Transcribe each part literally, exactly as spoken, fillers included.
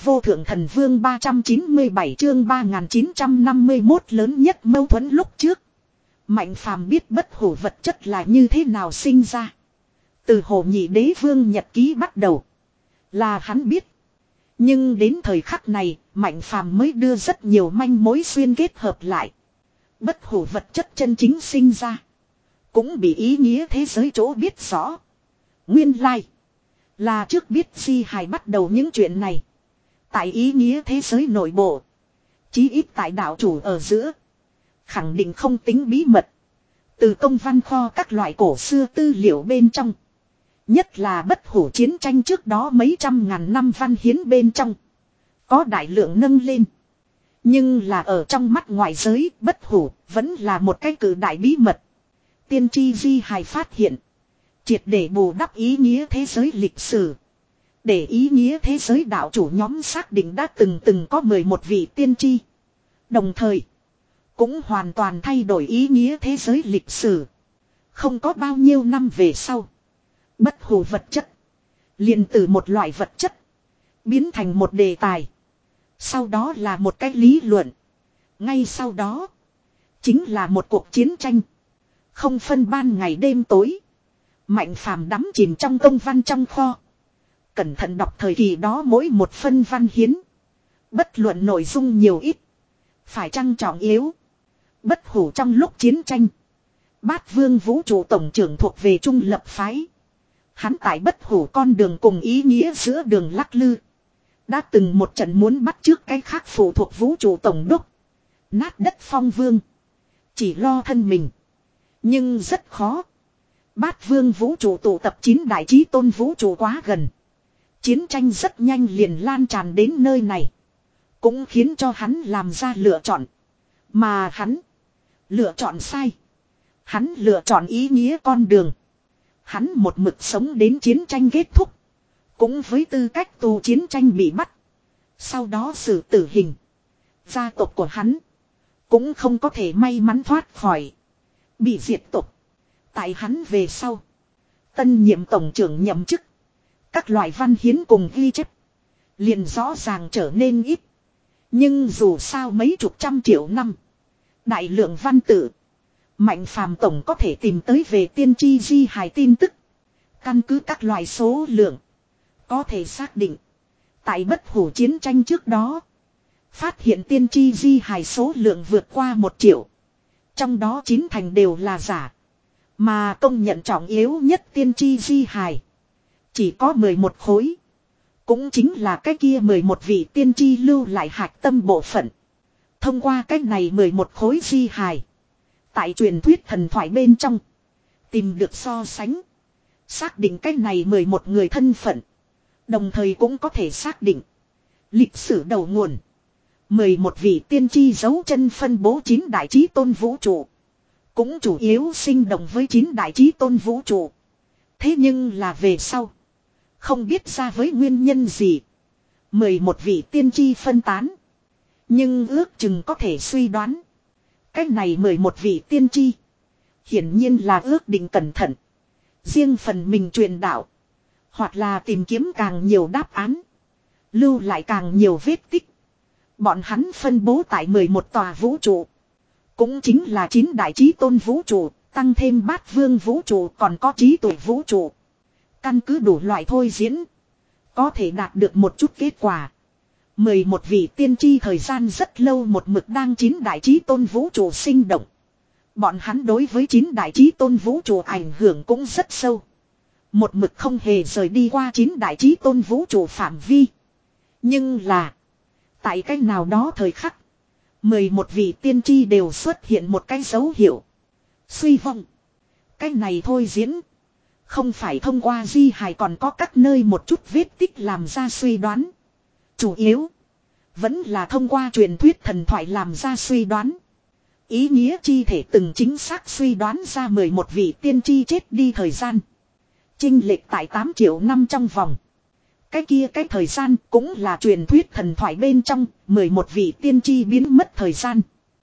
vô thượng thần vương ba trăm chín mươi bảy chương ba nghìn chín trăm năm mươi mốt lớn nhất mâu thuẫn lúc trước. Mạnh phàm biết bất hủ vật chất là như thế nào sinh ra. Từ hồ nhị đế vương nhật ký bắt đầu. Là hắn biết. Nhưng đến thời khắc này, mạnh phàm mới đưa rất nhiều manh mối xuyên kết hợp lại. Bất hủ vật chất chân chính sinh ra. Cũng bị ý nghĩa thế giới chỗ biết rõ. Nguyên lai. Là trước biết di hài bắt đầu những chuyện này. Tại ý nghĩa thế giới nội bộ. Chí ít tại đạo chủ ở giữa. Khẳng định không tính bí mật. Từ công văn kho các loại cổ xưa tư liệu bên trong. Nhất là bất hủ chiến tranh trước đó mấy trăm ngàn năm văn hiến bên trong. Có đại lượng nâng lên. Nhưng là ở trong mắt ngoại giới bất hủ vẫn là một cái cử đại bí mật. Tiên tri di hài phát hiện. Triệt để bù đắp ý nghĩa thế giới lịch sử. Để ý nghĩa thế giới đạo chủ nhóm xác định đã từng từng có mười một vị tiên tri. Đồng thời. Cũng hoàn toàn thay đổi ý nghĩa thế giới lịch sử. Không có bao nhiêu năm về sau. Bất hủ vật chất. Liền từ một loại vật chất. Biến thành một đề tài. Sau đó là một cái lý luận. Ngay sau đó. Chính là một cuộc chiến tranh. Không phân ban ngày đêm tối. Mạnh phàm đắm chìm trong công văn trong kho. Cẩn thận đọc thời kỳ đó mỗi một phân văn hiến. Bất luận nội dung nhiều ít. Phải chăng trọng yếu. Bất hủ trong lúc chiến tranh. Bát vương vũ trụ tổng trưởng thuộc về trung lập phái. Hắn tại bất hủ con đường cùng ý nghĩa giữa đường lắc lư. Đã từng một trận muốn bắt trước cái khác phụ thuộc vũ trụ tổng đốc. Nát đất phong vương. Chỉ lo thân mình. Nhưng rất khó. Bát vương vũ trụ tụ tập chín đại chí tôn vũ trụ quá gần. Chiến tranh rất nhanh liền lan tràn đến nơi này. Cũng khiến cho hắn làm ra lựa chọn. Mà hắn. Lựa chọn sai. Hắn lựa chọn ý nghĩa con đường. Hắn một mực sống đến chiến tranh kết thúc. Cũng với tư cách tù chiến tranh bị bắt. Sau đó xử tử hình. Gia tộc của hắn. Cũng không có thể may mắn thoát khỏi. Bị diệt tộc. Tại hắn về sau. Tân nhiệm tổng trưởng nhậm chức. Các loại văn hiến cùng ghi chép. Liền rõ ràng trở nên ít. Nhưng dù sao mấy chục trăm triệu năm. Đại lượng văn tự. Mạnh phàm tổng có thể tìm tới về tiên tri di hài tin tức. Căn cứ các loại số lượng. Có thể xác định. Tại bất hủ chiến tranh trước đó. Phát hiện tiên tri di hài số lượng vượt qua một triệu. Trong đó chín thành đều là giả. Mà công nhận trọng yếu nhất tiên tri di hài. Chỉ có mười một khối. Cũng chính là cái kia mười một vị tiên tri lưu lại hạch tâm bộ phận. Thông qua cái này mười một khối di hài. Tại truyền thuyết thần thoại bên trong. Tìm được so sánh. Xác định cái này mười một người thân phận. Đồng thời cũng có thể xác định. Lịch sử đầu nguồn. mười một vị tiên tri dấu chân phân bố chín đại chí tôn vũ trụ. Cũng chủ yếu sinh động với chín đại chí tôn vũ trụ. Thế nhưng là về sau. Không biết ra với nguyên nhân gì. mười một vị tiên tri phân tán. Nhưng ước chừng có thể suy đoán. Cái này mười một vị tiên tri. Hiển nhiên là ước định cẩn thận. Riêng phần mình truyền đạo. Hoặc là tìm kiếm càng nhiều đáp án. Lưu lại càng nhiều vết tích. Bọn hắn phân bố tại mười một tòa vũ trụ. Cũng chính là chín đại chí tôn vũ trụ. Tăng thêm bát vương vũ trụ còn có trí tuệ vũ trụ. Căn cứ đủ loại thôi diễn. Có thể đạt được một chút kết quả. mười một vị tiên tri thời gian rất lâu một mực đang chín đại chí tôn vũ trụ sinh động. Bọn hắn đối với chín đại chí tôn vũ trụ ảnh hưởng cũng rất sâu. Một mực không hề rời đi qua chín đại chí tôn vũ trụ phạm vi. Nhưng là. Tại cách nào đó thời khắc. mười một vị tiên tri đều xuất hiện một cái dấu hiệu. Suy vong. Cái này thôi diễn. Không phải thông qua di hài còn có các nơi một chút vết tích làm ra suy đoán. Chủ yếu. Vẫn là thông qua truyền thuyết thần thoại làm ra suy đoán. Ý nghĩa chi thể từng chính xác suy đoán ra mười một vị tiên tri chết đi thời gian. Chênh lệch tại tám triệu năm trong vòng. Cái kia cái thời gian cũng là truyền thuyết thần thoại bên trong mười một vị tiên tri biến mất thời gian.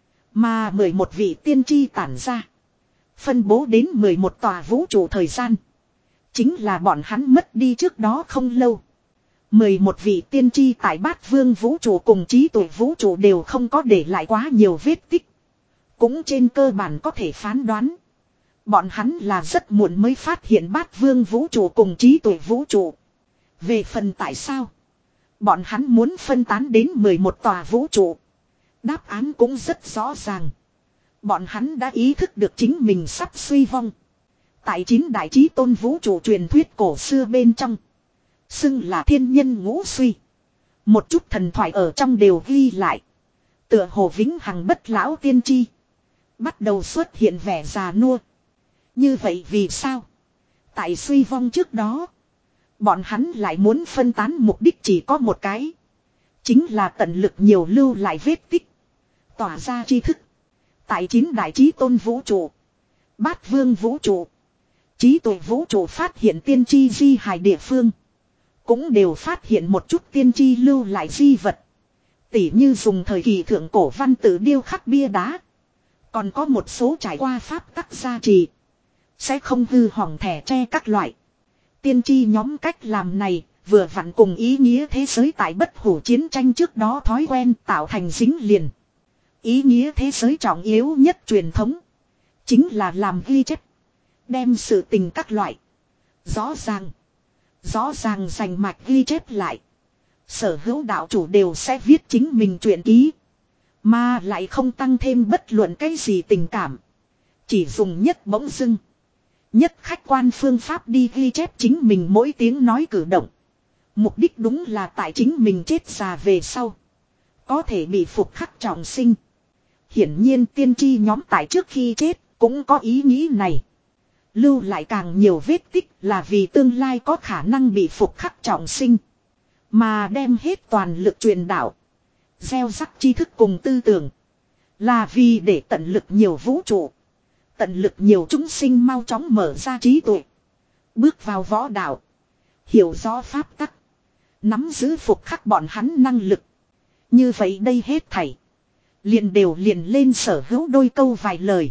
Mà mười một vị tiên tri tản ra. Phân bố đến mười một tòa vũ trụ thời gian. Chính là bọn hắn mất đi trước đó không lâu. mười một vị tiên tri tại Bát Vương vũ trụ cùng trí tuệ vũ trụ đều không có để lại quá nhiều vết tích. Cũng trên cơ bản có thể phán đoán. Bọn hắn là rất muộn mới phát hiện Bát Vương vũ trụ cùng trí tuệ vũ trụ. Về phần tại sao bọn hắn muốn phân tán đến mười một tòa vũ trụ, đáp án cũng rất rõ ràng. Bọn hắn đã ý thức được chính mình sắp suy vong. Tại chín đại chí tôn vũ trụ truyền thuyết cổ xưa bên trong, xưng là thiên nhân ngũ suy. Một chút thần thoại ở trong đều ghi lại. Tựa hồ vĩnh hằng bất lão tiên tri bắt đầu xuất hiện vẻ già nua. Như vậy vì sao? Tại suy vong trước đó, bọn hắn lại muốn phân tán mục đích chỉ có một cái. Chính là tận lực nhiều lưu lại vết tích, tỏa ra tri thức. Tại chín đại chí tôn vũ trụ, Bát Vương vũ trụ, trí tuệ vũ trụ phát hiện tiên tri di hài địa phương, cũng đều phát hiện một chút tiên tri lưu lại di vật. Tỉ như dùng thời kỳ thượng cổ văn tự điêu khắc bia đá. Còn có một số trải qua pháp tắc gia trì, sẽ không hư hỏng thẻ tre các loại. Tiên tri nhóm cách làm này vừa vặn cùng ý nghĩa thế giới tại bất hủ chiến tranh trước đó thói quen tạo thành dính liền. Ý nghĩa thế giới trọng yếu nhất truyền thống chính là làm ghi chép, đem sự tình các loại rõ ràng rõ ràng rành mạch ghi chép lại. Sở hữu đạo chủ đều sẽ viết chính mình truyện ký, mà lại không tăng thêm bất luận cái gì tình cảm, chỉ dùng nhất bỗng dưng, nhất khách quan phương pháp đi ghi chép chính mình mỗi tiếng nói cử động. Mục đích đúng là tại chính mình chết già về sau có thể bị phục khắc trọng sinh. Hiển nhiên tiên tri nhóm tại trước khi chết cũng có ý nghĩ này. Lưu lại càng nhiều vết tích là vì tương lai có khả năng bị phục khắc trọng sinh. Mà đem hết toàn lực truyền đạo, gieo rắc tri thức cùng tư tưởng, là vì để tận lực nhiều vũ trụ, tận lực nhiều chúng sinh mau chóng mở ra trí tuệ, bước vào võ đạo, hiểu rõ pháp tắc, nắm giữ phục khắc bọn hắn năng lực. Như vậy đây hết thảy liền đều liền lên sở hữu đôi câu vài lời.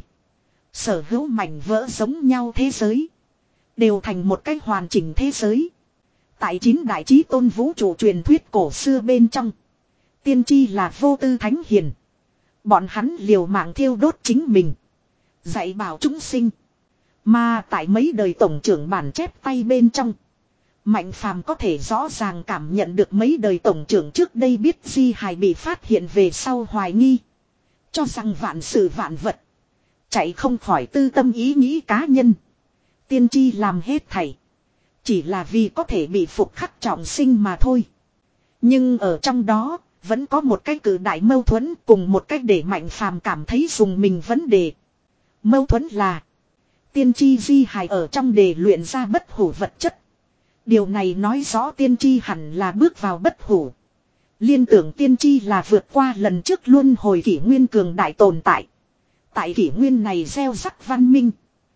Sở hữu mảnh vỡ giống nhau thế giới đều thành một cách hoàn chỉnh thế giới. Tại chín đại chí tôn vũ trụ truyền thuyết cổ xưa bên trong, tiên tri là vô tư thánh hiền. Bọn hắn liều mạng thiêu đốt chính mình, dạy bảo chúng sinh. Mà tại mấy đời tổng trưởng bản chép tay bên trong, Mạnh Phàm có thể rõ ràng cảm nhận được mấy đời tổng trưởng trước đây biết di hài bị phát hiện về sau hoài nghi, cho rằng vạn sự vạn vật chạy không khỏi tư tâm ý nghĩ cá nhân. Tiên tri làm hết thảy chỉ là vì có thể bị phục khắc trọng sinh mà thôi. Nhưng ở trong đó vẫn có một cái cử đại mâu thuẫn, cùng một cách để Mạnh Phàm cảm thấy dùng mình vấn đề. Mâu thuẫn là tiên tri di hài ở trong đề luyện ra bất hủ vật chất. Điều này nói rõ tiên tri hẳn là bước vào bất hủ. Liên tưởng tiên tri là vượt qua lần trước luân hồi kỷ nguyên cường đại tồn tại. Tại kỷ nguyên này gieo rắc văn minh.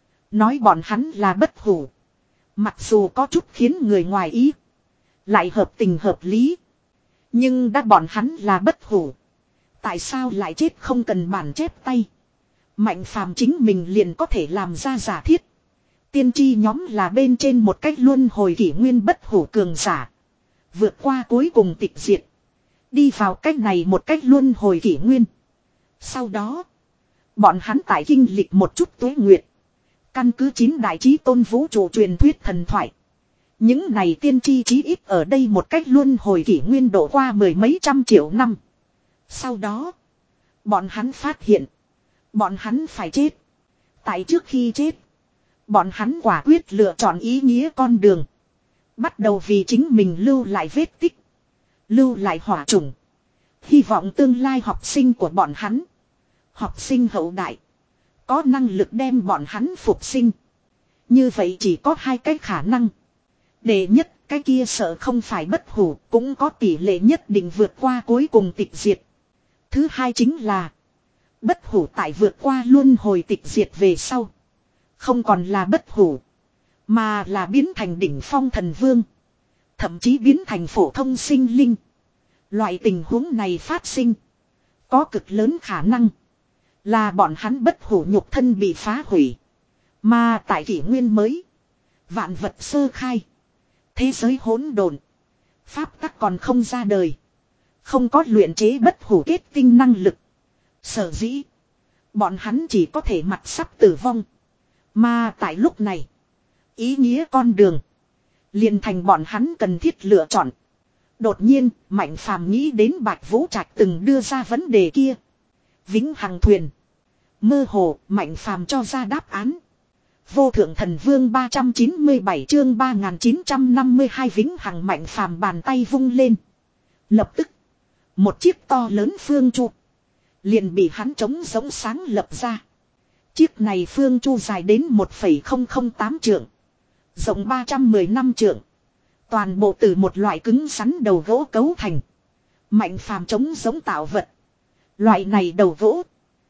Nói bọn hắn là bất hủ, mặc dù có chút khiến người ngoài ý, lại hợp tình hợp lý. Nhưng đã bọn hắn là bất hủ, tại sao lại chết không cần bản chép tay? Mạnh Phàm chính mình liền có thể làm ra giả thiết. Tiên tri nhóm là bên trên một cách luân hồi kỷ nguyên bất hủ cường giả, vượt qua cuối cùng tịch diệt, đi vào cách này một cách luân hồi kỷ nguyên. Sau đó bọn hắn tại kinh lịch một chút tuế nguyệt, căn cứ chín đại chí tôn vũ trụ truyền thuyết thần thoại, những này tiên tri chí ít ở đây một cách luân hồi kỷ nguyên độ qua mười mấy trăm triệu năm. Sau đó bọn hắn phát hiện bọn hắn phải chết. Tại trước khi chết, bọn hắn quả quyết lựa chọn ý nghĩa con đường, bắt đầu vì chính mình lưu lại vết tích, lưu lại hỏa chủng, hy vọng tương lai học sinh của bọn hắn, học sinh hậu đại, có năng lực đem bọn hắn phục sinh. Như vậy chỉ có hai cái khả năng. Đệ nhất, cái kia sợ không phải bất hủ, cũng có tỷ lệ nhất định vượt qua cuối cùng tịch diệt. Thứ hai chính là bất hủ tại vượt qua luân hồi tịch diệt về sau, không còn là bất hủ, mà là biến thành đỉnh phong thần vương, thậm chí biến thành phổ thông sinh linh. Loại tình huống này phát sinh, có cực lớn khả năng là bọn hắn bất hủ nhục thân bị phá hủy. Mà tại kỷ nguyên mới, vạn vật sơ khai, thế giới hỗn độn, Pháp tắc còn không ra đời. Không có luyện chế bất hủ kết tinh năng lực. Sở dĩ. Bọn hắn chỉ có thể mặt sắp tử vong. Mà tại lúc này. Ý nghĩa con đường. Liền thành bọn hắn cần thiết lựa chọn. Đột nhiên, Mạnh Phàm nghĩ đến Bạch Vũ Trạch từng đưa ra vấn đề kia. Vĩnh hằng thuyền. Mơ hồ, Mạnh Phàm cho ra đáp án. Vô thượng thần vương ba trăm chín mươi bảy chương ba nghìn chín trăm năm mươi hai Vĩnh hằng. Mạnh Phàm bàn tay vung lên. Lập tức, một chiếc to lớn phương chu liền bị hắn trống giống sáng lập ra. Chiếc này phương chu dài đến một phẩy không không tám trượng. Rộng ba trăm mười lăm trượng. Toàn bộ từ một loại cứng rắn đầu gỗ cấu thành. Mạnh Phàm trống giống tạo vật. Loại này đầu gỗ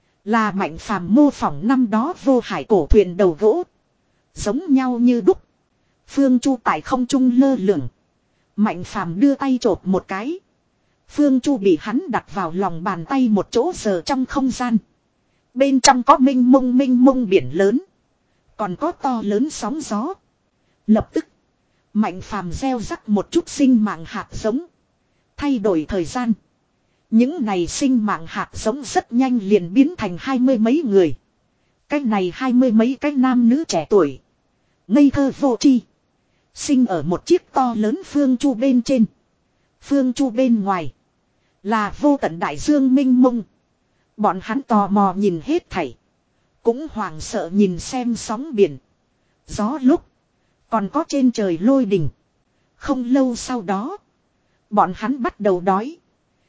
là Mạnh Phàm mô phỏng năm đó vô hải cổ thuyền đầu gỗ. Giống nhau như đúc. Phương chu tại không trung lơ lửng. Mạnh Phàm đưa tay chộp một cái. Phương chu bị hắn đặt vào lòng bàn tay một chỗ giờ trong không gian. Bên trong có minh mông minh mông biển lớn. Còn có to lớn sóng gió. Lập tức. Mạnh Phàm gieo rắc một chút sinh mạng hạt giống. Thay đổi thời gian. Những này sinh mạng hạt giống rất nhanh liền biến thành hai mươi mấy người. Cái này hai mươi mấy cái nam nữ trẻ tuổi. Ngây thơ vô tri. Sinh ở một chiếc to lớn phương chu bên trên. Phương chu bên ngoài. Là vô tận đại dương minh mông. Bọn hắn tò mò nhìn hết thảy. Cũng hoảng sợ nhìn xem sóng biển. Gió lúc. Còn có trên trời lôi đình. Không lâu sau đó. Bọn hắn bắt đầu đói.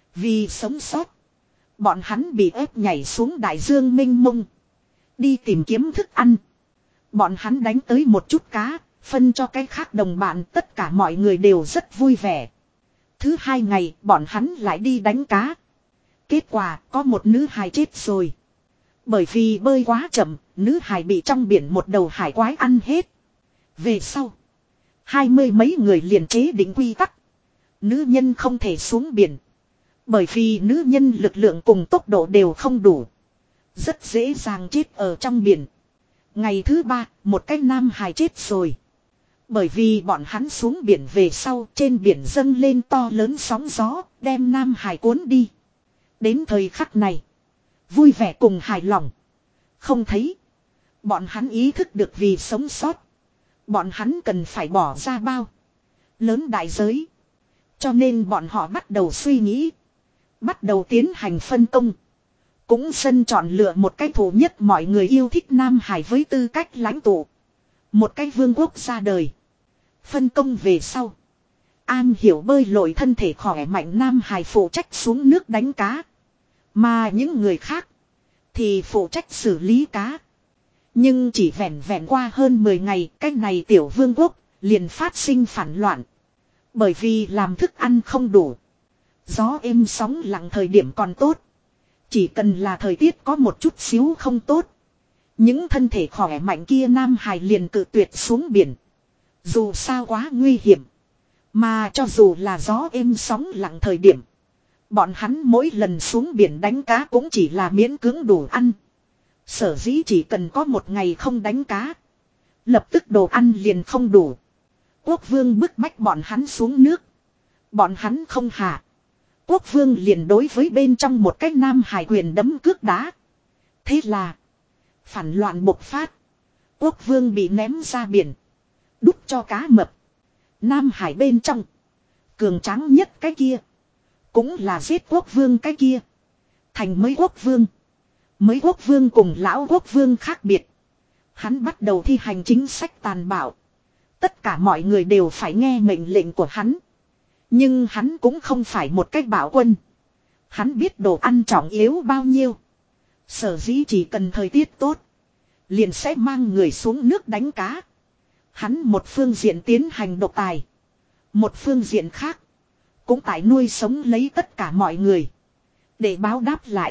Vì sống sót. Bọn hắn bị ép nhảy xuống đại dương minh mông. Đi tìm kiếm thức ăn. Bọn hắn đánh tới một chút cá. Phân cho cái khác đồng bạn. Tất cả mọi người đều rất vui vẻ. Thứ hai ngày bọn hắn lại đi đánh cá. Kết quả có một nữ hài chết rồi. Bởi vì bơi quá chậm. Nữ hài bị trong biển một đầu hải quái ăn hết. Về sau. Hai mươi mấy người liền chế định quy tắc. Nữ nhân không thể xuống biển. Bởi vì nữ nhân lực lượng cùng tốc độ đều không đủ. Rất dễ dàng chết ở trong biển. Ngày thứ ba, một cái nam hài chết rồi. Bởi vì bọn hắn xuống biển về sau, trên biển dâng lên to lớn sóng gió, đem nam hài cuốn đi. Đến thời khắc này, vui vẻ cùng hài lòng. Không thấy. Bọn hắn ý thức được vì sống sót. Bọn hắn cần phải bỏ ra bao lớn đại giới. Cho nên bọn họ bắt đầu suy nghĩ. Bắt đầu tiến hành phân công. Cũng sân chọn lựa một cái thủ nhất mọi người yêu thích Nam Hải với tư cách lãnh tụ. Một cái vương quốc ra đời. Phân công về sau. An hiểu bơi lội thân thể khỏe mạnh Nam Hải phụ trách xuống nước đánh cá. Mà những người khác thì phụ trách xử lý cá. Nhưng chỉ vẹn vẹn qua hơn mười ngày, cái này tiểu vương quốc liền phát sinh phản loạn. Bởi vì làm thức ăn không đủ. Gió êm sóng lặng thời điểm còn tốt. Chỉ cần là thời tiết có một chút xíu không tốt. Những thân thể khỏe mạnh kia Nam Hải liền cự tuyệt xuống biển. Dù sao quá nguy hiểm. Mà cho dù là gió êm sóng lặng thời điểm. Bọn hắn mỗi lần xuống biển đánh cá cũng chỉ là miễn cưỡng đủ ăn. Sở dĩ chỉ cần có một ngày không đánh cá. Lập tức đồ ăn liền không đủ. Quốc vương bức bách bọn hắn xuống nước. Bọn hắn không hạ. Quốc vương liền đối với bên trong một cái Nam Hải quyền đấm cước đá. Thế là. Phản loạn bộc phát. Quốc vương bị ném ra biển. Đút cho cá mập. Nam Hải bên trong. Cường tráng nhất cái kia. Cũng là giết quốc vương cái kia. Thành mới quốc vương. Mới quốc vương cùng lão quốc vương khác biệt. Hắn bắt đầu thi hành chính sách tàn bạo. Tất cả mọi người đều phải nghe mệnh lệnh của hắn. Nhưng hắn cũng không phải một cách bảo quân. Hắn biết đồ ăn trọng yếu bao nhiêu. Sở dĩ chỉ cần thời tiết tốt. Liền sẽ mang người xuống nước đánh cá. Hắn một phương diện tiến hành độc tài. Một phương diện khác. Cũng tại nuôi sống lấy tất cả mọi người. Để báo đáp lại.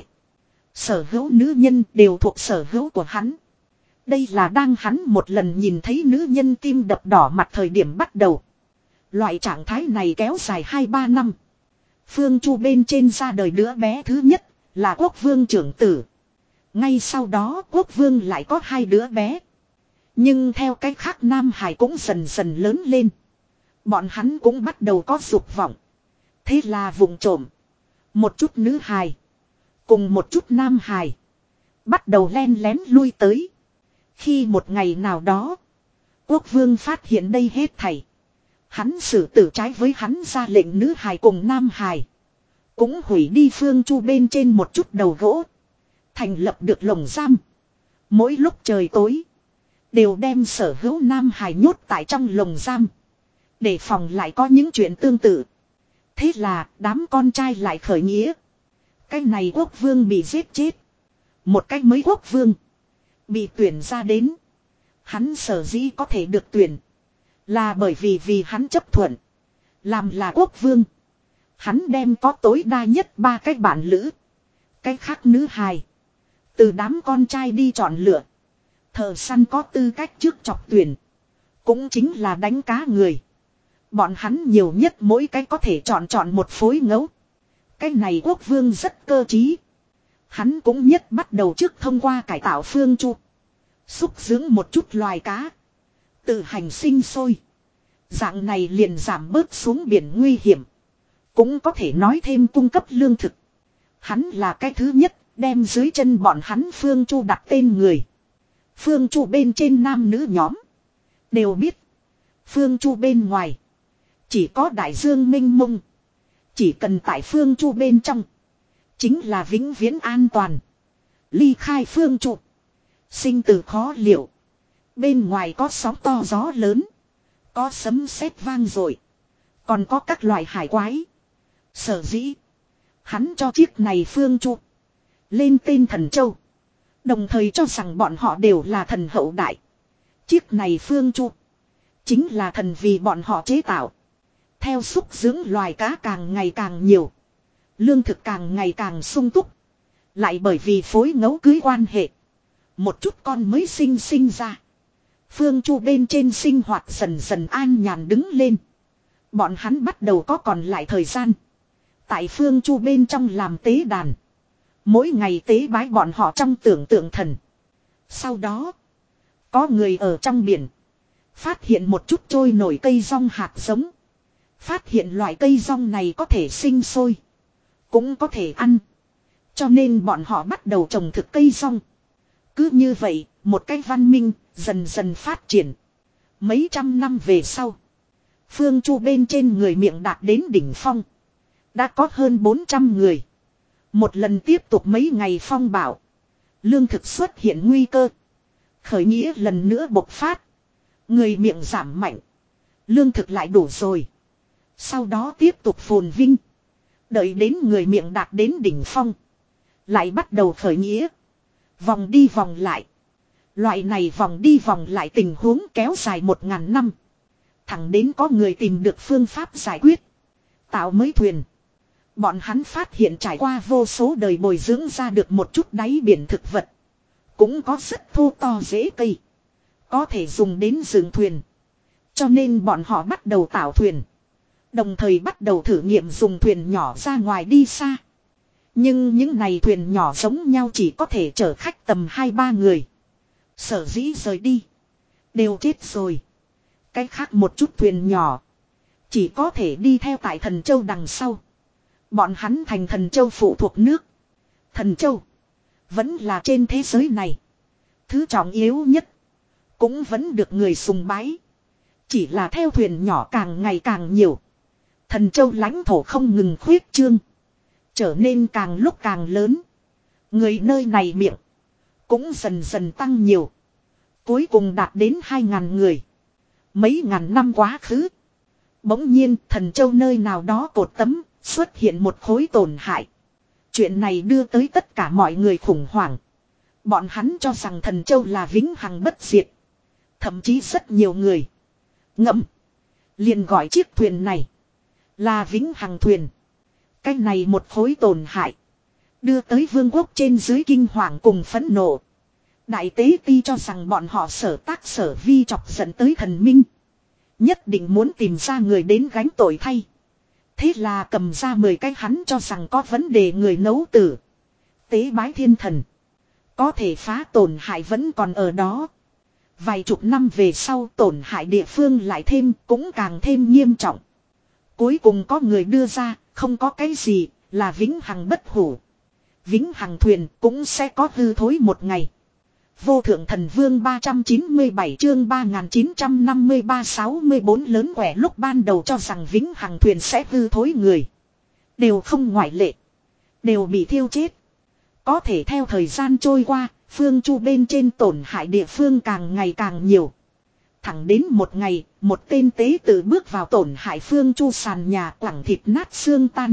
Sở hữu nữ nhân đều thuộc sở hữu của hắn. Đây là đang hắn một lần nhìn thấy nữ nhân tim đập đỏ mặt thời điểm bắt đầu. Loại trạng thái này kéo dài hai ba năm. Phương Chu bên trên ra đời đứa bé thứ nhất là quốc vương trưởng tử. Ngay sau đó quốc vương lại có hai đứa bé. Nhưng theo cách khác Nam Hải cũng dần dần lớn lên. Bọn hắn cũng bắt đầu có dục vọng. Thế là vụng trộm. Một chút nữ hài. Cùng một chút nam hài. Bắt đầu len lén lui tới. Khi một ngày nào đó. Quốc vương phát hiện đây hết thảy. Hắn xử tử trái với hắn ra lệnh nữ hài cùng nam hài. Cũng hủy đi phương chu bên trên một chút đầu gỗ. Thành lập được lồng giam. Mỗi lúc trời tối. Đều đem sở hữu nam hài nhốt tại trong lồng giam. Để phòng lại có những chuyện tương tự. Thế là đám con trai lại khởi nghĩa. Cái này quốc vương bị giết chết. Một cách mới quốc vương. Bị tuyển ra đến. Hắn sở dĩ có thể được tuyển. Là bởi vì vì hắn chấp thuận. Làm là quốc vương. Hắn đem có tối đa nhất ba cái bạn lữ. Cái khác nữ hài. Từ đám con trai đi chọn lựa. Thợ săn có tư cách trước chọc tuyển. Cũng chính là đánh cá người. Bọn hắn nhiều nhất mỗi cái có thể chọn chọn một phối ngẫu. Cái này quốc vương rất cơ trí. Hắn cũng nhất bắt đầu trước thông qua cải tạo phương chu. Xúc dưỡng một chút loài cá. Tự hành sinh sôi. Dạng này liền giảm bớt xuống biển nguy hiểm. Cũng có thể nói thêm cung cấp lương thực. Hắn là cái thứ nhất đem dưới chân bọn hắn phương chu đặt tên người. Phương chu bên trên nam nữ nhóm. Đều biết. Phương chu bên ngoài. Chỉ có đại dương minh mông. Chỉ cần tại phương chu bên trong. Chính là vĩnh viễn an toàn. Ly khai phương chu. Sinh tử khó liệu. Bên ngoài có sóng to gió lớn. Có sấm sét vang dội. Còn có các loại hải quái. Sở dĩ. Hắn cho chiếc này phương chu. Lên tên thần châu. Đồng thời cho rằng bọn họ đều là thần hậu đại. Chiếc này phương chu. Chính là thần vì bọn họ chế tạo. Theo xúc dưỡng loài cá càng ngày càng nhiều. Lương thực càng ngày càng sung túc. Lại bởi vì phối ngẫu cưới quan hệ. Một chút con mới sinh sinh ra. Phương chu bên trên sinh hoạt dần dần an nhàn đứng lên. Bọn hắn bắt đầu có còn lại thời gian. Tại phương chu bên trong làm tế đàn. Mỗi ngày tế bái bọn họ trong tưởng tượng thần. Sau đó. Có người ở trong biển. Phát hiện một chút trôi nổi cây rong hạt giống. Phát hiện loại cây rong này có thể sinh sôi. Cũng có thể ăn. Cho nên bọn họ bắt đầu trồng thực cây rong. Cứ như vậy, một cái văn minh dần dần phát triển. Mấy trăm năm về sau. Phương chu bên trên người miệng đạt đến đỉnh phong. Đã có hơn bốn trăm người. Một lần tiếp tục mấy ngày phong bạo. Lương thực xuất hiện nguy cơ. Khởi nghĩa lần nữa bộc phát. Người miệng giảm mạnh. Lương thực lại đủ rồi. Sau đó tiếp tục phồn vinh. Đợi đến người miệng đạt đến đỉnh phong. Lại bắt đầu khởi nghĩa. Vòng đi vòng lại. Loại này vòng đi vòng lại tình huống kéo dài một ngàn năm. Thẳng đến có người tìm được phương pháp giải quyết. Tạo mới thuyền. Bọn hắn phát hiện trải qua vô số đời bồi dưỡng ra được một chút đáy biển thực vật. Cũng có rất thô to dễ cây. Có thể dùng đến dựng thuyền. Cho nên bọn họ bắt đầu tạo thuyền. Đồng thời bắt đầu thử nghiệm dùng thuyền nhỏ ra ngoài đi xa. Nhưng những này thuyền nhỏ giống nhau chỉ có thể chở khách tầm hai ba người. Sở dĩ rời đi. Đều chết rồi. Cái khác một chút thuyền nhỏ. Chỉ có thể đi theo tại Thần Châu đằng sau. Bọn hắn thành Thần Châu phụ thuộc nước. Thần Châu. Vẫn là trên thế giới này. Thứ trọng yếu nhất. Cũng vẫn được người sùng bái. Chỉ là theo thuyền nhỏ càng ngày càng nhiều. Thần Châu lãnh thổ không ngừng khuyết trương. Trở nên càng lúc càng lớn. Người nơi này miệng. Cũng dần dần tăng nhiều. Cuối cùng đạt đến hai ngàn người. Mấy ngàn năm quá khứ. Bỗng nhiên Thần Châu nơi nào đó cột tấm xuất hiện một khối tổn hại. Chuyện này đưa tới tất cả mọi người khủng hoảng. Bọn hắn cho rằng Thần Châu là vĩnh hằng bất diệt. Thậm chí rất nhiều người. Ngậm. Liền gọi chiếc thuyền này. Là vĩnh hằng thuyền. Cái này một khối tổn hại. Đưa tới vương quốc trên dưới kinh hoàng cùng phẫn nộ. Đại tế ti cho rằng bọn họ sở tác sở vi chọc dẫn tới thần minh. Nhất định muốn tìm ra người đến gánh tội thay. Thế là cầm ra mười cái hắn cho rằng có vấn đề người nấu tử. Tế bái thiên thần. Có thể phá tổn hại vẫn còn ở đó. Vài chục năm về sau tổn hại địa phương lại thêm cũng càng thêm nghiêm trọng. Cuối cùng có người đưa ra, không có cái gì, là vĩnh hằng bất hủ. Vĩnh hằng thuyền cũng sẽ có hư thối một ngày. Vô thượng thần vương ba trăm chín mươi bảy chương ba nghìn chín trăm năm mươi ba sáu mươi bốn lớn quẻ lúc ban đầu cho rằng vĩnh hằng thuyền sẽ hư thối người. Đều không ngoại lệ. Đều bị thiêu chết. Có thể theo thời gian trôi qua, phương chu bên trên tổn hại địa phương càng ngày càng nhiều. Thẳng đến một ngày, một tên tế tự bước vào tổn hại phương chu sàn nhà quẳng thịt nát xương tan.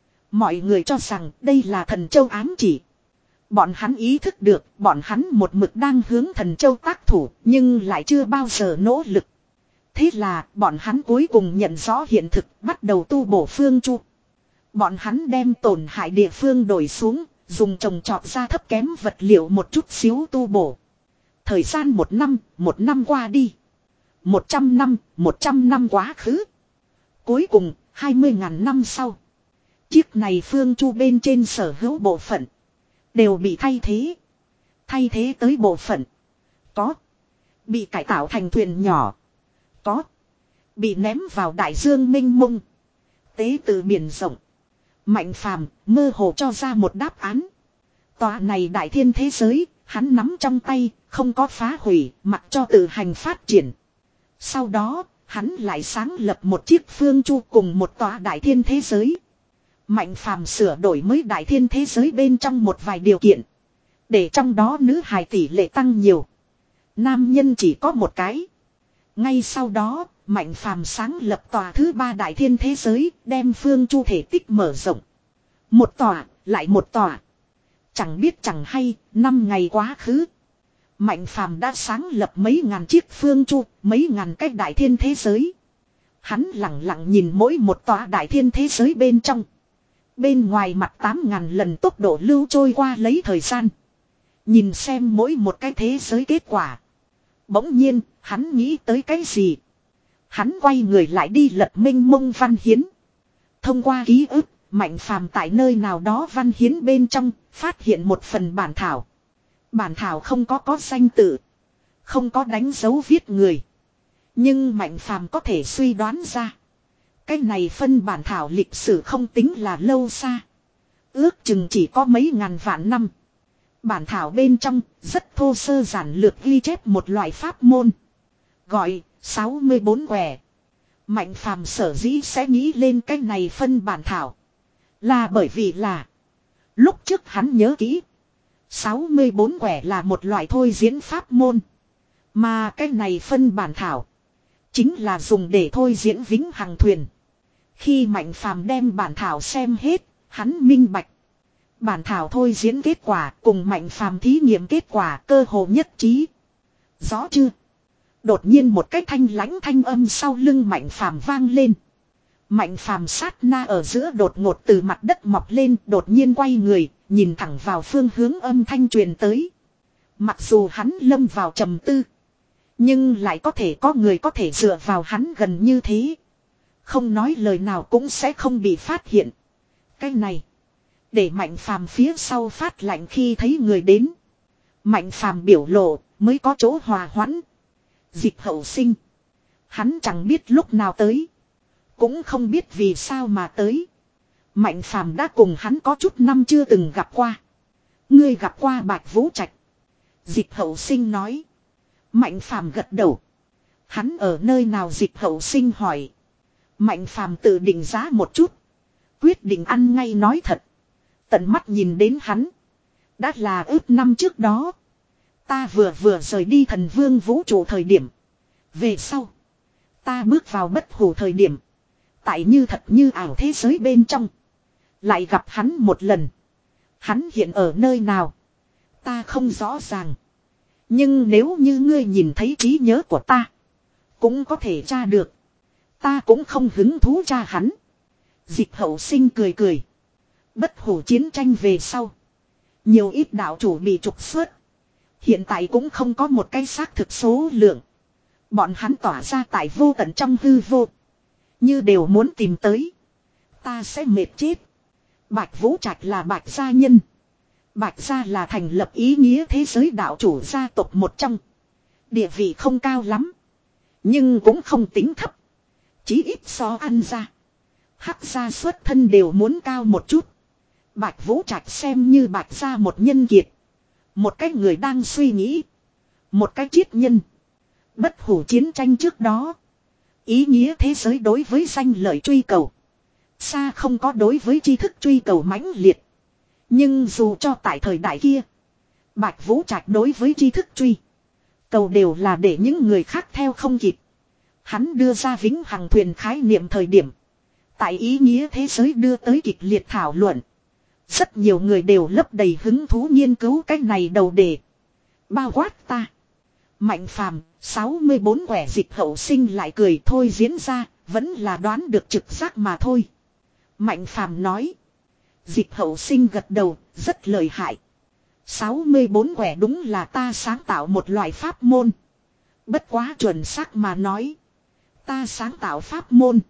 Mọi người cho rằng đây là thần châu ám chỉ. Bọn hắn ý thức được, bọn hắn một mực đang hướng thần châu tác thủ, nhưng lại chưa bao giờ nỗ lực. Thế là, bọn hắn cuối cùng nhận rõ hiện thực, bắt đầu tu bổ phương chu. Bọn hắn đem tổn hại địa phương đổi xuống, dùng trồng trọt ra thấp kém vật liệu một chút xíu tu bổ. Thời gian một năm, một năm qua đi. Một trăm năm, một trăm năm quá khứ. Cuối cùng, hai mươi ngàn năm sau. Chiếc này phương chu bên trên sở hữu bộ phận. Đều bị thay thế. Thay thế tới bộ phận. Có. Bị cải tạo thành thuyền nhỏ. Có. Bị ném vào đại dương mênh mông. Tế từ biển rộng. Mạnh phàm mơ hồ cho ra một đáp án. Tòa này đại thiên thế giới, hắn nắm trong tay, không có phá hủy, mặc cho tự hành phát triển. Sau đó, hắn lại sáng lập một chiếc phương chu cùng một tòa đại thiên thế giới. Mạnh phàm sửa đổi mới đại thiên thế giới bên trong một vài điều kiện. Để trong đó nữ hài tỷ lệ tăng nhiều. Nam nhân chỉ có một cái. Ngay sau đó, Mạnh phàm sáng lập tòa thứ ba đại thiên thế giới, đem phương chu thể tích mở rộng. Một tòa, lại một tòa. Chẳng biết chẳng hay, năm ngày quá khứ. Mạnh phàm đã sáng lập mấy ngàn chiếc phương chu, mấy ngàn cách đại thiên thế giới. Hắn lặng lặng nhìn mỗi một tòa đại thiên thế giới bên trong. Bên ngoài mặt tám ngàn lần tốc độ lưu trôi qua lấy thời gian. Nhìn xem mỗi một cái thế giới kết quả. Bỗng nhiên, hắn nghĩ tới cái gì? Hắn quay người lại đi lật minh mông văn hiến. Thông qua ký ức, Mạnh phàm tại nơi nào đó văn hiến bên trong, phát hiện một phần bản thảo. Bản thảo không có có danh tự. Không có đánh dấu viết người. Nhưng Mạnh phàm có thể suy đoán ra. Cái này phân bản thảo lịch sử không tính là lâu xa. Ước chừng chỉ có mấy ngàn vạn năm. Bản thảo bên trong rất thô sơ giản lược ghi chép một loại pháp môn. Gọi sáu mươi bốn quẻ. Mạnh phàm sở dĩ sẽ nghĩ lên cái này phân bản thảo. Là bởi vì là. Lúc trước hắn nhớ kỹ. sáu mươi bốn quẻ là một loại thôi diễn pháp môn. Mà cái này phân bản thảo. Chính là dùng để thôi diễn vĩnh hằng thuyền. Khi Mạnh phàm đem bản thảo xem hết, hắn minh bạch. Bản thảo thôi diễn kết quả cùng Mạnh phàm thí nghiệm kết quả cơ hồ nhất trí. Rõ chưa? Đột nhiên một cái thanh lãnh thanh âm sau lưng Mạnh phàm vang lên. Mạnh phàm sát na ở giữa đột ngột từ mặt đất mọc lên, đột nhiên quay người, nhìn thẳng vào phương hướng âm thanh truyền tới. Mặc dù hắn lâm vào trầm tư, nhưng lại có thể có người có thể dựa vào hắn gần như thế. Không nói lời nào cũng sẽ không bị phát hiện. Cái này, để Mạnh phàm phía sau phát lạnh khi thấy người đến. Mạnh phàm biểu lộ mới có chỗ hòa hoãn. Dịch hậu sinh. Hắn chẳng biết lúc nào tới. Cũng không biết vì sao mà tới. Mạnh phàm đã cùng hắn có chút năm chưa từng gặp qua. Ngươi gặp qua Bạch Vũ Trạch. Dịch hậu sinh nói. Mạnh phàm gật đầu. Hắn ở nơi nào? Dịch hậu sinh hỏi. Mạnh phàm tự định giá một chút. Quyết định ăn ngay nói thật. Tận mắt nhìn đến hắn. Đã là ước năm trước đó. Ta vừa vừa rời đi thần vương vũ trụ thời điểm. Về sau. Ta bước vào bất hủ thời điểm. Tại như thật như ảo thế giới bên trong. Lại gặp hắn một lần. Hắn hiện ở nơi nào? Ta không rõ ràng. Nhưng nếu như ngươi nhìn thấy trí nhớ của ta. Cũng có thể tra được. Ta cũng không hứng thú tra hắn. Dịch hậu sinh cười cười. Bất hủ chiến tranh về sau. Nhiều ít đạo chủ bị trục xuất. Hiện tại cũng không có một cái xác thực số lượng. Bọn hắn tỏa ra tại vô tận trong hư vô. Như đều muốn tìm tới. Ta sẽ mệt chết. Bạch Vũ Trạch là Bạch gia nhân. Bạch gia là thành lập ý nghĩa thế giới đạo chủ gia tộc một trong. Địa vị không cao lắm. Nhưng cũng không tính thấp. Chí ít so ăn ra. Hắc gia xuất thân đều muốn cao một chút. Bạch Vũ Trạch xem như Bạch gia một nhân kiệt. Một cái người đang suy nghĩ. Một cái triết nhân. Bất hủ chiến tranh trước đó. Ý nghĩa thế giới đối với danh lợi truy cầu. Xa không có đối với tri thức truy cầu mãnh liệt. Nhưng dù cho tại thời đại kia. Bạch Vũ Trạch đối với tri thức truy cầu đều là để những người khác theo không kịp. Hắn đưa ra vĩnh hằng thuyền khái niệm thời điểm. Tại ý nghĩa thế giới đưa tới kịch liệt thảo luận. Rất nhiều người đều lấp đầy hứng thú nghiên cứu cái này đầu đề. Bao quát ta. Mạnh Phàm, sáu mươi bốn quẻ dịch hậu sinh lại cười thôi diễn ra, vẫn là đoán được trực giác mà thôi. Mạnh Phàm nói. Dịch hậu sinh gật đầu, rất lợi hại. sáu mươi bốn quẻ đúng là ta sáng tạo một loại pháp môn. Bất quá chuẩn xác mà nói. Ta sáng tạo pháp môn.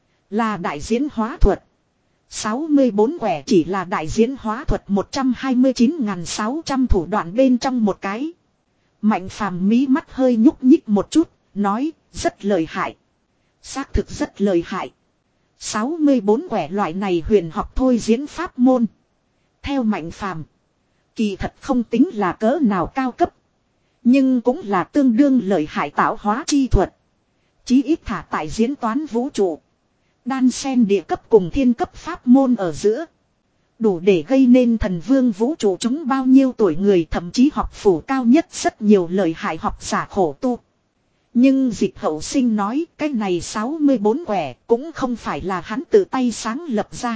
Là đại diễn hóa thuật. sáu mươi bốn quẻ chỉ là đại diễn hóa thuật một trăm hai mươi chín nghìn sáu trăm thủ đoạn bên trong một cái. Mạnh Phàm mí mắt hơi nhúc nhích một chút, nói, rất lợi hại. Xác thực rất lợi hại. sáu mươi bốn quẻ loại này huyền học thôi diễn pháp môn. Theo Mạnh Phàm, kỳ thật không tính là cỡ nào cao cấp. Nhưng cũng là tương đương lợi hại tạo hóa chi thuật. Chí ít thả tại diễn toán vũ trụ. Đan sen địa cấp cùng thiên cấp pháp môn ở giữa. Đủ để gây nên thần vương vũ trụ chúng bao nhiêu tuổi người, thậm chí học phủ cao nhất rất nhiều lợi hại học giả khổ tu. Nhưng Dịch hậu sinh nói cái này sáu mươi bốn quẻ cũng không phải là hắn tự tay sáng lập ra.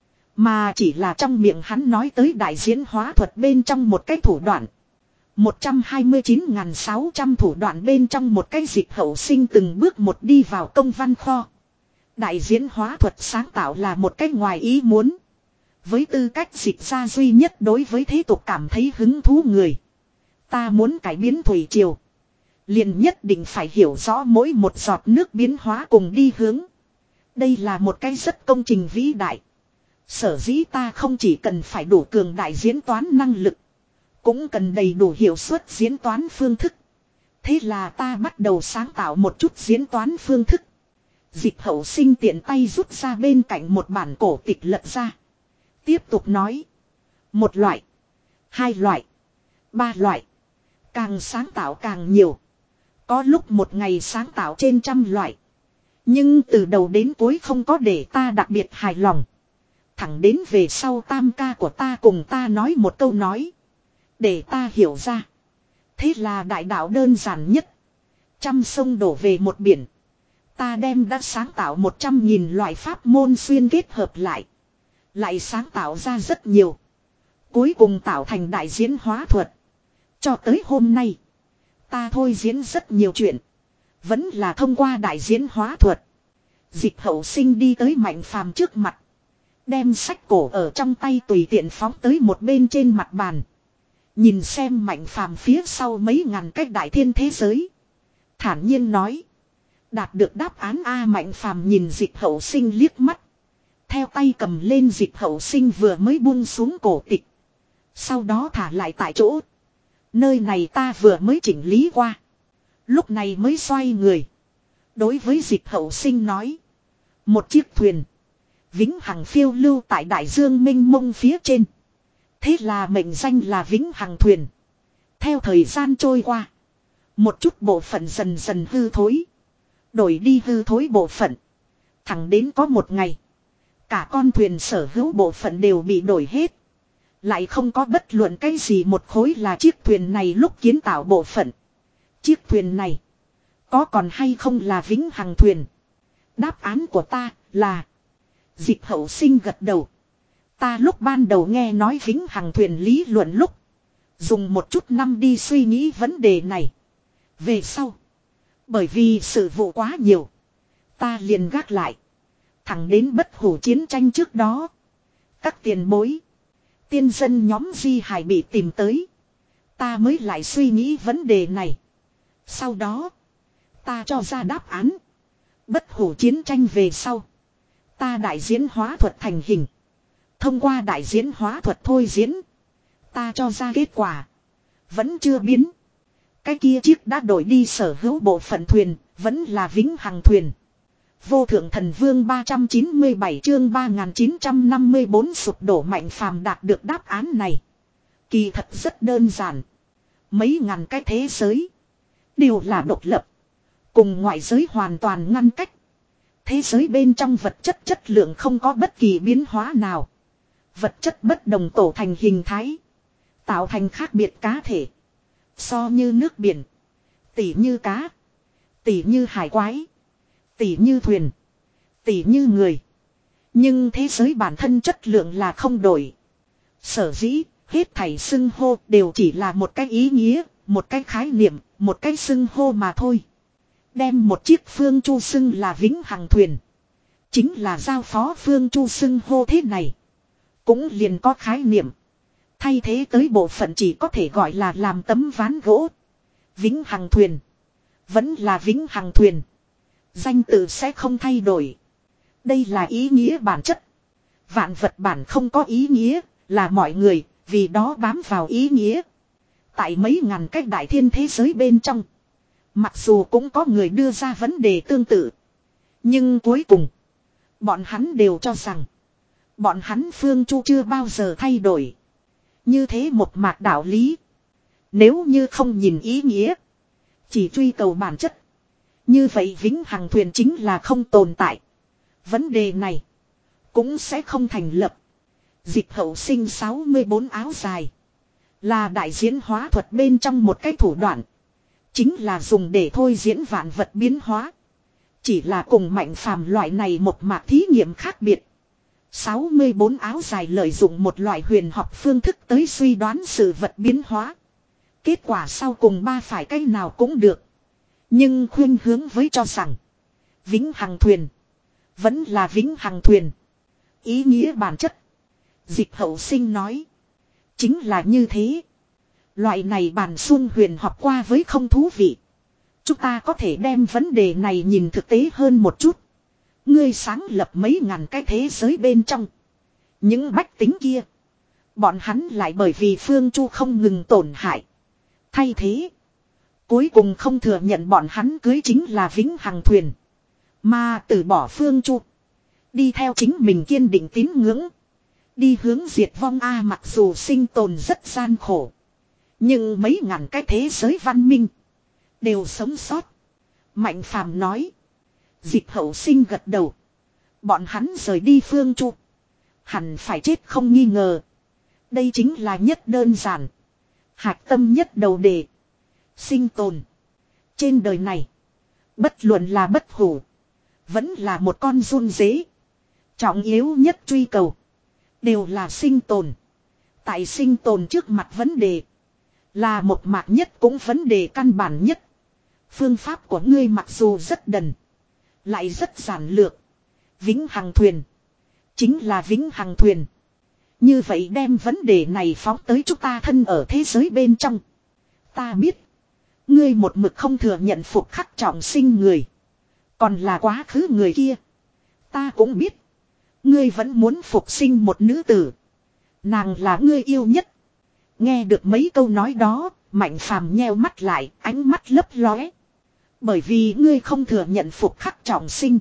Mà chỉ là trong miệng hắn nói tới đại diễn hóa thuật bên trong một cái thủ đoạn. một trăm hai mươi chín nghìn sáu trăm thủ đoạn bên trong một cái Dịch hậu sinh từng bước một đi vào công văn kho. Đại diễn hóa thuật sáng tạo là một cách ngoài ý muốn. Với tư cách dịch ra duy nhất đối với thế tục cảm thấy hứng thú người. Ta muốn cải biến thủy triều. Liền nhất định phải hiểu rõ mỗi một giọt nước biến hóa cùng đi hướng. Đây là một cái rất công trình vĩ đại. Sở dĩ ta không chỉ cần phải đủ cường đại diễn toán năng lực. Cũng cần đầy đủ hiệu suất diễn toán phương thức. Thế là ta bắt đầu sáng tạo một chút diễn toán phương thức. Dịch hậu sinh tiện tay rút ra bên cạnh một bản cổ tịch lật ra. Tiếp tục nói. Một loại. Hai loại. Ba loại. Càng sáng tạo càng nhiều. Có lúc một ngày sáng tạo trên trăm loại. Nhưng từ đầu đến cuối không có để ta đặc biệt hài lòng. Thẳng đến về sau tam ca của ta cùng ta nói một câu nói. Để ta hiểu ra. Thế là đại đạo đơn giản nhất. Trăm sông đổ về một biển. Ta đem đã sáng tạo một trăm nghìn loại pháp môn xuyên kết hợp lại. Lại sáng tạo ra rất nhiều. Cuối cùng tạo thành đại diễn hóa thuật. Cho tới hôm nay. Ta thôi diễn rất nhiều chuyện. Vẫn là thông qua đại diễn hóa thuật. Dịch hậu sinh đi tới Mạnh Phàm trước mặt. Đem sách cổ ở trong tay tùy tiện phóng tới một bên trên mặt bàn. Nhìn xem Mạnh Phàm phía sau mấy ngàn cách đại thiên thế giới. Thản nhiên nói. Đạt được đáp án A. Mạnh Phàm nhìn Dịch hậu sinh liếc mắt. Theo tay cầm lên Dịch hậu sinh vừa mới buông xuống cổ tịch. Sau đó thả lại tại chỗ. Nơi này ta vừa mới chỉnh lý qua. Lúc này mới xoay người. Đối với Dịch hậu sinh nói. Một chiếc thuyền. Vĩnh hằng phiêu lưu tại đại dương mênh mông phía trên. Thế là mệnh danh là Vĩnh hằng thuyền. Theo thời gian trôi qua. Một chút bộ phận dần dần hư thối. Đổi đi hư thối bộ phận. Thẳng đến có một ngày. Cả con thuyền sở hữu bộ phận đều bị đổi hết. Lại không có bất luận cái gì một khối là chiếc thuyền này lúc kiến tạo bộ phận. Chiếc thuyền này. Có còn hay không là Vĩnh hằng thuyền? Đáp án của ta là. Dịch hậu sinh gật đầu. Ta lúc ban đầu nghe nói Vĩnh hằng thuyền lý luận lúc. Dùng một chút năm đi suy nghĩ vấn đề này. Về sau. Bởi vì sự vụ quá nhiều. Ta liền gác lại. Thẳng đến bất hủ chiến tranh trước đó. Các tiền bối. Tiên dân nhóm di hải bị tìm tới. Ta mới lại suy nghĩ vấn đề này. Sau đó. Ta cho ra đáp án. Bất hủ chiến tranh về sau. Ta đại diễn hóa thuật thành hình. Thông qua đại diễn hóa thuật thôi diễn. Ta cho ra kết quả. Vẫn chưa biến. Cái kia chiếc đã đổi đi sở hữu bộ phận thuyền, vẫn là vĩnh hằng thuyền. Vô thượng thần vương ba trăm chín mươi bảy chương ba nghìn chín trăm năm mươi bốn sụp đổ Mạnh Phàm đạt được đáp án này. Kỳ thật rất đơn giản. Mấy ngàn cái thế giới đều là độc lập, cùng ngoại giới hoàn toàn ngăn cách. Thế giới bên trong vật chất chất lượng không có bất kỳ biến hóa nào. Vật chất bất đồng tổ thành hình thái, tạo thành khác biệt cá thể. So như nước biển, tỉ như cá, tỉ như hải quái, tỉ như thuyền, tỉ như người. Nhưng thế giới bản thân chất lượng là không đổi. Sở dĩ, hết thảy xưng hô đều chỉ là một cái ý nghĩa, một cái khái niệm, một cái xưng hô mà thôi. Đem một chiếc phương chu xưng là vĩnh hằng thuyền, chính là giao phó phương chu xưng hô thế này. Cũng liền có khái niệm. Thay thế tới bộ phận chỉ có thể gọi là làm tấm ván gỗ. Vĩnh hằng thuyền vẫn là vĩnh hằng thuyền. Danh tự sẽ không thay đổi. Đây là ý nghĩa bản chất. Vạn vật bản không có ý nghĩa, là mọi người, vì đó bám vào ý nghĩa. Tại mấy ngàn cách đại thiên thế giới bên trong, mặc dù cũng có người đưa ra vấn đề tương tự, nhưng cuối cùng bọn hắn đều cho rằng bọn hắn phương chu chưa bao giờ thay đổi. Như thế một mạc đạo lý. Nếu như không nhìn ý nghĩa, chỉ truy cầu bản chất, như vậy vĩnh hằng thuyền chính là không tồn tại. Vấn đề này cũng sẽ không thành lập. Dịch hậu sinh sáu mươi bốn áo dài là đại diễn hóa thuật bên trong một cái thủ đoạn, chính là dùng để thôi diễn vạn vật biến hóa. Chỉ là cùng Mạnh Phàm loại này một mạc thí nghiệm khác biệt. sáu mươi bốn áo dài lợi dụng một loại huyền học phương thức tới suy đoán sự vật biến hóa. Kết quả sau cùng ba phải cái nào cũng được. Nhưng khuyên hướng với cho rằng vĩnh hằng thuyền vẫn là vĩnh hằng thuyền. Ý nghĩa bản chất, Dịch hậu sinh nói, chính là như thế. Loại này bàn xuông huyền học qua với không thú vị. Chúng ta có thể đem vấn đề này nhìn thực tế hơn một chút. Ngươi sáng lập mấy ngàn cái thế giới bên trong, những bách tính kia, bọn hắn lại bởi vì phương chu không ngừng tổn hại, thay thế, cuối cùng không thừa nhận bọn hắn cưới chính là vĩnh hằng thuyền, mà từ bỏ phương chu, đi theo chính mình kiên định tín ngưỡng, đi hướng diệt vong. A mặc dù sinh tồn rất gian khổ, nhưng mấy ngàn cái thế giới văn minh đều sống sót. Mạnh Phàm nói. Dịch hậu sinh gật đầu. Bọn hắn rời đi phương chu, hẳn phải chết không nghi ngờ. Đây chính là nhất đơn giản, hạch tâm nhất đầu đề. Sinh tồn. Trên đời này, bất luận là bất hủ, vẫn là một con giun dế, trọng yếu nhất truy cầu đều là sinh tồn. Tại sinh tồn trước mặt vấn đề, là một mạc nhất cũng vấn đề căn bản nhất. Phương pháp của ngươi mặc dù rất đần, lại rất giản lược. Vĩnh hằng thuyền chính là vĩnh hằng thuyền. Như vậy đem vấn đề này phóng tới chúng ta thân ở thế giới bên trong. Ta biết ngươi một mực không thừa nhận phục khắc trọng sinh người, còn là quá khứ người kia. Ta cũng biết ngươi vẫn muốn phục sinh một nữ tử, nàng là ngươi yêu nhất. Nghe được mấy câu nói đó, Mạnh Phàm nheo mắt lại, ánh mắt lấp lóe. Bởi vì ngươi không thừa nhận phục khắc trọng sinh,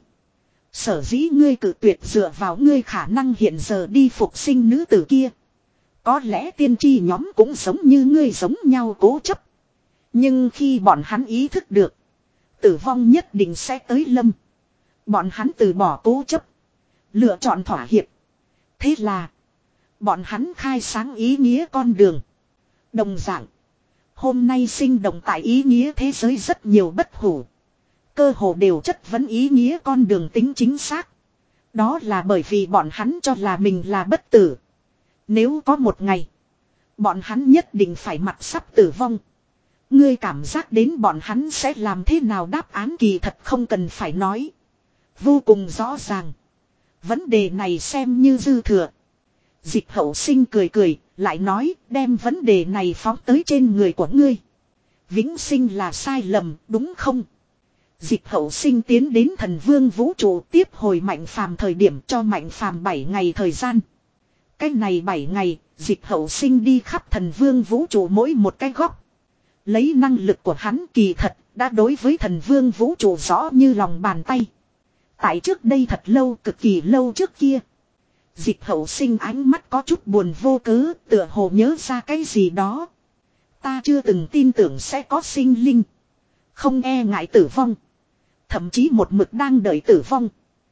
sở dĩ ngươi cự tuyệt dựa vào ngươi khả năng hiện giờ đi phục sinh nữ tử kia. Có lẽ tiên tri nhóm cũng giống như ngươi giống nhau cố chấp. Nhưng khi bọn hắn ý thức được tử vong nhất định sẽ tới lâm, bọn hắn từ bỏ cố chấp, lựa chọn thỏa hiệp. Thế là bọn hắn khai sáng ý nghĩa con đường. Đồng dạng, hôm nay sinh động tại ý nghĩa thế giới rất nhiều bất hủ, cơ hồ đều chất vấn ý nghĩa con đường tính chính xác. Đó là bởi vì bọn hắn cho là mình là bất tử. Nếu có một ngày bọn hắn nhất định phải mặt sắp tử vong, ngươi cảm giác đến bọn hắn sẽ làm thế nào? Đáp án kỳ thật không cần phải nói, vô cùng rõ ràng. Vấn đề này xem như dư thừa. Dịch hậu sinh cười cười, lại nói, đem vấn đề này phóng tới trên người của ngươi. Vĩnh sinh là sai lầm, đúng không? Dịch hậu sinh tiến đến thần vương vũ trụ tiếp hồi Mạnh Phàm thời điểm cho Mạnh Phàm bảy ngày thời gian. Cái này bảy ngày, dịch hậu sinh đi khắp thần vương vũ trụ mỗi một cái góc. Lấy năng lực của hắn kỳ thật đã đối với thần vương vũ trụ rõ như lòng bàn tay. Tại trước đây thật lâu, cực kỳ lâu trước kia. Dịch Hậu Sinh ánh mắt có chút buồn vô cớ, tựa hồ nhớ ra cái gì đó. Ta chưa từng tin tưởng sẽ có sinh linh. Không e ngại tử vong. Thậm chí một mực đang đợi tử vong.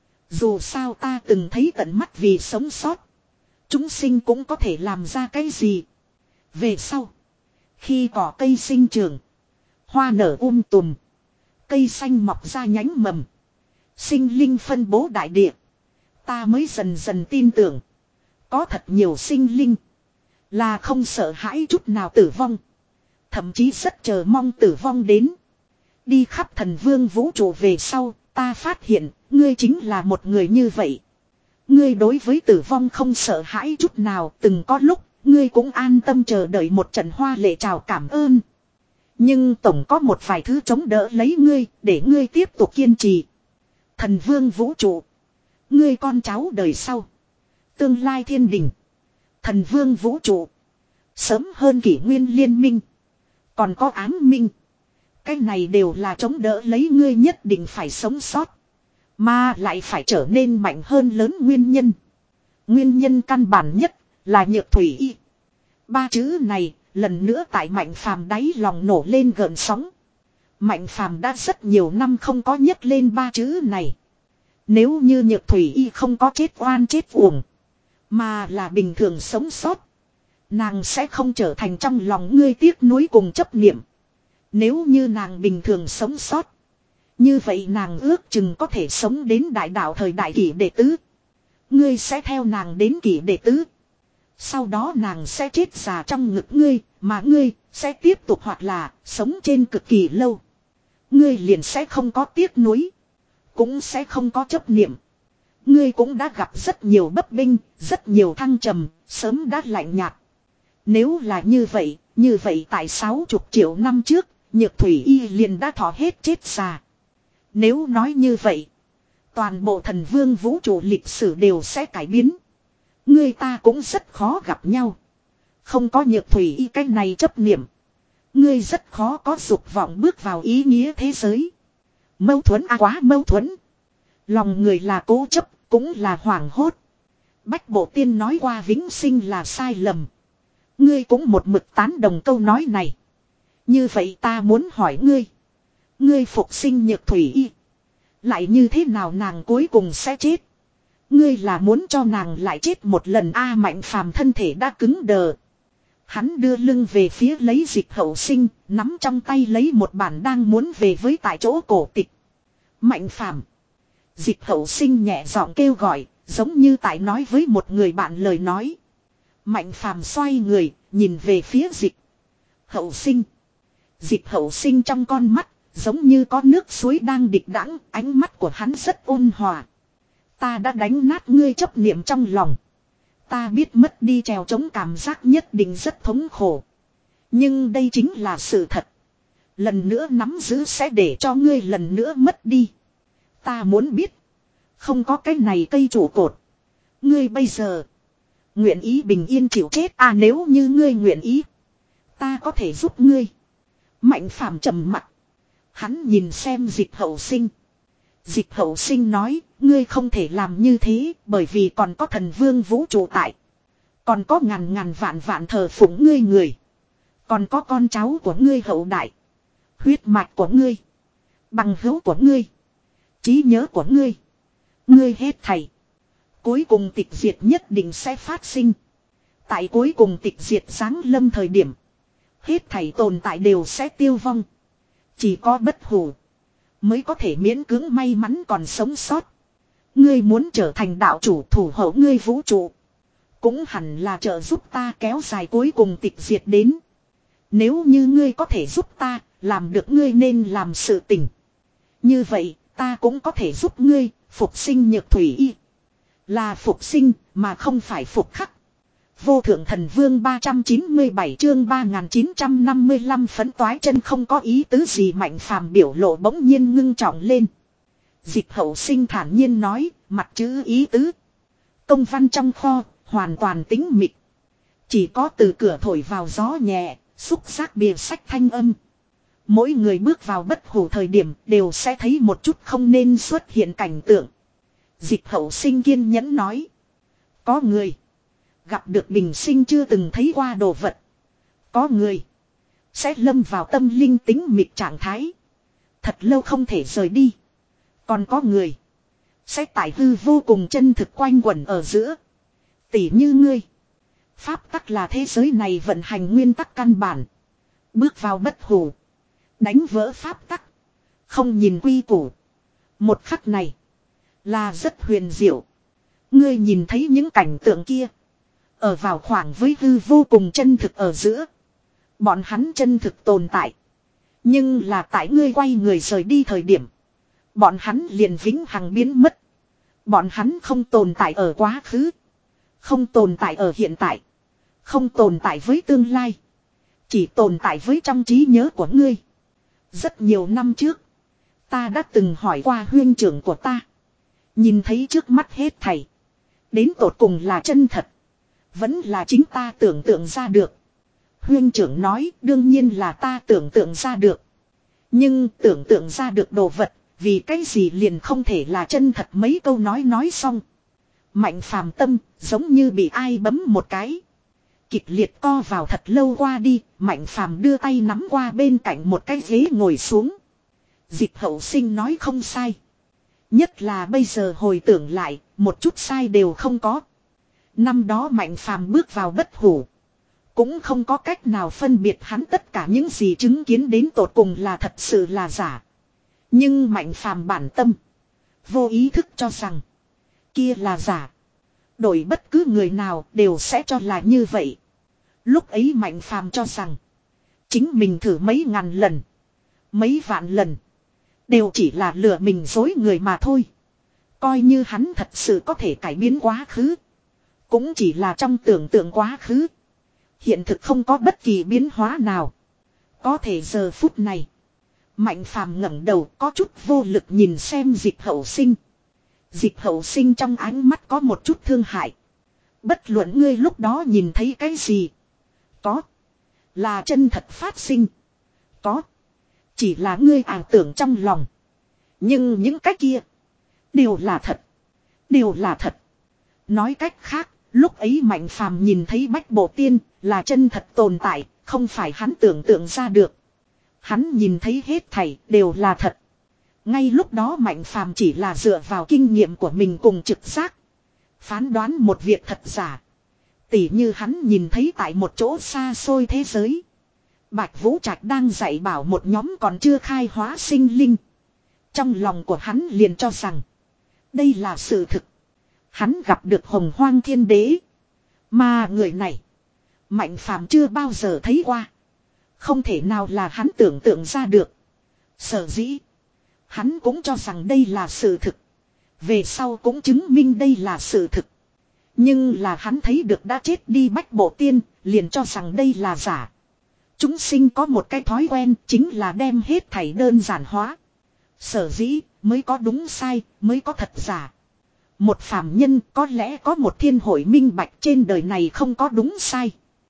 Dù sao ta từng thấy tận mắt vì sống sót. Chúng sinh cũng có thể làm ra cái gì. Về sau. Khi cỏ cây sinh trưởng. Hoa nở um tùm. Cây xanh mọc ra nhánh mầm. Sinh linh phân bố đại địa. Ta mới dần dần tin tưởng. Có thật nhiều sinh linh. Là không sợ hãi chút nào tử vong. Thậm chí rất chờ mong tử vong đến. Đi khắp thần vương vũ trụ về sau. Ta phát hiện. Ngươi chính là một người như vậy. Ngươi đối với tử vong không sợ hãi chút nào. Từng có lúc. Ngươi cũng an tâm chờ đợi một trận hoa lệ chào cảm ơn. Nhưng tổng có một vài thứ chống đỡ lấy ngươi. Để ngươi tiếp tục kiên trì. Thần vương vũ trụ. Ngươi con cháu đời sau. Tương lai thiên đình. Thần vương vũ trụ. Sớm hơn kỷ nguyên liên minh. Còn có áng minh. Cái này đều là chống đỡ lấy ngươi nhất định phải sống sót. Mà lại phải trở nên mạnh hơn lớn nguyên nhân. Nguyên nhân căn bản nhất là nhược thủy y. Ba chữ này lần nữa tại Mạnh Phàm đáy lòng nổ lên gợn sóng. Mạnh Phàm đã rất nhiều năm không có nhắc lên ba chữ này. Nếu như nhược thủy y không có chết oan chết uổng. Mà là bình thường sống sót. Nàng sẽ không trở thành trong lòng ngươi tiếc nuối cùng chấp niệm. Nếu như nàng bình thường sống sót. Như vậy nàng ước chừng có thể sống đến đại đạo thời đại kỷ đệ tứ. Ngươi sẽ theo nàng đến kỷ đệ tứ. Sau đó nàng sẽ chết già trong ngực ngươi. Mà ngươi sẽ tiếp tục hoặc là sống trên cực kỳ lâu. Ngươi liền sẽ không có tiếc nuối. Cũng sẽ không có chấp niệm. Ngươi cũng đã gặp rất nhiều bấp bênh, rất nhiều thăng trầm, sớm đã lạnh nhạt. Nếu là như vậy, như vậy tại sáu chục triệu năm trước, Nhược Thủy Y liền đã thọ hết chết già. Nếu nói như vậy, toàn bộ thần vương vũ trụ lịch sử đều sẽ cải biến. Ngươi ta cũng rất khó gặp nhau. Không có Nhược Thủy Y cái này chấp niệm. Ngươi rất khó có dục vọng bước vào ý nghĩa thế giới. Mâu thuẫn à, quá mâu thuẫn. Lòng người là cố chấp, cũng là hoảng hốt. Bách Bộ Tiên nói qua vĩnh sinh là sai lầm. Ngươi cũng một mực tán đồng câu nói này. Như vậy ta muốn hỏi ngươi. Ngươi phục sinh Nhược Thủy Y. Lại như thế nào nàng cuối cùng sẽ chết? Ngươi là muốn cho nàng lại chết một lần a? Mạnh Phàm thân thể đã cứng đờ. Hắn đưa lưng về phía lấy Dịch Hậu Sinh, nắm trong tay lấy một bản đang muốn về với tại chỗ cổ tịch. Mạnh Phàm. Dịch Hậu Sinh nhẹ giọng kêu gọi, giống như tại nói với một người bạn lời nói. Mạnh Phàm xoay người, nhìn về phía Dịch Hậu Sinh. Dịch Hậu Sinh trong con mắt, giống như có nước suối đang địch đãng, ánh mắt của hắn rất ôn hòa. Ta đã đánh nát ngươi chấp niệm trong lòng. Ta biết mất đi trèo chống cảm giác nhất định rất thống khổ. Nhưng đây chính là sự thật. Lần nữa nắm giữ sẽ để cho ngươi lần nữa mất đi. Ta muốn biết. Không có cái này cây trụ cột. Ngươi bây giờ. Nguyện ý bình yên chịu chết à? Nếu như ngươi nguyện ý. Ta có thể giúp ngươi. Mạnh Phàm trầm mặt. Hắn nhìn xem Dịch Hậu Sinh. Dịch Hậu Sinh nói. Ngươi không thể làm như thế. Bởi vì còn có thần vương vũ trụ tại. Còn có ngàn ngàn vạn vạn thờ phụng ngươi người. Còn có con cháu của ngươi hậu đại. Huyết mạch của ngươi. Bằng hữu của ngươi. Trí nhớ của ngươi. Ngươi hết thảy. Cuối cùng tịch diệt nhất định sẽ phát sinh. Tại cuối cùng tịch diệt giáng lâm thời điểm. Hết thảy tồn tại đều sẽ tiêu vong. Chỉ có bất hủ. Mới có thể miễn cưỡng may mắn còn sống sót. Ngươi muốn trở thành đạo chủ thủ hộ ngươi vũ trụ. Cũng hẳn là trợ giúp ta kéo dài cuối cùng tịch diệt đến. Nếu như ngươi có thể giúp ta, làm được ngươi nên làm sự tình. Như vậy, ta cũng có thể giúp ngươi, phục sinh Nhược Thủy Y. Là phục sinh, mà không phải phục khắc. Vô thượng thần vương ba trăm chín mươi bảy chương ba nghìn chín trăm năm mươi lăm phấn toái chân không có ý tứ gì. Mạnh Phàm biểu lộ bỗng nhiên ngưng trọng lên. Dịch Hậu Sinh thản nhiên nói, mặt chữ ý tứ. Công văn trong kho, hoàn toàn tĩnh mịch. Chỉ có từ cửa thổi vào gió nhẹ, xúc giác bìa sách thanh âm, Mỗi người bước vào bất hủ thời điểm đều sẽ thấy một chút không nên xuất hiện cảnh tượng. Dịch hậu sinh kiên nhẫn nói. Có người gặp được bình sinh chưa từng thấy qua đồ vật. Có người sẽ lâm vào tâm linh tính mịt trạng thái. Thật lâu không thể rời đi. Còn có người sẽ tại hư vô cùng chân thực quanh quẩn ở giữa. Tỉ như ngươi. Pháp tắc là thế giới này vận hành nguyên tắc căn bản. Bước vào bất hủ. Đánh vỡ pháp tắc. Không nhìn quy củ. Một khắc này là rất huyền diệu. Ngươi nhìn thấy những cảnh tượng kia. Ở vào khoảng với hư vô cùng chân thực ở giữa. Bọn hắn chân thực tồn tại. Nhưng là tại ngươi quay người rời đi thời điểm. Bọn hắn liền vĩnh hằng biến mất. Bọn hắn không tồn tại ở quá khứ. Không tồn tại ở hiện tại. Không tồn tại với tương lai. Chỉ tồn tại với trong trí nhớ của ngươi. Rất nhiều năm trước. Ta đã từng hỏi qua huynh trưởng của ta. Nhìn thấy trước mắt hết thảy. Đến tột cùng là chân thật. Vẫn là chính ta tưởng tượng ra được. Huynh trưởng nói đương nhiên là ta tưởng tượng ra được. Nhưng tưởng tượng ra được đồ vật. Vì cái gì liền không thể là chân thật mấy câu nói nói xong. Mạnh phàm tâm giống như bị ai bấm một cái. Kịch liệt co vào thật lâu qua đi. Mạnh phàm đưa tay nắm qua bên cạnh một cái ghế ngồi xuống. Dịch hậu sinh nói không sai. Nhất là bây giờ hồi tưởng lại. Một chút sai đều không có. Năm đó mạnh phàm bước vào bất hủ. Cũng không có cách nào phân biệt hắn tất cả những gì chứng kiến đến tột cùng là thật sự là giả. Nhưng mạnh phàm bản tâm. Vô ý thức cho rằng. Kia là giả. Đổi bất cứ người nào đều sẽ cho là như vậy. Lúc ấy mạnh phàm cho rằng. Chính mình thử mấy ngàn lần. Mấy vạn lần. Đều chỉ là lừa mình dối người mà thôi. Coi như hắn thật sự có thể cải biến quá khứ. Cũng chỉ là trong tưởng tượng quá khứ. Hiện thực không có bất kỳ biến hóa nào. Có thể giờ phút này. Mạnh phàm ngẩng đầu có chút vô lực nhìn xem dịch hậu sinh. Dịch hậu sinh trong ánh mắt có một chút thương hại. Bất luận ngươi lúc đó nhìn thấy cái gì. Có. Là chân thật phát sinh. Có. Chỉ là ngươi ảo tưởng trong lòng. Nhưng những cái kia. Đều là thật. Đều là thật. Nói cách khác. Lúc ấy mạnh phàm nhìn thấy bách bộ tiên. Là chân thật tồn tại. Không phải hắn tưởng tượng ra được. Hắn nhìn thấy hết thảy đều là thật. Ngay lúc đó mạnh phàm chỉ là dựa vào kinh nghiệm của mình cùng trực giác. Phán đoán một việc thật giả. Tỉ như hắn nhìn thấy tại một chỗ xa xôi thế giới. Bạch Vũ Trạch đang dạy bảo một nhóm còn chưa khai hóa sinh linh. Trong lòng của hắn liền cho rằng. Đây là sự thực. Hắn gặp được hồng hoang thiên đế. Mà người này. Mạnh phàm chưa bao giờ thấy qua. Không thể nào là hắn tưởng tượng ra được. Sở dĩ. Hắn cũng cho rằng đây là sự thực. Về sau cũng chứng minh đây là sự thực. Nhưng là hắn thấy được đã chết đi bách bộ tiên. Liền cho rằng đây là giả. Chúng sinh có một cái thói quen. Chính là đem hết thảy đơn giản hóa. Sở dĩ mới có đúng sai. Mới có thật giả. Một phàm nhân có lẽ có một thiên hội minh bạch trên đời này không có đúng sai.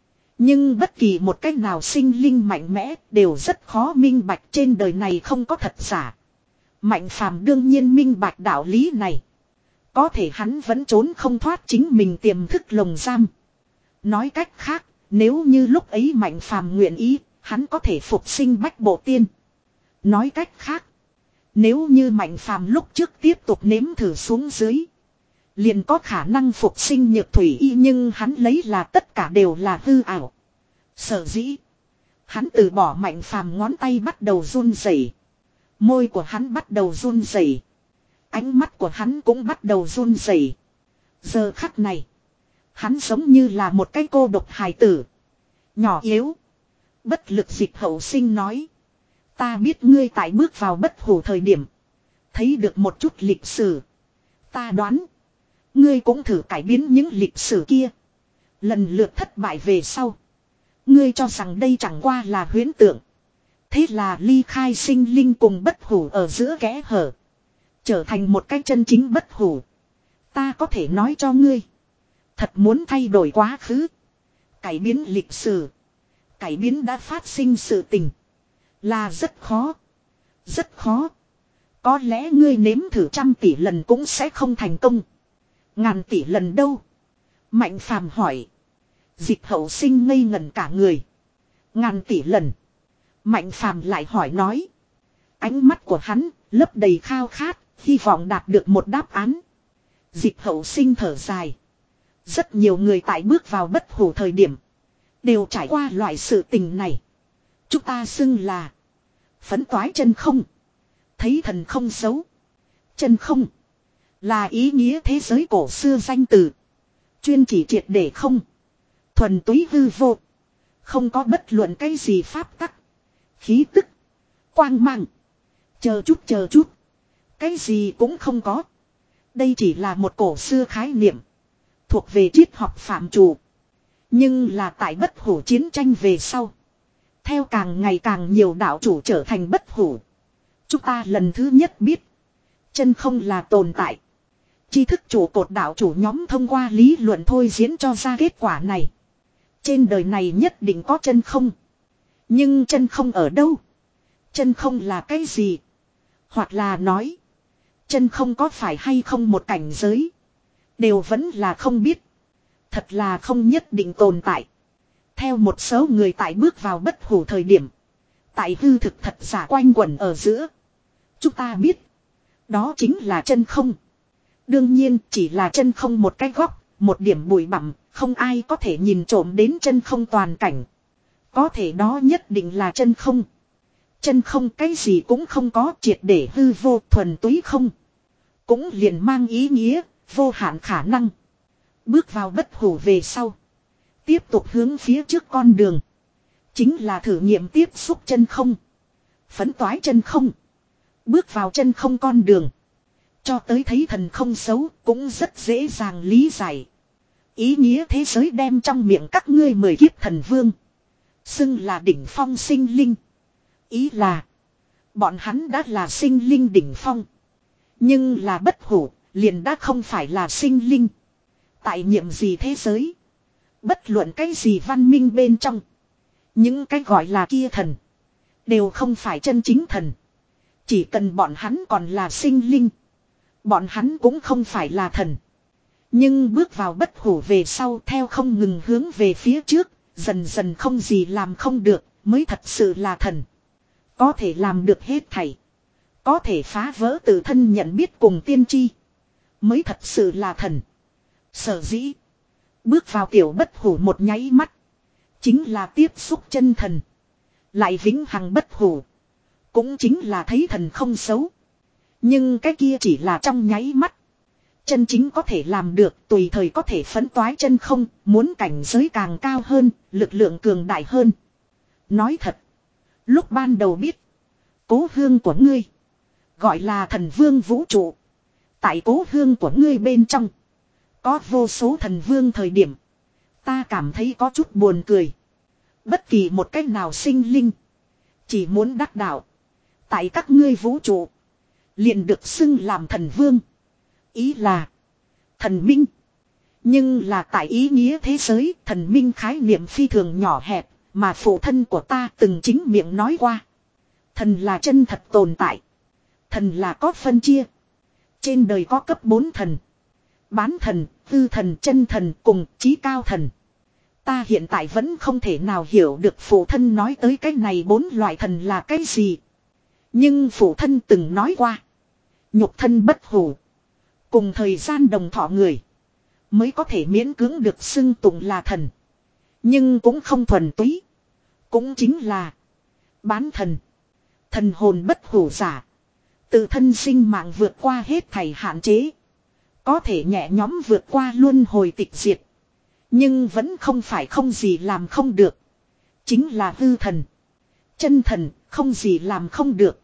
Nhưng bất kỳ một cách nào sinh linh mạnh mẽ đều rất khó minh bạch trên đời này không có thật giả. Mạnh phàm đương nhiên minh bạch đạo lý này. Có thể hắn vẫn trốn không thoát chính mình tiềm thức lồng giam. Nói cách khác, nếu như lúc ấy mạnh phàm nguyện ý, hắn có thể phục sinh bách bộ tiên. Nói cách khác, nếu như mạnh phàm lúc trước tiếp tục nếm thử xuống dưới, liền có khả năng phục sinh nhược thủy y, nhưng hắn lấy là tất cả đều là hư ảo. Sở dĩ hắn từ bỏ mạnh phàm, ngón tay bắt đầu run rẩy, môi của hắn bắt đầu run rẩy, ánh mắt của hắn cũng bắt đầu run rẩy. Giờ khắc này, hắn giống như là một cái cô độc hài tử, nhỏ yếu, bất lực. Dịch hậu sinh nói, ta biết ngươi tại bước vào bất hủ thời điểm thấy được một chút lịch sử. Ta đoán ngươi cũng thử cải biến những lịch sử kia. Lần lượt thất bại về sau, ngươi cho rằng đây chẳng qua là huyễn tượng. Thế là ly khai sinh linh cùng bất hủ ở giữa kẽ hở, trở thành một cái chân chính bất hủ. Ta có thể nói cho ngươi, thật muốn thay đổi quá khứ, cải biến lịch sử, cải biến đã phát sinh sự tình, Là rất khó. Rất khó. Có lẽ ngươi nếm thử trăm tỷ lần cũng sẽ không thành công. Ngàn tỷ lần đâu? Mạnh Phàm hỏi. Dịch Hậu Sinh ngây ngẩn cả người. Ngàn tỷ lần. Mạnh Phàm lại hỏi nói. Ánh mắt của hắn lấp đầy khao khát, hy vọng đạt được một đáp án. Dịch Hậu Sinh thở dài. Rất nhiều người tại bước vào bất hủ thời điểm đều trải qua loại sự tình này. Chúng ta xưng là phấn toái chân không. Thấy thần không xấu. Chân không là ý nghĩa thế giới cổ xưa danh từ. Chuyên chỉ triệt để không. Thuần túy hư vô. Không có bất luận cái gì pháp tắc. Khí tức. Quang mang. Chờ chút chờ chút. Cái gì cũng không có. Đây chỉ là một cổ xưa khái niệm. Thuộc về triết học phạm trù. Nhưng là tại bất hủ chiến tranh về sau. Theo càng ngày càng nhiều đạo chủ trở thành bất hủ. Chúng ta lần thứ nhất biết. Chân không là tồn tại. Tri thức chủ cột đạo chủ nhóm thông qua lý luận thôi diễn cho ra kết quả này. Trên đời này nhất định có chân không. Nhưng chân không ở đâu? Chân không là cái gì? Hoặc là nói. Chân không có phải hay không một cảnh giới? Đều vẫn là không biết. Thật là không nhất định tồn tại. Theo một số người tại bước vào bất hủ thời điểm. Tại hư thực thật giả quanh quẩn ở giữa. Chúng ta biết. Đó chính là chân không. Đương nhiên chỉ là chân không một cái góc. Một điểm bụi bặm. Không ai có thể nhìn trộm đến chân không toàn cảnh. Có thể đó nhất định là chân không. Chân không cái gì cũng không có, triệt để hư vô thuần túy không. Cũng liền mang ý nghĩa vô hạn khả năng. Bước vào bất hủ về sau. Tiếp tục hướng phía trước con đường. Chính là thử nghiệm tiếp xúc chân không. Phấn toái chân không. Bước vào chân không con đường. Cho tới thấy thần không xấu cũng rất dễ dàng lý giải. Ý nghĩa thế giới đem trong miệng các ngươi mười kiếp thần vương. Xưng là đỉnh phong sinh linh. Ý là. Bọn hắn đã là sinh linh đỉnh phong. Nhưng là bất hủ. Liền đã không phải là sinh linh. Tại nhiệm gì thế giới. Bất luận cái gì văn minh bên trong. Những cái gọi là kia thần. Đều không phải chân chính thần. Chỉ cần bọn hắn còn là sinh linh. Bọn hắn cũng không phải là thần. Nhưng bước vào bất hủ về sau theo không ngừng hướng về phía trước. Dần dần không gì làm không được. Mới thật sự là thần. Có thể làm được hết thảy. Có thể phá vỡ tự thân nhận biết cùng tiên tri. Mới thật sự là thần. Sở dĩ. Bước vào tiểu bất hủ một nháy mắt. Chính là tiếp xúc chân thần. Lại vĩnh hằng bất hủ. Cũng chính là thấy thần không xấu. Nhưng cái kia chỉ là trong nháy mắt. Chân chính có thể làm được, tùy thời có thể phấn toái chân không, muốn cảnh giới càng cao hơn, lực lượng cường đại hơn. Nói thật. Lúc ban đầu biết. Cố hương của ngươi. Gọi là thần vương vũ trụ. Tại cố hương của ngươi bên trong. Có vô số thần vương thời điểm. Ta cảm thấy có chút buồn cười. Bất kỳ một cách nào sinh linh. Chỉ muốn đắc đạo. Tại các ngươi vũ trụ. Liền được xưng làm thần vương. Ý là. Thần minh. Nhưng là tại ý nghĩa thế giới. Thần minh khái niệm phi thường nhỏ hẹp. Mà phụ thân của ta từng chính miệng nói qua. Thần là chân thật tồn tại. Thần là có phân chia. Trên đời có cấp bốn thần. Bán thần, hư thần, chân thần cùng chí cao thần. Ta hiện tại vẫn không thể nào hiểu được phụ thân nói tới cái này bốn loại thần là cái gì. Nhưng phụ thân từng nói qua. Nhục thân bất hủ. Cùng thời gian đồng thọ người. Mới có thể miễn cưỡng được xưng tụng là thần. Nhưng cũng không thuần túy. Cũng chính là. Bán thần. Thần hồn bất hủ giả. Tự thân sinh mạng vượt qua hết thảy hạn chế. Có thể nhẹ nhóm vượt qua luân hồi tịch diệt. Nhưng vẫn không phải không gì làm không được. Chính là hư thần. Chân thần không gì làm không được.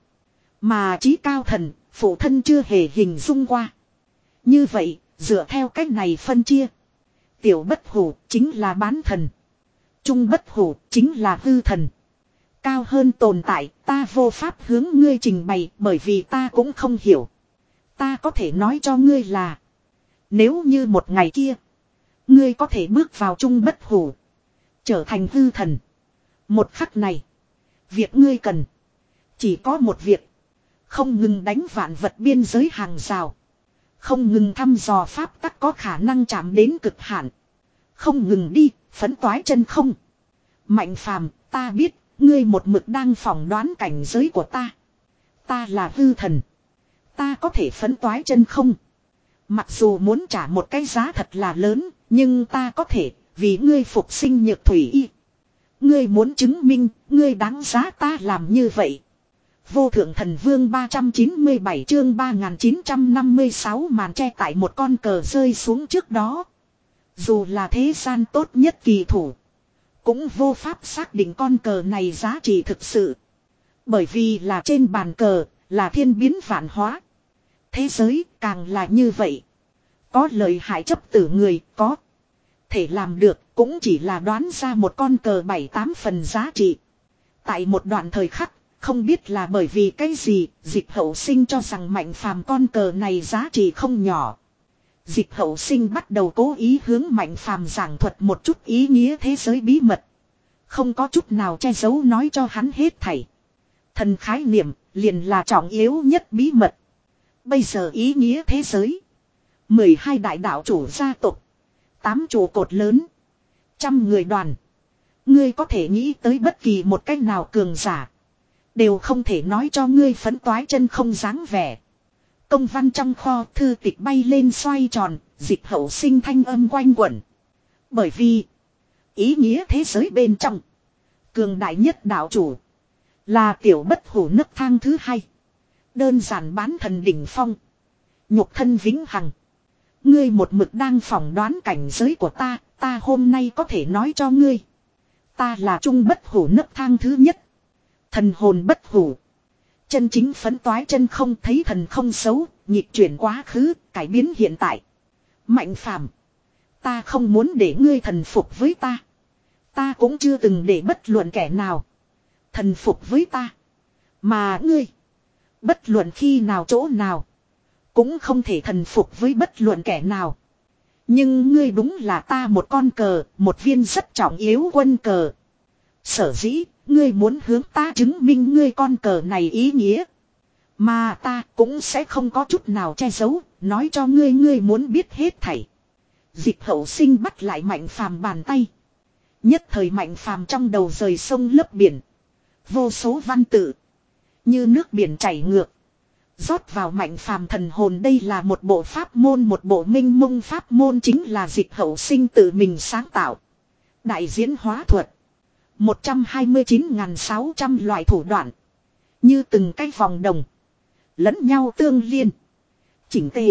Mà chí cao thần phụ thân chưa hề hình dung qua. Như vậy dựa theo cách này phân chia. Tiểu bất hủ chính là bán thần. Trung bất hủ chính là hư thần. Cao hơn tồn tại ta vô pháp hướng ngươi trình bày bởi vì ta cũng không hiểu. Ta có thể nói cho ngươi là. Nếu như một ngày kia. Ngươi có thể bước vào trung bất hủ. Trở thành hư thần. Một khắc này. Việc ngươi cần. Chỉ có một việc. Không ngừng đánh vạn vật biên giới hàng rào. Không ngừng thăm dò pháp tắc có khả năng chạm đến cực hạn. Không ngừng đi, phấn toái chân không. Mạnh phàm, ta biết, ngươi một mực đang phỏng đoán cảnh giới của ta. Ta là hư thần. Ta có thể phấn toái chân không. Mặc dù muốn trả một cái giá thật là lớn, nhưng ta có thể, vì ngươi phục sinh nhược thủy y. Ngươi muốn chứng minh, ngươi đáng giá ta làm như vậy. Vô thượng thần vương ba trăm chín mươi bảy chương ba nghìn chín trăm năm mươi sáu màn che tại một con cờ rơi xuống trước đó. Dù là thế gian tốt nhất kỳ thủ. Cũng vô pháp xác định con cờ này giá trị thực sự. Bởi vì là trên bàn cờ, là thiên biến vạn hóa. Thế giới càng là như vậy. Có lợi hại chấp tử người, có. Thể làm được, cũng chỉ là đoán ra một con cờ bảy tám phần giá trị. Tại một đoạn thời khắc, không biết là bởi vì cái gì, Dịch Hậu Sinh cho rằng Mạnh Phàm con cờ này giá trị không nhỏ. Dịch Hậu Sinh bắt đầu cố ý hướng Mạnh Phàm giảng thuật một chút ý nghĩa thế giới bí mật. Không có chút nào che giấu nói cho hắn hết thảy. Thần khái niệm liền là trọng yếu nhất bí mật. Bây giờ ý nghĩa thế giới. mười hai đại đạo chủ gia tộc. tám trụ cột lớn. Trăm người đoàn. Ngươi có thể nghĩ tới bất kỳ một cách nào cường giả. Đều không thể nói cho ngươi phấn toái chân không dáng vẻ. Công văn trong kho thư tịch bay lên xoay tròn. Dịch Hậu Sinh thanh âm quanh quẩn. Bởi vì ý nghĩa thế giới bên trong. Cường đại nhất đạo chủ. Là tiểu bất hủ nấc thang thứ hai. Đơn giản bán thần đỉnh phong. Nhục thân vĩnh hằng. Ngươi một mực đang phỏng đoán cảnh giới của ta. Ta hôm nay có thể nói cho ngươi. Ta là trung bất hủ nấc thang thứ nhất. Thần hồn bất hủ. Chân chính phấn toái chân không thấy thần không xấu. Nhịp chuyển quá khứ. Cải biến hiện tại. Mạnh phàm. Ta không muốn để ngươi thần phục với ta. Ta cũng chưa từng để bất luận kẻ nào thần phục với ta. Mà ngươi, bất luận khi nào chỗ nào, cũng không thể thần phục với bất luận kẻ nào. Nhưng ngươi đúng là ta một con cờ, một viên rất trọng yếu quân cờ. Sở dĩ, ngươi muốn hướng ta chứng minh ngươi con cờ này ý nghĩa. Mà ta cũng sẽ không có chút nào che giấu, nói cho ngươi ngươi muốn biết hết thảy. Dịch Hậu Sinh bắt lại Mạnh Phàm bàn tay. Nhất thời Mạnh Phàm trong đầu rời sông lấp biển. Vô số văn tự. Như nước biển chảy ngược. Rót vào Mạnh Phàm thần hồn, đây là một bộ pháp môn, một bộ minh mông pháp môn, chính là Dịch Hậu Sinh tự mình sáng tạo. Đại diễn hóa thuật. một trăm hai mươi chín nghìn sáu trăm loại thủ đoạn. Như từng cái vòng đồng. Lẫn nhau tương liên. Chỉnh tề.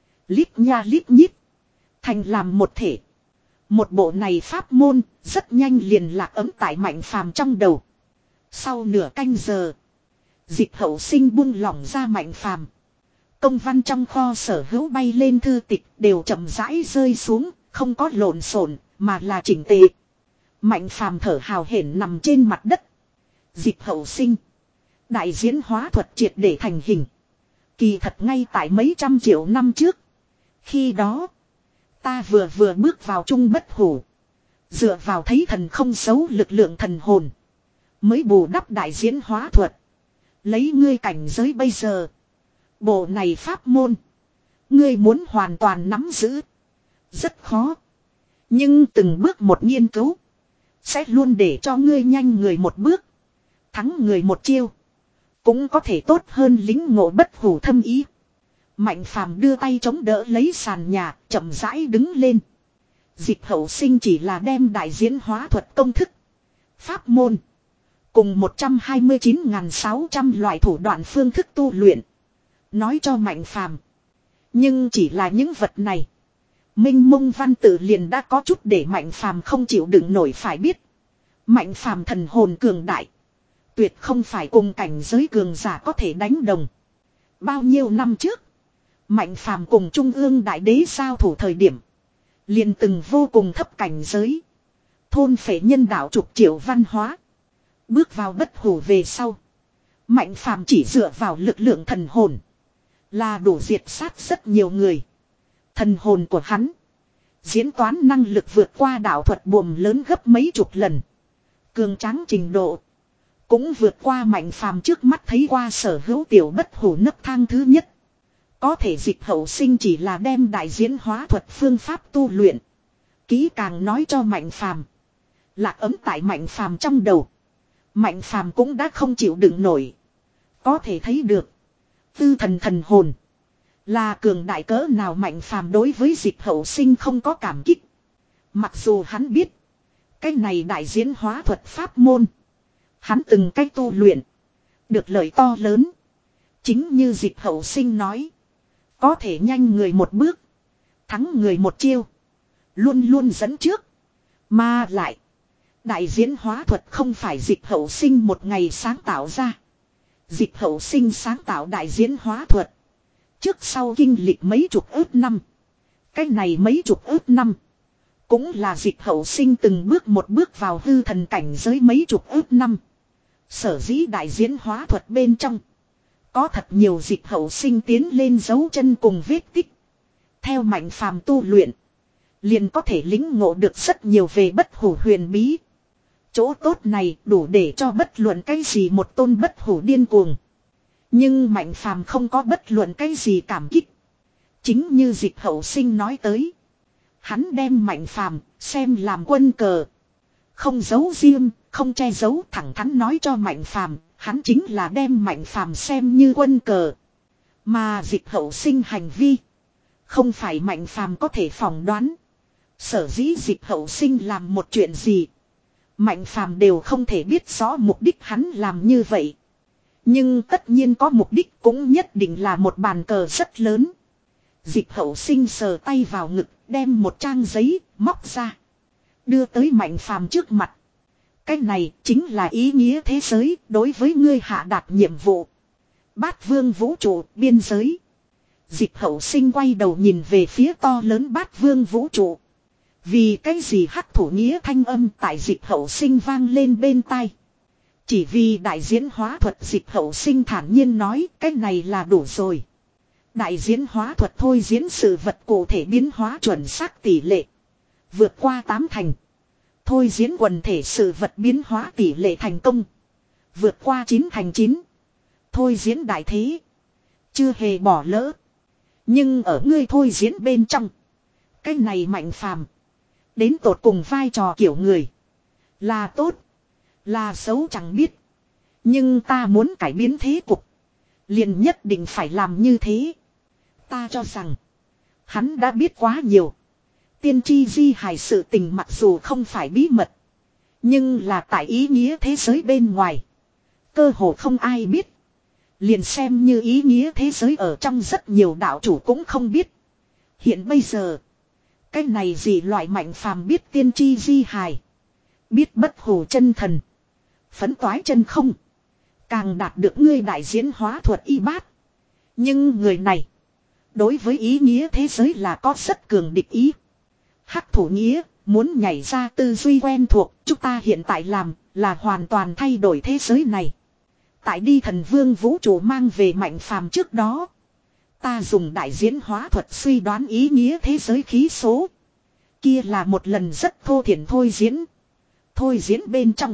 Lít nha lít nhít. Thành làm một thể. Một bộ này pháp môn rất nhanh liền lạc ấm tại Mạnh Phàm trong đầu. Sau nửa canh giờ, Dịch Hậu Sinh buông lỏng ra Mạnh Phàm. Công văn trong kho sở hữu bay lên thư tịch đều chậm rãi rơi xuống, không có lộn xộn mà là chỉnh tề. Mạnh Phàm thở hào hển nằm trên mặt đất. Dịch Hậu Sinh. Đại diễn hóa thuật triệt để thành hình. Kỳ thật ngay tại mấy trăm triệu năm trước. Khi đó, ta vừa vừa bước vào trung bất hủ. Dựa vào thấy thần không xấu lực lượng thần hồn. Mới bù đắp đại diễn hóa thuật. Lấy ngươi cảnh giới bây giờ. Bộ này pháp môn. Ngươi muốn hoàn toàn nắm giữ. Rất khó. Nhưng từng bước một nghiên cứu. Sẽ luôn để cho ngươi nhanh người một bước. Thắng người một chiêu. Cũng có thể tốt hơn lính ngộ bất hủ thâm ý. Mạnh Phàm đưa tay chống đỡ lấy sàn nhà, chậm rãi đứng lên. Dịch Hậu Sinh chỉ là đem đại diễn hóa thuật công thức. Pháp môn. Cùng một trăm hai mươi chín nghìn sáu trăm loại thủ đoạn phương thức tu luyện. Nói cho Mạnh Phàm. Nhưng chỉ là những vật này. Minh mông văn tự liền đã có chút để Mạnh Phàm không chịu đựng nổi, phải biết. Mạnh Phàm thần hồn cường đại. Tuyệt không phải cùng cảnh giới cường giả có thể đánh đồng. Bao nhiêu năm trước. Mạnh Phàm cùng Trung ương đại đế giao thủ thời điểm. Liền từng vô cùng thấp cảnh giới. Thôn phệ nhân đạo chục triệu văn hóa. Bước vào bất hủ về sau. Mạnh Phàm chỉ dựa vào lực lượng thần hồn. Là đủ diệt sát rất nhiều người. Thần hồn của hắn. Diễn toán năng lực vượt qua đạo thuật buồm lớn gấp mấy chục lần. Cường tráng trình độ. Cũng vượt qua Mạnh Phàm trước mắt thấy qua sở hữu tiểu bất hủ nấc thang thứ nhất. Có thể Dịch Hậu Sinh chỉ là đem đại diễn hóa thuật phương pháp tu luyện. Kỹ càng nói cho Mạnh Phàm. Lạc ấm tại Mạnh Phàm trong đầu. Mạnh Phàm cũng đã không chịu đựng nổi. Có thể thấy được. Tư thần thần hồn. Là cường đại cỡ nào Mạnh Phàm đối với Dịch Hậu Sinh không có cảm kích. Mặc dù hắn biết. Cái này đại diễn hóa thuật pháp môn. Hắn từng cách tu luyện. Được lợi to lớn. Chính như Dịch Hậu Sinh nói. Có thể nhanh người một bước. Thắng người một chiêu. Luôn luôn dẫn trước. Mà lại. Đại diễn hóa thuật không phải Dịch Hậu Sinh một ngày sáng tạo ra. Dịch Hậu Sinh sáng tạo đại diễn hóa thuật. Trước sau kinh lịch mấy chục ước năm. Cái này mấy chục ước năm. Cũng là Dịch Hậu Sinh từng bước một bước vào hư thần cảnh giới mấy chục ước năm. Sở dĩ đại diễn hóa thuật bên trong. Có thật nhiều Dịch Hậu Sinh tiến lên dấu chân cùng vết tích. Theo Mạnh Phàm tu luyện. Liền có thể lĩnh ngộ được rất nhiều về bất hủ huyền bí. Chỗ tốt này đủ để cho bất luận cái gì một tôn bất hủ điên cuồng. Nhưng Mạnh Phàm không có bất luận cái gì cảm kích. Chính như Dịch Hậu Sinh nói tới. Hắn đem Mạnh Phàm xem làm quân cờ. Không giấu riêng, không che giấu, thẳng thắn nói cho Mạnh Phàm, hắn chính là đem Mạnh Phàm xem như quân cờ. Mà Dịch Hậu Sinh hành vi, không phải Mạnh Phàm có thể phỏng đoán. Sở dĩ Dịch Hậu Sinh làm một chuyện gì, Mạnh Phàm đều không thể biết rõ mục đích hắn làm như vậy. Nhưng tất nhiên có mục đích cũng nhất định là một bàn cờ rất lớn. Dịch Hậu Sinh sờ tay vào ngực, đem một trang giấy móc ra, đưa tới Mạnh Phàm trước mặt. Cái này chính là ý nghĩa thế giới đối với ngươi hạ đạt nhiệm vụ. Bát vương vũ trụ biên giới. Dịch Hậu Sinh quay đầu nhìn về phía to lớn bát vương vũ trụ. Vì cái gì hắc thủ nghĩa thanh âm tại Dịch Hậu Sinh vang lên bên tai. Chỉ vì đại diễn hóa thuật Dịch Hậu Sinh thản nhiên nói cái này là đủ rồi. Đại diễn hóa thuật thôi diễn sự vật cụ thể biến hóa chuẩn xác tỷ lệ. Vượt qua tám thành. Thôi diễn quần thể sự vật biến hóa tỷ lệ thành công. Vượt qua chín thành chín. Thôi diễn đại thế. Chưa hề bỏ lỡ. Nhưng ở ngươi thôi diễn bên trong. Cái này Mạnh Phàm đến tột cùng vai trò kiểu người. Là tốt. Là xấu chẳng biết. Nhưng ta muốn cải biến thế cục. Liền nhất định phải làm như thế. Ta cho rằng. Hắn đã biết quá nhiều. Tiên tri di hài sự tình mặc dù không phải bí mật. Nhưng là tại ý nghĩa thế giới bên ngoài. Cơ hồ không ai biết. Liền xem như ý nghĩa thế giới ở trong rất nhiều đạo chủ cũng không biết. Hiện bây giờ. Cái này gì loại Mạnh Phàm biết tiên tri di hài. Biết bất hủ chân thần. Phấn toái chân không. Càng đạt được ngươi đại diễn hóa thuật y bát. Nhưng người này. Đối với ý nghĩa thế giới là có rất cường địch ý. Hắc thủ nghĩa, muốn nhảy ra tư duy quen thuộc, chúng ta hiện tại làm, là hoàn toàn thay đổi thế giới này. Tại đi thần vương vũ trụ mang về Mạnh Phàm trước đó. Ta dùng đại diễn hóa thuật suy đoán ý nghĩa thế giới khí số. Kia là một lần rất thô thiển thôi diễn. Thôi diễn bên trong.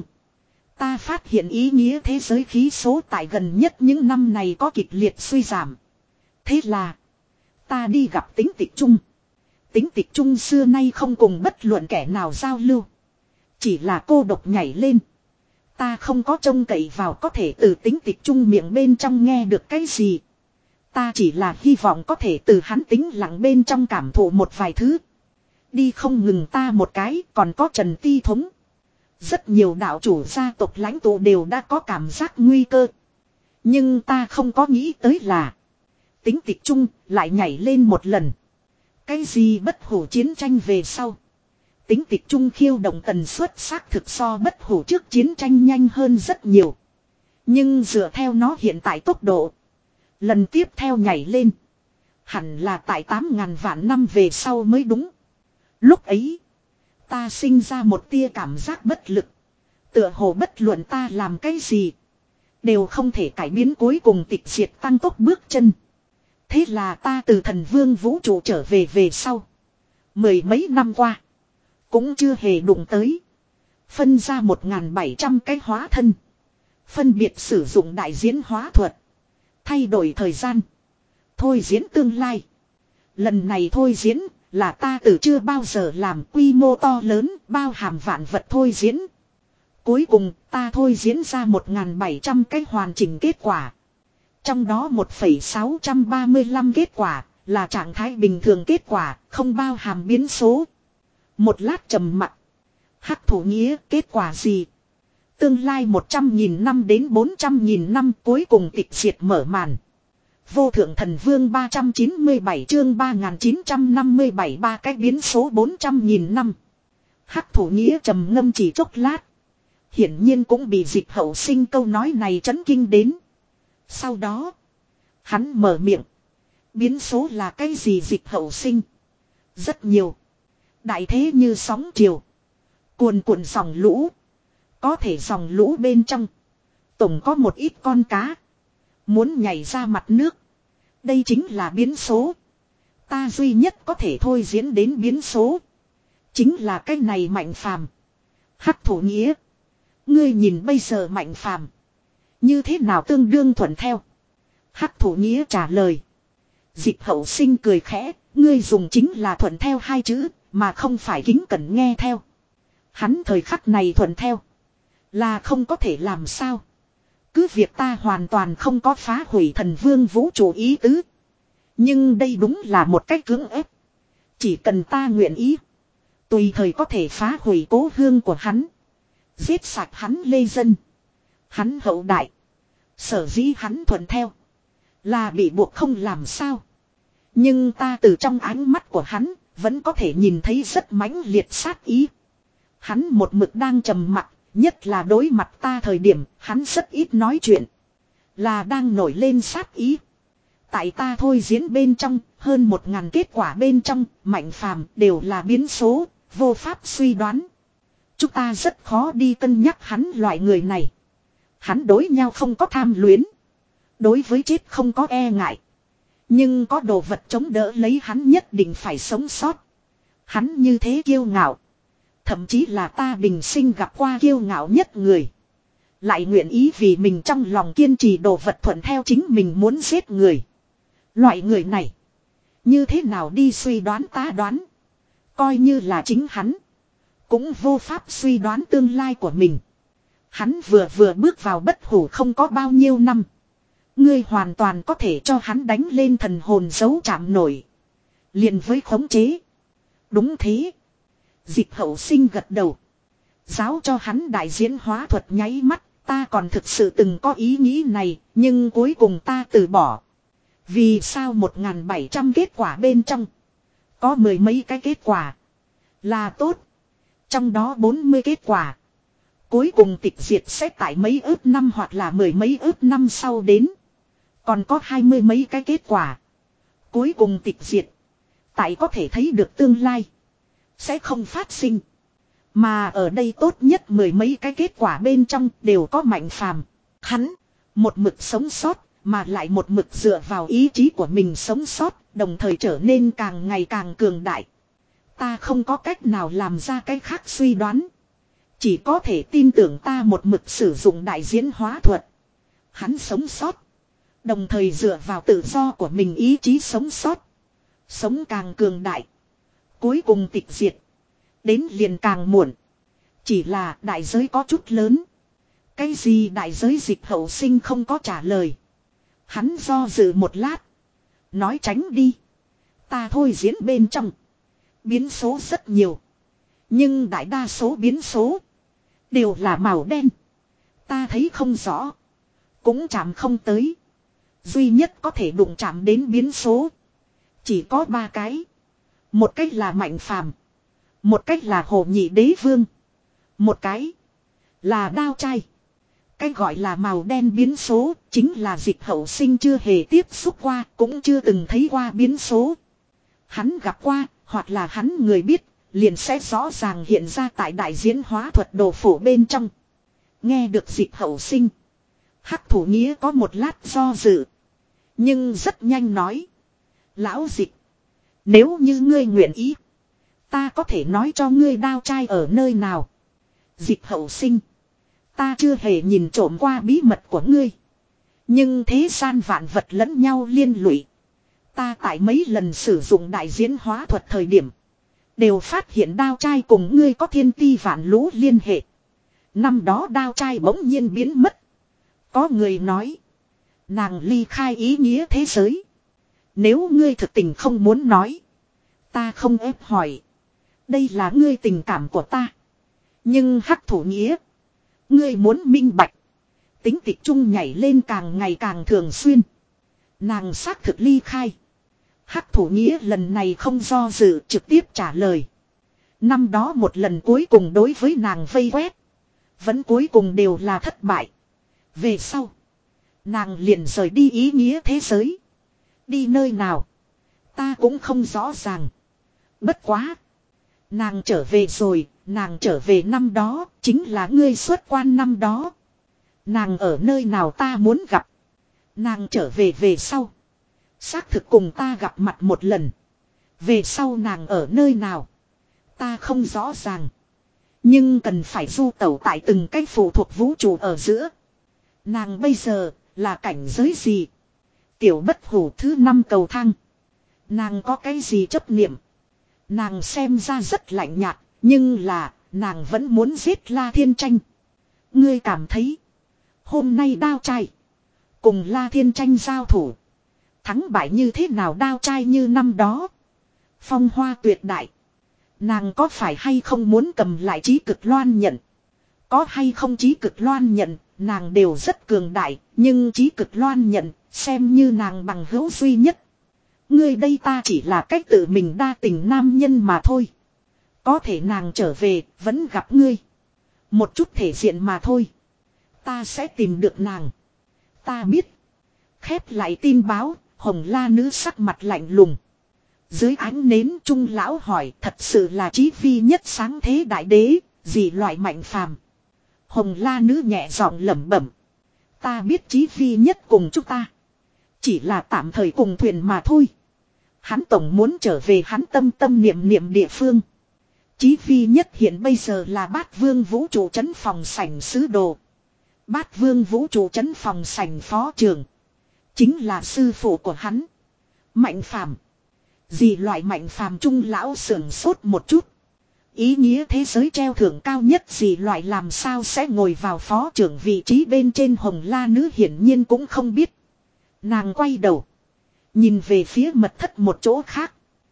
Ta phát hiện ý nghĩa thế giới khí số tại gần nhất những năm này có kịch liệt suy giảm. Thế là, ta đi gặp Tính Tịch Trung. Tính Tịch Trung xưa nay không cùng bất luận kẻ nào giao lưu. Chỉ là cô độc nhảy lên. Ta không có trông cậy vào có thể từ Tính Tịch Trung miệng bên trong nghe được cái gì. Ta chỉ là hy vọng có thể từ hắn tính lặng bên trong cảm thụ một vài thứ. Đi không ngừng ta một cái, còn có Trần Ti Thống. Rất nhiều đạo chủ gia tộc lãnh tụ đều đã có cảm giác nguy cơ. Nhưng ta không có nghĩ tới là Tính Tịch Trung lại nhảy lên một lần. Cái gì bất hủ chiến tranh về sau. Tính Tịch Trung khiêu động tần suất xác thực so bất hủ trước chiến tranh nhanh hơn rất nhiều. Nhưng dựa theo nó hiện tại tốc độ. Lần tiếp theo nhảy lên. Hẳn là tại tám ngàn vạn năm về sau mới đúng. Lúc ấy. Ta sinh ra một tia cảm giác bất lực. Tựa hồ bất luận ta làm cái gì. Đều không thể cải biến cuối cùng tịch diệt tăng tốc bước chân. Thế là ta từ thần vương vũ trụ trở về về sau. Mười mấy năm qua. Cũng chưa hề đụng tới. Phân ra một ngàn bảy trăm cái hóa thân. Phân biệt sử dụng đại diễn hóa thuật. Thay đổi thời gian. Thôi diễn tương lai. Lần này thôi diễn là ta từ chưa bao giờ làm quy mô to lớn bao hàm vạn vật thôi diễn. Cuối cùng ta thôi diễn ra một nghìn bảy trăm cái hoàn chỉnh kết quả. Trong đó một phẩy sáu ba lăm kết quả là trạng thái bình thường kết quả không bao hàm biến số. Một lát trầm mặc. Hắc thủ nghĩa kết quả gì? Tương lai một trăm nghìn năm đến bốn trăm nghìn năm cuối cùng tịch diệt mở màn. Vô thượng thần vương ba trăm chín mươi bảy chương ba nghìn chín trăm năm mươi bảy ba cái biến số bốn trăm nghìn năm. Hắc thủ nghĩa trầm ngâm chỉ chốc lát. Hiển nhiên cũng bị Dịch Hậu Sinh câu nói này chấn kinh đến. Sau đó. Hắn mở miệng. Biến số là cái gì Dịch Hậu Sinh? Rất nhiều. Đại thế như sóng triều. Cuồn cuộn dòng lũ. Có thể dòng lũ bên trong. Tổng có một ít con cá. Muốn nhảy ra mặt nước. Đây chính là biến số. Ta duy nhất có thể thôi diễn đến biến số. Chính là cái này Mạnh Phàm. Hắc thủ nghĩa. Ngươi nhìn bây giờ Mạnh Phàm. Như thế nào tương đương thuận theo. Hắc thủ nghĩa trả lời. Dịch Hậu Sinh cười khẽ. Ngươi dùng chính là thuận theo hai chữ. Mà không phải kính cẩn nghe theo. Hắn thời khắc này thuận theo. Là không có thể làm sao. Cứ việc ta hoàn toàn không có phá hủy thần vương vũ trụ ý tứ. Nhưng đây đúng là một cách cưỡng ép. Chỉ cần ta nguyện ý. Tùy thời có thể phá hủy cố hương của hắn. Giết sạch hắn lê dân. Hắn hậu đại. Sở dĩ hắn thuận theo. Là bị buộc không làm sao. Nhưng ta từ trong ánh mắt của hắn. Vẫn có thể nhìn thấy rất mãnh liệt sát ý. Hắn một mực đang trầm mặc. Nhất là đối mặt ta thời điểm hắn rất ít nói chuyện. Là đang nổi lên sát ý. Tại ta thôi diễn bên trong hơn một ngàn kết quả bên trong Mạnh Phàm đều là biến số. Vô pháp suy đoán. Chúng ta rất khó đi cân nhắc hắn loại người này. Hắn đối nhau không có tham luyến. Đối với chết không có e ngại. Nhưng có đồ vật chống đỡ lấy hắn nhất định phải sống sót. Hắn như thế kiêu ngạo. Thậm chí là ta bình sinh gặp qua kiêu ngạo nhất người. Lại nguyện ý vì mình trong lòng kiên trì đồ vật thuận theo chính mình muốn giết người. Loại người này. Như thế nào đi suy đoán ta đoán. Coi như là chính hắn. Cũng vô pháp suy đoán tương lai của mình. Hắn vừa vừa bước vào bất hủ không có bao nhiêu năm. Ngươi hoàn toàn có thể cho hắn đánh lên thần hồn dấu chạm nổi. Liền với khống chế. Đúng thế. Dịch Hậu Sinh gật đầu. Giáo cho hắn đại diễn hóa thuật nháy mắt. Ta còn thực sự từng có ý nghĩ này. Nhưng cuối cùng ta từ bỏ. Vì sao một nghìn bảy trăm kết quả bên trong. Có mười mấy cái kết quả. Là tốt. Trong đó bốn mươi kết quả. Cuối cùng tịch diệt sẽ tại mấy ước năm hoặc là mười mấy ước năm sau đến. Còn có hai mươi mấy cái kết quả. Cuối cùng tịch diệt. Tại có thể thấy được tương lai. Sẽ không phát sinh. Mà ở đây tốt nhất mười mấy cái kết quả bên trong đều có Mạnh Phàm. Hắn. Một mực sống sót. Mà lại một mực dựa vào ý chí của mình sống sót. Đồng thời trở nên càng ngày càng cường đại. Ta không có cách nào làm ra cái khác suy đoán. Chỉ có thể tin tưởng ta một mực sử dụng đại diễn hóa thuật. Hắn sống sót. Đồng thời dựa vào tự do của mình ý chí sống sót. Sống càng cường đại. Cuối cùng tịch diệt. Đến liền càng muộn. Chỉ là đại giới có chút lớn. Cái gì đại giới Dịch Hậu Sinh không có trả lời. Hắn do dự một lát. Nói tránh đi. Ta thôi diễn bên trong. Biến số rất nhiều. Nhưng đại đa số biến số. Đều là màu đen. Ta thấy không rõ. Cũng chạm không tới. Duy nhất có thể đụng chạm đến biến số. Chỉ có ba cái. Một cách là Mạnh Phàm. Một cách là Hồ Nhị Đế Vương. Một cái. Là Đao Trai. Cái gọi là màu đen biến số. Chính là Dịch Hậu Sinh chưa hề tiếp xúc qua. Cũng chưa từng thấy qua biến số. Hắn gặp qua. Hoặc là hắn người biết. Liền sẽ rõ ràng hiện ra tại đại diễn hóa thuật đồ phổ bên trong. Nghe được Dịch Hậu Sinh. Hắc thủ nghĩa có một lát do dự. Nhưng rất nhanh nói. Lão Dịch. Nếu như ngươi nguyện ý. Ta có thể nói cho ngươi Đao Trai ở nơi nào. Dịch Hậu Sinh. Ta chưa hề nhìn trộm qua bí mật của ngươi. Nhưng thế gian vạn vật lẫn nhau liên lụy. Ta tại mấy lần sử dụng đại diễn hóa thuật thời điểm. Đều phát hiện đao trai cùng ngươi có thiên ti vạn lũ liên hệ. Năm đó đao trai bỗng nhiên biến mất. Có người nói. Nàng ly khai ý nghĩa thế giới. Nếu ngươi thực tình không muốn nói. Ta không ép hỏi. Đây là ngươi tình cảm của ta. Nhưng hắc thủ nghĩa. Ngươi muốn minh bạch. Tính tịch trung nhảy lên càng ngày càng thường xuyên. Nàng xác thực ly khai. Hắc thủ nghĩa lần này không do dự trực tiếp trả lời. Năm đó một lần cuối cùng đối với nàng vây quét. Vẫn cuối cùng đều là thất bại. Về sau. Nàng liền rời đi ý nghĩa thế giới. Đi nơi nào. Ta cũng không rõ ràng. Bất quá. Nàng trở về rồi. Nàng trở về năm đó. Chính là ngươi xuất quan năm đó. Nàng ở nơi nào ta muốn gặp. Nàng trở về về sau. Xác thực cùng ta gặp mặt một lần. Về sau nàng ở nơi nào. Ta không rõ ràng. Nhưng cần phải du tẩu tại từng cái phụ thuộc vũ trụ ở giữa. Nàng bây giờ là cảnh giới gì? Tiểu bất hủ thứ năm cầu thang. Nàng có cái gì chấp niệm? Nàng xem ra rất lạnh nhạt. Nhưng là nàng vẫn muốn giết La Thiên Tranh. Ngươi cảm thấy. Hôm nay đao trai. Cùng La Thiên Tranh giao thủ. Thắng bại như thế nào đao trai như năm đó. Phong hoa tuyệt đại. Nàng có phải hay không muốn cầm lại trí cực loan nhận. Có hay không trí cực loan nhận. Nàng đều rất cường đại. Nhưng trí cực loan nhận. Xem như nàng bằng hữu duy nhất. Ngươi đây ta chỉ là cách tự mình đa tình nam nhân mà thôi. Có thể nàng trở về. Vẫn gặp ngươi. Một chút thể diện mà thôi. Ta sẽ tìm được nàng. Ta biết. Khép lại tin báo. Hồng La nữ sắc mặt lạnh lùng. Dưới ánh nến trung lão hỏi thật sự là chí phi nhất sáng thế đại đế, gì loại mạnh phàm. Hồng La nữ nhẹ giọng lẩm bẩm. Ta biết chí phi nhất cùng chúng ta. Chỉ là tạm thời cùng thuyền mà thôi. Hắn tổng muốn trở về hắn tâm tâm niệm niệm địa phương. Chí phi nhất hiện bây giờ là Bát Vương vũ trụ trấn phòng sảnh sứ đồ. Bát Vương vũ trụ trấn phòng sảnh phó trưởng. Chính là sư phụ của hắn. Mạnh phàm. Gì loại mạnh phàm trung lão sưởng sốt một chút. Ý nghĩa thế giới treo thưởng cao nhất gì loại làm sao sẽ ngồi vào phó trưởng vị trí bên trên Hồng La nữ hiển nhiên cũng không biết. Nàng quay đầu. Nhìn về phía mật thất một chỗ khác.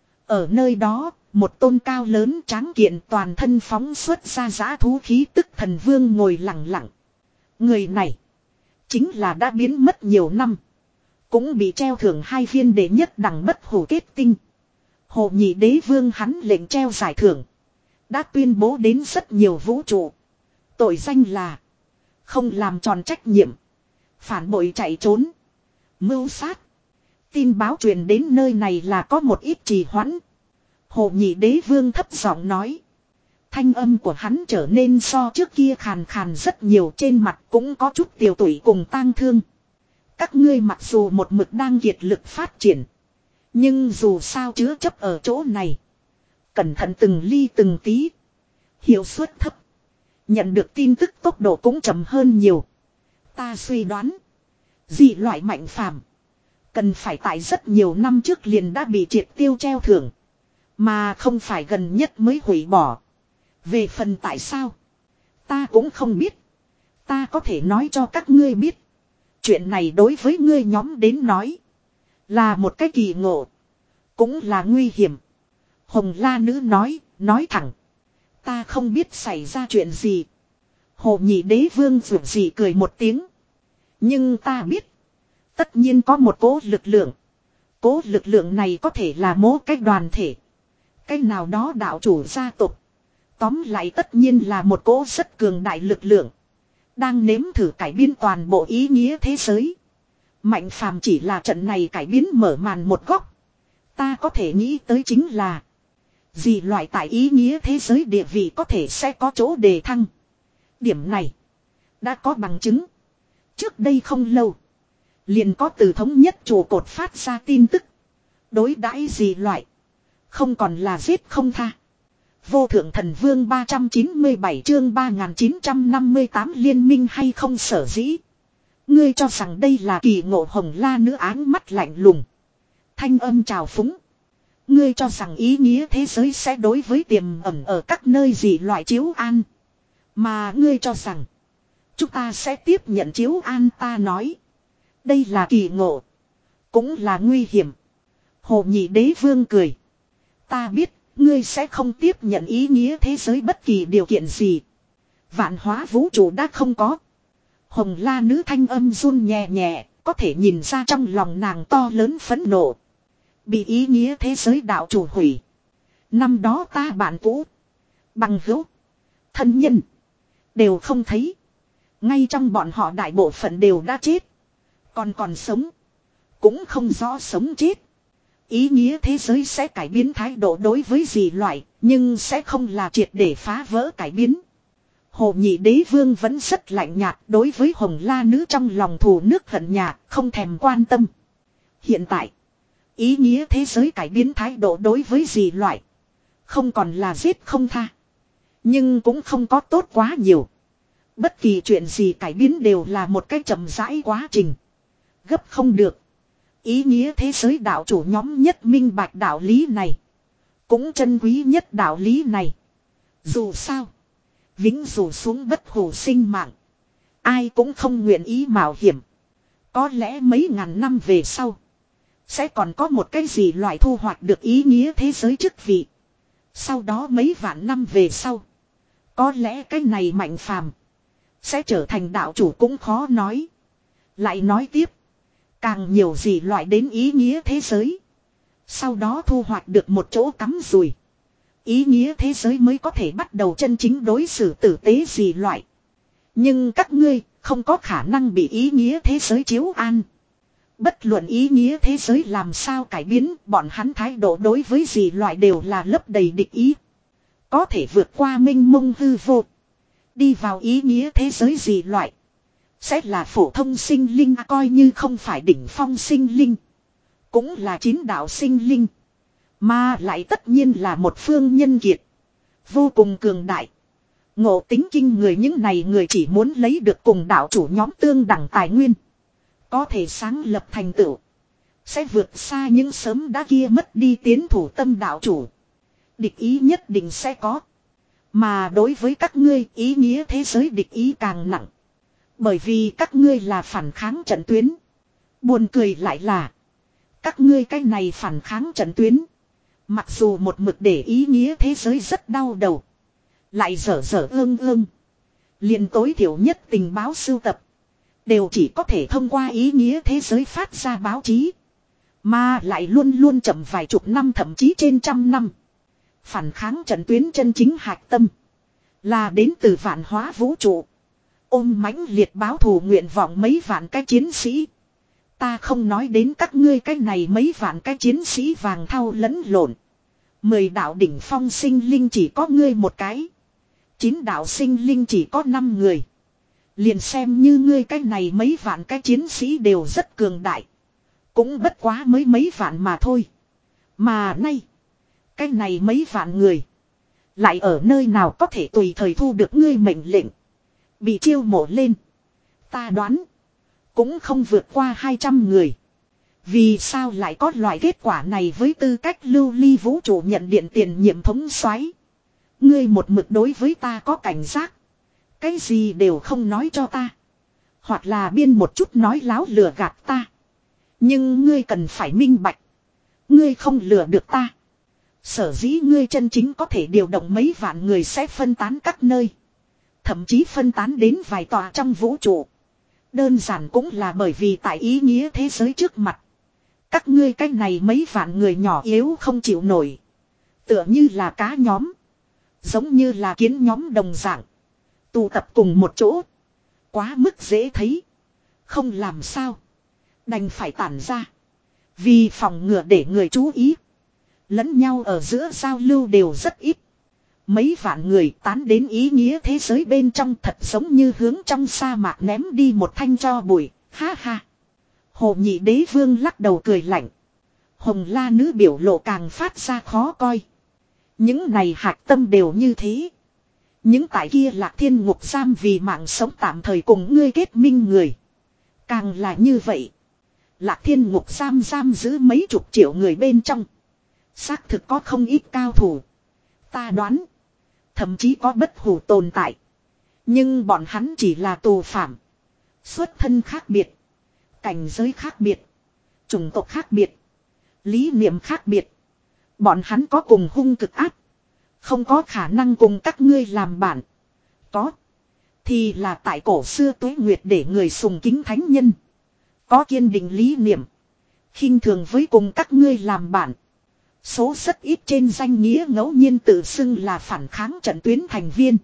Ở nơi đó, một tôn cao lớn tráng kiện toàn thân phóng xuất ra dã thú khí tức thần vương ngồi lặng lặng. Người này, chính là đã biến mất nhiều năm. Cũng bị treo thưởng hai viên đệ nhất đẳng bất hủ kết tinh. Hồ nhị đế vương hắn lệnh treo giải thưởng. Đã tuyên bố đến rất nhiều vũ trụ. Tội danh là không làm tròn trách nhiệm. Phản bội chạy trốn. Mưu sát. Tin báo truyền đến nơi này là có một ít trì hoãn. Hồ nhị đế vương thấp giọng nói. Thanh âm của hắn trở nên so trước kia khàn khàn rất nhiều, trên mặt cũng có chút tiều tụy cùng tang thương. Các ngươi mặc dù một mực đang kiệt lực phát triển. Nhưng dù sao chứa chấp ở chỗ này. Cẩn thận từng ly từng tí. Hiệu suất thấp. Nhận được tin tức tốc độ cũng chậm hơn nhiều. Ta suy đoán. Dị loại mạnh phàm. Cần phải tại rất nhiều năm trước liền đã bị triệt tiêu treo thưởng. Mà không phải gần nhất mới hủy bỏ. Về phần tại sao? Ta cũng không biết. Ta có thể nói cho các ngươi biết. Chuyện này đối với ngươi nhóm đến nói. Là một cái kỳ ngộ. Cũng là nguy hiểm. Hồng La nữ nói, nói thẳng. Ta không biết xảy ra chuyện gì. Hồ nhị đế vương dù gì cười một tiếng. Nhưng ta biết. Tất nhiên có một cố lực lượng. Cố lực lượng này có thể là mố cái đoàn thể. Cái nào đó đạo chủ gia tộc. Tóm lại tất nhiên là một cố rất cường đại lực lượng. Đang nếm thử cải biến toàn bộ ý nghĩa thế giới. Mạnh phàm chỉ là trận này cải biến mở màn một góc. Ta có thể nghĩ tới chính là. Gì loại tại ý nghĩa thế giới địa vị có thể sẽ có chỗ đề thăng. Điểm này. Đã có bằng chứng. Trước đây không lâu. Liền có từ thống nhất trụ cột phát ra tin tức. Đối đãi gì loại. Không còn là giết không tha. Vô thượng thần vương ba trăm chín mươi bảy chương ba nghìn chín trăm năm mươi tám liên minh hay không sở dĩ. Ngươi cho rằng đây là kỳ ngộ Hồng La nữ áng mắt lạnh lùng. Thanh âm trào phúng. Ngươi cho rằng ý nghĩa thế giới sẽ đối với tiềm ẩn ở các nơi gì loại chiếu an. Mà ngươi cho rằng chúng ta sẽ tiếp nhận chiếu an, ta nói. Đây là kỳ ngộ. Cũng là nguy hiểm. Hồ Nhị Đế Vương cười. Ta biết, ngươi sẽ không tiếp nhận ý nghĩa thế giới bất kỳ điều kiện gì. Vạn hóa vũ trụ đã không có. Hồng La nữ thanh âm run nhẹ nhẹ, có thể nhìn ra trong lòng nàng to lớn phẫn nộ. Bị ý nghĩa thế giới đạo chủ hủy. Năm đó ta bạn cũ, bằng hữu, thân nhân, đều không thấy. Ngay trong bọn họ đại bộ phận đều đã chết. Còn còn sống, cũng không rõ sống chết. Ý nghĩa thế giới sẽ cải biến thái độ đối với gì loại, nhưng sẽ không là triệt để phá vỡ cải biến. Hồ Nhị Đế Vương vẫn rất lạnh nhạt đối với Hồng La nữ trong lòng thù nước hận nhạt, không thèm quan tâm. Hiện tại, ý nghĩa thế giới cải biến thái độ đối với gì loại, không còn là giết không tha, nhưng cũng không có tốt quá nhiều. Bất kỳ chuyện gì cải biến đều là một cái chậm rãi quá trình, gấp không được. Ý nghĩa thế giới đạo chủ nhóm nhất minh bạch đạo lý này, cũng chân quý nhất đạo lý này. Dù sao, vĩnh dù xuống bất hủ sinh mạng, ai cũng không nguyện ý mạo hiểm. Có lẽ mấy ngàn năm về sau, sẽ còn có một cái gì loại thu hoạch được ý nghĩa thế giới chức vị. Sau đó mấy vạn năm về sau, có lẽ cái này mạnh phàm sẽ trở thành đạo chủ cũng khó nói. Lại nói tiếp, càng nhiều gì loại đến ý nghĩa thế giới, sau đó thu hoạch được một chỗ cắm rùi, ý nghĩa thế giới mới có thể bắt đầu chân chính đối xử tử tế gì loại. Nhưng các ngươi không có khả năng bị ý nghĩa thế giới chiếu an. Bất luận ý nghĩa thế giới làm sao cải biến, bọn hắn thái độ đối với gì loại đều là lấp đầy địch ý. Có thể vượt qua minh mông hư vô, đi vào ý nghĩa thế giới gì loại, sẽ là phổ thông sinh linh, coi như không phải đỉnh phong sinh linh, cũng là chín đạo sinh linh, mà lại tất nhiên là một phương nhân kiệt, vô cùng cường đại, ngộ tính kinh người. Những này người chỉ muốn lấy được cùng đạo chủ nhóm tương đẳng tài nguyên, có thể sáng lập thành tựu, sẽ vượt xa những sớm đã kia mất đi tiến thủ tâm đạo chủ. Địch ý nhất định sẽ có. Mà đối với các ngươi, ý nghĩa thế giới địch ý càng nặng. Bởi vì các ngươi là phản kháng trận tuyến. Buồn cười lại là, các ngươi cái này phản kháng trận tuyến, mặc dù một mực để ý nghĩa thế giới rất đau đầu, lại dở dở ương ương, liền tối thiểu nhất tình báo sưu tập đều chỉ có thể thông qua ý nghĩa thế giới phát ra báo chí, mà lại luôn luôn chậm vài chục năm thậm chí trên trăm năm. Phản kháng trận tuyến chân chính hạch tâm là đến từ vạn hóa vũ trụ, ôm mãnh liệt báo thù nguyện vọng mấy vạn cái chiến sĩ. Ta không nói đến các ngươi cái này mấy vạn cái chiến sĩ vàng thau lẫn lộn. Mười đạo đỉnh phong sinh linh chỉ có ngươi một cái, chín đạo sinh linh chỉ có năm người. Liền xem như ngươi cái này mấy vạn cái chiến sĩ đều rất cường đại, cũng bất quá mới mấy vạn mà thôi. Mà nay, cái này mấy vạn người lại ở nơi nào có thể tùy thời thu được ngươi mệnh lệnh, bị chiêu mộ lên. Ta đoán cũng không vượt qua hai trăm người. Vì sao lại có loại kết quả này? Với tư cách lưu ly vũ trụ nhận điện tiền nhiệm thống soái, ngươi một mực đối với ta có cảnh giác, cái gì đều không nói cho ta, hoặc là biên một chút nói láo lừa gạt ta. Nhưng ngươi cần phải minh bạch, ngươi không lừa được ta. Sở dĩ ngươi chân chính có thể điều động mấy vạn người sẽ phân tán các nơi, thậm chí phân tán đến vài tòa trong vũ trụ, đơn giản cũng là bởi vì tại ý nghĩa thế giới trước mặt, các ngươi cái này mấy vạn người nhỏ yếu không chịu nổi, tựa như là cá nhóm, giống như là kiến nhóm đồng dạng, tụ tập cùng một chỗ, quá mức dễ thấy, không làm sao, đành phải tản ra, vì phòng ngừa để người chú ý. Lẫn nhau ở giữa giao lưu đều rất ít. Mấy vạn người tán đến ý nghĩa thế giới bên trong, thật giống như hướng trong sa mạc ném đi một thanh tro bụi. Ha ha. Hồ Nhị Đế Vương lắc đầu cười lạnh. Hồng La nữ biểu lộ càng phát ra khó coi. Những này hạt tâm đều như thế. Những tại kia Lạc Thiên ngục giam vì mạng sống tạm thời cùng ngươi kết minh người. Càng là như vậy. Lạc Thiên ngục giam giam giữ mấy chục triệu người bên trong. Xác thực có không ít cao thủ. Ta đoán. Thậm chí có bất hủ tồn tại. Nhưng bọn hắn chỉ là tù phạm. Xuất thân khác biệt. Cảnh giới khác biệt. Chủng tộc khác biệt. Lý niệm khác biệt. Bọn hắn có cùng hung cực ác. Không có khả năng cùng các ngươi làm bạn. Có. Thì là tại cổ xưa Tuế Nguyệt để người sùng kính thánh nhân. Có kiên định lý niệm. Khinh thường với cùng các ngươi làm bạn. Số rất ít trên danh nghĩa ngẫu nhiên tự xưng là phản kháng trận tuyến thành viên.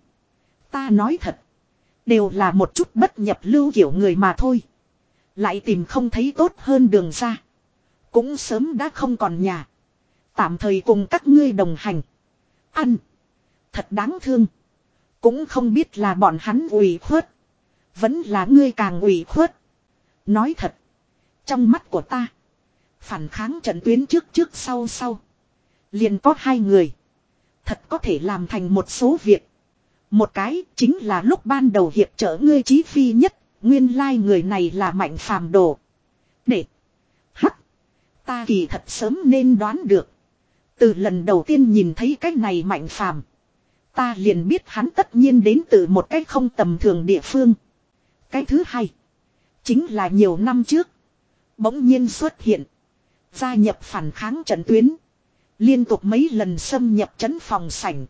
Ta nói thật. Đều là một chút bất nhập lưu kiểu người mà thôi. Lại tìm không thấy tốt hơn đường ra. Cũng sớm đã không còn nhà. Tạm thời cùng các ngươi đồng hành. Ăn. Thật đáng thương. Cũng không biết là bọn hắn ủy khuất. Vẫn là ngươi càng ủy khuất. Nói thật. Trong mắt của ta. Phản kháng trận tuyến trước trước sau sau. Liền có hai người. Thật có thể làm thành một số việc. Một cái chính là lúc ban đầu hiệp trợ ngươi chí phi nhất. Nguyên lai người này là Mạnh Phàm đồ. Để. Hắc. Ta kỳ thật sớm nên đoán được. Từ lần đầu tiên nhìn thấy cái này Mạnh Phàm, ta liền biết hắn tất nhiên đến từ một cái không tầm thường địa phương. Cái thứ hai. Chính là nhiều năm trước. Bỗng nhiên xuất hiện. Gia nhập phản kháng trận tuyến. Liên tục mấy lần xâm nhập trấn phòng sảnh.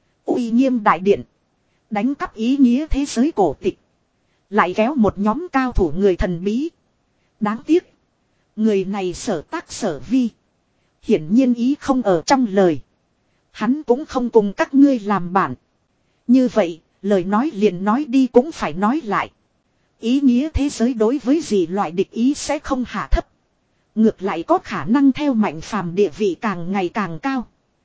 Uy nghiêm đại điện. Đánh cắp ý nghĩa thế giới cổ tịch. Lại kéo một nhóm cao thủ người thần bí. Đáng tiếc. Người này sở tác sở vi. Hiển nhiên ý không ở trong lời. Hắn cũng không cùng các ngươi làm bạn. Như vậy, lời nói liền nói đi cũng phải nói lại. Ý nghĩa thế giới đối với gì loại địch ý sẽ không hạ thấp. Ngược lại có khả năng theo Mạnh Phàm địa vị càng ngày càng cao.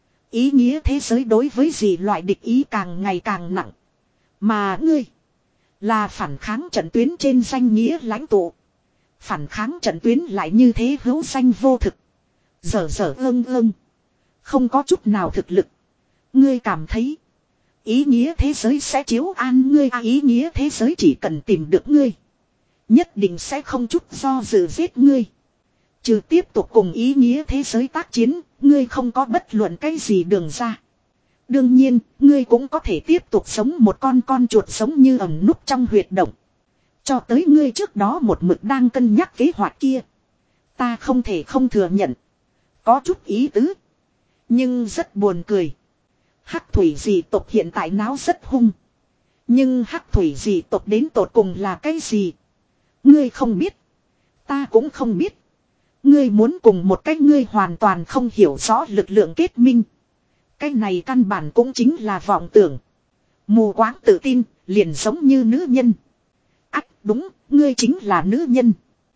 Ý nghĩa thế giới đối với gì loại địch ý càng ngày càng nặng. Mà ngươi là phản kháng trận tuyến trên danh nghĩa lãnh tụ. Phản kháng trận tuyến lại như thế hữu danh vô thực. Dở dở ương ương. Không có chút nào thực lực. Ngươi cảm thấy. Ý nghĩa thế giới sẽ chiếu an ngươi à, ý nghĩa thế giới chỉ cần tìm được ngươi. Nhất định sẽ không chút do dự giết ngươi. Trừ tiếp tục cùng ý nghĩa thế giới tác chiến. Ngươi không có bất luận cái gì đường ra. Đương nhiên, ngươi cũng có thể tiếp tục sống một con con chuột sống như ẩn núp trong huyệt động. Cho tới ngươi trước đó một mực đang cân nhắc kế hoạch kia. Ta không thể không thừa nhận. Có chút ý tứ. Nhưng rất buồn cười. Hắc thủy dị tộc hiện tại náo rất hung. Nhưng hắc thủy dị tộc đến tột cùng là cái gì? Ngươi không biết. Ta cũng không biết. Ngươi muốn cùng một cái ngươi hoàn toàn không hiểu rõ lực lượng kết minh. Cái này căn bản cũng chính là vọng tưởng. Mù quáng tự tin, liền giống như nữ nhân. Ách đúng, ngươi chính là nữ nhân.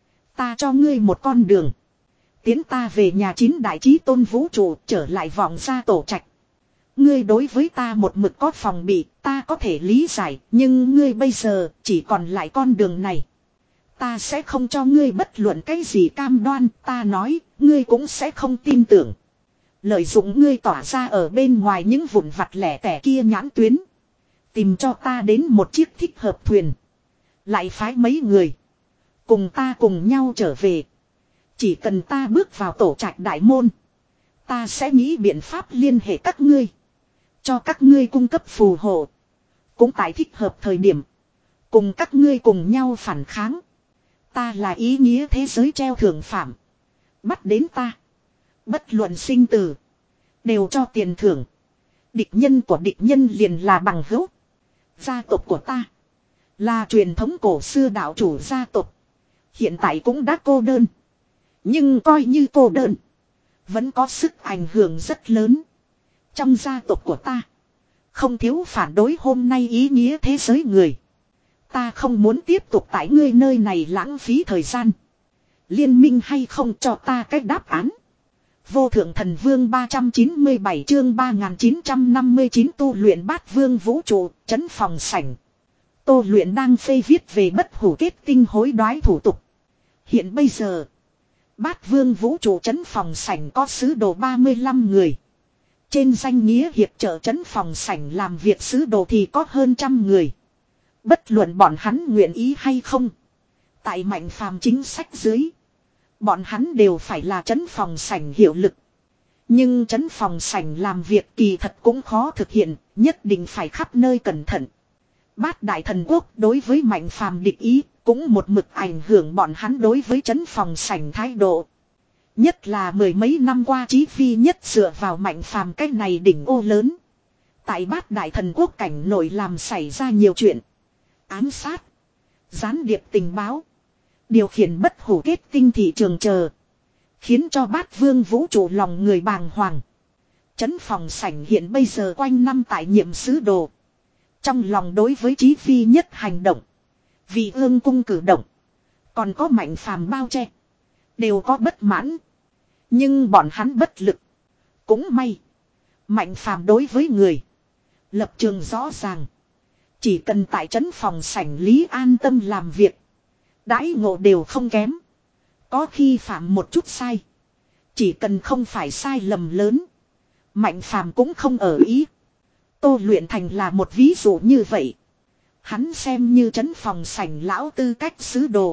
Ta cho ngươi một con đường. Tiến ta về nhà chín đại chí tôn vũ trụ trở lại vọng ra tổ trạch. Ngươi đối với ta một mực có phòng bị, ta có thể lý giải, nhưng ngươi bây giờ chỉ còn lại con đường này. Ta sẽ không cho ngươi bất luận cái gì cam đoan, ta nói, ngươi cũng sẽ không tin tưởng. Lợi dụng ngươi tỏa ra ở bên ngoài những vụn vặt lẻ tẻ kia nhãn tuyến. Tìm cho ta đến một chiếc thích hợp thuyền. Lại phái mấy người. Cùng ta cùng nhau trở về. Chỉ cần ta bước vào tổ trạch đại môn. Ta sẽ nghĩ biện pháp liên hệ các ngươi. Cho các ngươi cung cấp phù hộ. Cũng tại thích hợp thời điểm. Cùng các ngươi cùng nhau phản kháng. Ta là ý nghĩa thế giới treo thưởng phạm. Bắt đến ta. Bất luận sinh tử. Đều cho tiền thưởng. Địch nhân của địch nhân liền là bằng hữu. Gia tộc của ta. Là truyền thống cổ xưa đạo chủ gia tộc. Hiện tại cũng đã cô đơn. Nhưng coi như cô đơn. Vẫn có sức ảnh hưởng rất lớn. Trong gia tộc của ta. Không thiếu phản đối hôm nay ý nghĩa thế giới người. Ta không muốn tiếp tục tại ngươi nơi này lãng phí thời gian. Liên minh hay không cho ta cách đáp án. Vô thượng thần vương ba trăm chín mươi bảy chương ba nghìn chín trăm năm mươi chín tu luyện bát vương vũ trụ, trấn phòng sảnh. Tô luyện đang phê viết về bất hủ kết tinh hối đoái thủ tục. Hiện bây giờ, bát vương vũ trụ trấn phòng sảnh có sứ đồ ba mươi lăm người. Trên danh nghĩa hiệp trợ trấn phòng sảnh làm việc sứ đồ thì có hơn trăm người. Bất luận bọn hắn nguyện ý hay không. Tại Mạnh Phàm chính sách dưới. Bọn hắn đều phải là trấn phòng sảnh hiệu lực. Nhưng trấn phòng sảnh làm việc kỳ thật cũng khó thực hiện. Nhất định phải khắp nơi cẩn thận. Bát đại thần quốc đối với Mạnh Phàm địch ý. Cũng một mực ảnh hưởng bọn hắn đối với trấn phòng sảnh thái độ. Nhất là mười mấy năm qua Chí Phi Nhất dựa vào Mạnh Phàm cái này đỉnh ô lớn. Tại bát đại thần quốc cảnh nội làm xảy ra nhiều chuyện. Ám sát. Gián điệp tình báo. Điều khiển bất hủ kết tinh thị trường chờ. Khiến cho bát vương vũ trụ lòng người bàng hoàng. Trấn phòng sảnh hiện bây giờ quanh năm tại nhiệm sứ đồ. Trong lòng đối với Chí Phi Nhất hành động. Vì ương cung cử động. Còn có Mạnh Phàm bao che. Đều có bất mãn. Nhưng bọn hắn bất lực. Cũng may. Mạnh Phàm đối với người. Lập trường rõ ràng. Chỉ cần tại trấn phòng sảnh lý an tâm làm việc. Đãi ngộ đều không kém. Có khi phạm một chút sai. Chỉ cần không phải sai lầm lớn. Mạnh Phàm cũng không ở ý. Tô Luyện Thành là một ví dụ như vậy. Hắn xem như trấn phòng sảnh lão tư cách sứ đồ.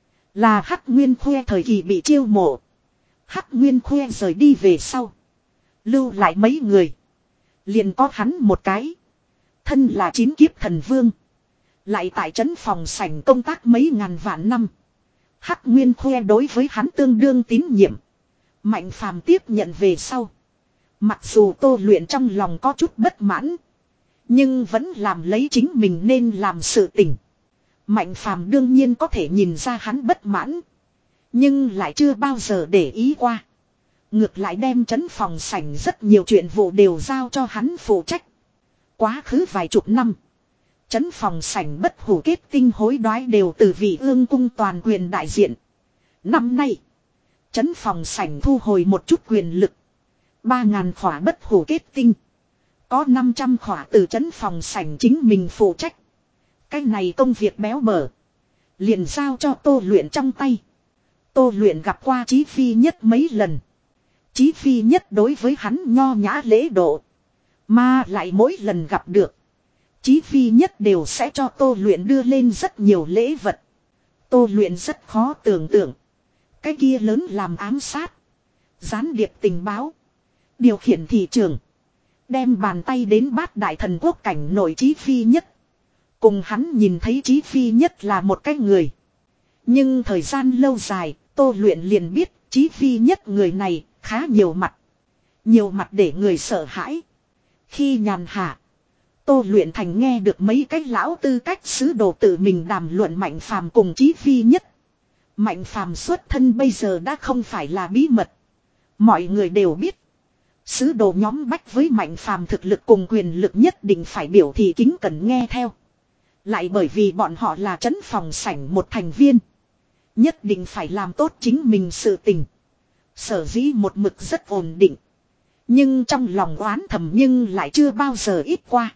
Là Hắc Nguyên Khuê thời kỳ bị chiêu mộ. Hắc Nguyên Khuê rời đi về sau. Lưu lại mấy người. Liền có hắn một cái. Thân là chín kiếp thần vương. Lại tại trấn phòng sảnh công tác mấy ngàn vạn năm. Hắc Nguyên Khuê đối với hắn tương đương tín nhiệm. Mạnh Phàm tiếp nhận về sau. Mặc dù Tô Luyện trong lòng có chút bất mãn. Nhưng vẫn làm lấy chính mình nên làm sự tình. Mạnh Phàm đương nhiên có thể nhìn ra hắn bất mãn. Nhưng lại chưa bao giờ để ý qua. Ngược lại đem trấn phòng sảnh rất nhiều chuyện vụ đều giao cho hắn phụ trách. Quá khứ vài chục năm. Trấn phòng sảnh bất hủ kết tinh hối đoái đều từ vị ương cung toàn quyền đại diện. Năm nay. Trấn phòng sảnh thu hồi một chút quyền lực. Ba ngàn khỏa bất hủ kết tinh. Có năm trăm khỏa từ trấn phòng sảnh chính mình phụ trách. Cái này công việc béo bở. Liền giao cho Tô Luyện trong tay. Tô Luyện gặp qua Chí Phi Nhất mấy lần. Chí Phi Nhất đối với hắn nho nhã lễ độ. Mà lại mỗi lần gặp được. Chí Phi Nhất đều sẽ cho Tô Luyện đưa lên rất nhiều lễ vật. Tô Luyện rất khó tưởng tượng. Cái kia lớn làm ám sát. Gián điệp tình báo. Điều khiển thị trường. Đem bàn tay đến bát đại thần quốc cảnh nội Chí Phi Nhất. Cùng hắn nhìn thấy Chí Phi Nhất là một cái người. Nhưng thời gian lâu dài, Tô Luyện liền biết Chí Phi Nhất người này khá nhiều mặt. Nhiều mặt để người sợ hãi. Khi nhàn hạ, Tô Luyện Thành nghe được mấy cái lão tư cách sứ đồ tự mình đàm luận Mạnh Phàm cùng Chí Phi Nhất. Mạnh Phàm xuất thân bây giờ đã không phải là bí mật. Mọi người đều biết. Sứ đồ nhóm bách với Mạnh Phàm thực lực cùng quyền lực nhất định phải biểu thị kính cẩn nghe theo. Lại bởi vì bọn họ là trấn phòng sảnh một thành viên. Nhất định phải làm tốt chính mình sự tình. Sở dĩ một mực rất ổn định. Nhưng trong lòng oán thầm nhưng lại chưa bao giờ ít qua.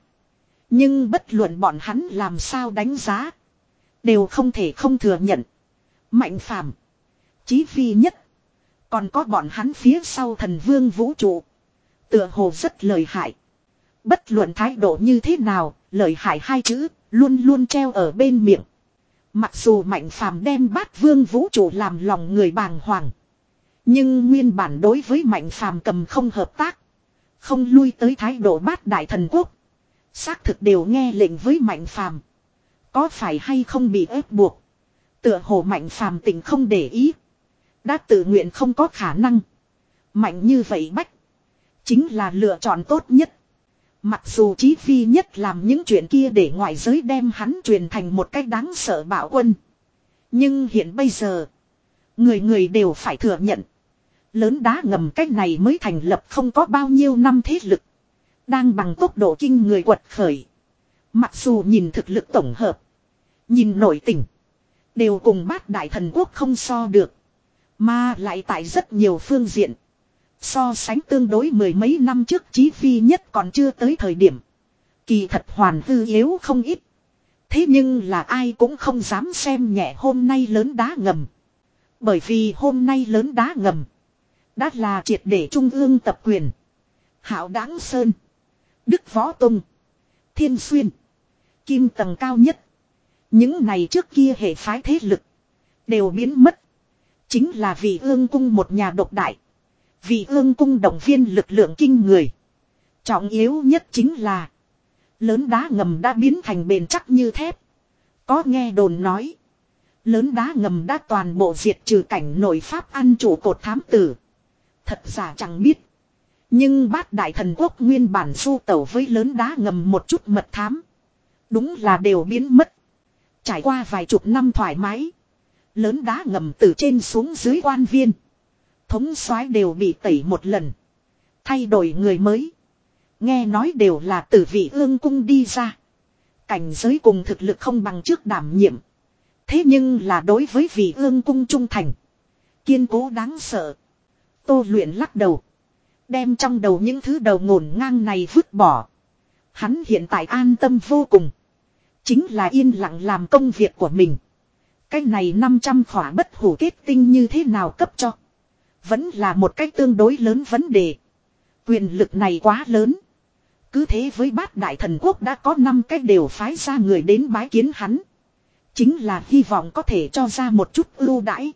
Nhưng bất luận bọn hắn làm sao đánh giá. Đều không thể không thừa nhận. Mạnh Phàm, Chí Phi Nhất. Còn có bọn hắn phía sau thần vương vũ trụ. Tựa hồ rất lợi hại. Bất luận thái độ như thế nào, lợi hại hai chữ luôn luôn treo ở bên miệng. Mặc dù Mạnh Phàm đem bát vương vũ trụ làm lòng người bàng hoàng. Nhưng nguyên bản đối với Mạnh Phàm cầm không hợp tác. Không lui tới thái độ bát đại thần quốc. Xác thực đều nghe lệnh với Mạnh Phàm. Có phải hay không bị ép buộc. Tựa hồ Mạnh Phàm tình không để ý. Đã tự nguyện không có khả năng. Mạnh như vậy bách. Chính là lựa chọn tốt nhất. Mặc dù Chí Phi Nhất làm những chuyện kia để ngoại giới đem hắn truyền thành một cách đáng sợ bạo quân. Nhưng hiện bây giờ. Người người đều phải thừa nhận. Lớn đá ngầm cách này mới thành lập không có bao nhiêu năm thế lực. Đang bằng tốc độ kinh người quật khởi. Mặc dù nhìn thực lực tổng hợp. Nhìn nội tình. Đều cùng bát đại thần quốc không so được. Mà lại tại rất nhiều phương diện. So sánh tương đối mười mấy năm trước Chí Phi Nhất còn chưa tới thời điểm. Kỳ thật hoàn hư yếu không ít. Thế nhưng là ai cũng không dám xem nhẹ hôm nay lớn đá ngầm. Bởi vì hôm nay lớn đá ngầm. Đã là triệt để trung ương tập quyền. Hạo Đáng Sơn, Đức Võ Tông, Thiên Xuyên, Kim tầng cao nhất. Những này trước kia hệ phái thế lực đều biến mất. Chính là vì Ương Cung một nhà độc đại. Vì Ương Cung động viên lực lượng kinh người. Trọng yếu nhất chính là lớn đá ngầm đã biến thành bền chắc như thép. Có nghe đồn nói lớn đá ngầm đã toàn bộ diệt trừ cảnh nội pháp ăn trụ cột thám tử. Thật giả chẳng biết. Nhưng bát đại thần quốc nguyên bản du tẩu với lớn đá ngầm một chút mật thám. Đúng là đều biến mất. Trải qua vài chục năm thoải mái. Lớn đá ngầm từ trên xuống dưới quan viên. Thống soái đều bị tẩy một lần. Thay đổi người mới. Nghe nói đều là từ vị Ương Cung đi ra. Cảnh giới cùng thực lực không bằng trước đảm nhiệm. Thế nhưng là đối với vị Ương Cung trung thành. Kiên cố đáng sợ. Tô Luyện lắc đầu. Đem trong đầu những thứ đầu ngổn ngang này vứt bỏ. Hắn hiện tại an tâm vô cùng. Chính là yên lặng làm công việc của mình. Cái này năm trăm khỏa bất hủ kết tinh như thế nào cấp cho. Vẫn là một cách tương đối lớn vấn đề. Quyền lực này quá lớn. Cứ thế với bát đại thần quốc đã có năm cách đều phái ra người đến bái kiến hắn. Chính là hy vọng có thể cho ra một chút ưu đãi.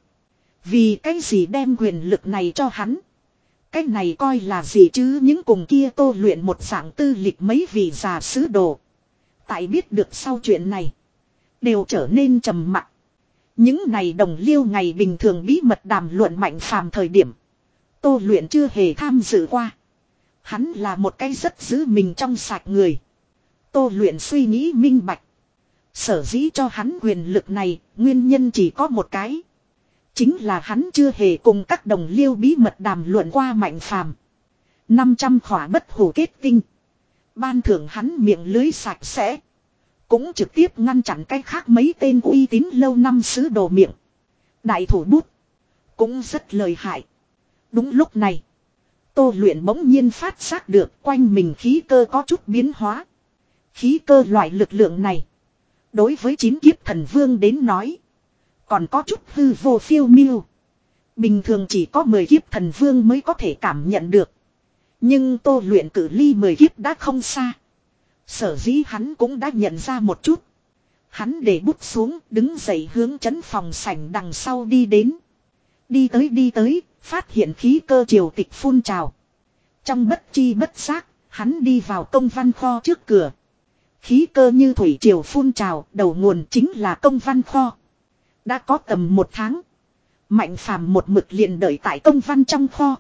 Vì cái gì đem quyền lực này cho hắn. Cái này coi là gì chứ, những cùng kia Tô Luyện một dạng tư lịch mấy vị già sứ đồ. Tại biết được sau chuyện này. Đều trở nên trầm mặc. Những này đồng liêu ngày bình thường bí mật đàm luận Mạnh Phàm thời điểm. Tô Luyện chưa hề tham dự qua. Hắn là một cái rất giữ mình trong sạch người. Tô Luyện suy nghĩ minh bạch. Sở dĩ cho hắn quyền lực này, nguyên nhân chỉ có một cái. Chính là hắn chưa hề cùng các đồng liêu bí mật đàm luận qua Mạnh Phàm. năm trăm khỏa bất hủ kết tinh. Ban thưởng hắn miệng lưới sạch sẽ. Cũng trực tiếp ngăn chặn cái khác mấy tên uy tín lâu năm sứ đồ miệng. Đại thủ bút. Cũng rất lợi hại. Đúng lúc này. Tô Luyện bỗng nhiên phát giác được quanh mình khí cơ có chút biến hóa. Khí cơ loại lực lượng này. Đối với chín kiếp thần vương đến nói. Còn có chút hư vô phiêu miêu. Bình thường chỉ có mười kiếp thần vương mới có thể cảm nhận được. Nhưng Tô Luyện cử ly mười kiếp đã không xa. Sở dĩ hắn cũng đã nhận ra một chút. Hắn để bút xuống, đứng dậy hướng trấn phòng sảnh đằng sau đi đến. Đi tới đi tới, phát hiện khí cơ triều tịch phun trào. Trong bất chi bất giác, hắn đi vào công văn kho trước cửa. Khí cơ như thủy triều phun trào, đầu nguồn chính là công văn kho. Đã có tầm một tháng. Mạnh Phàm một mực liền đợi tại công văn trong kho.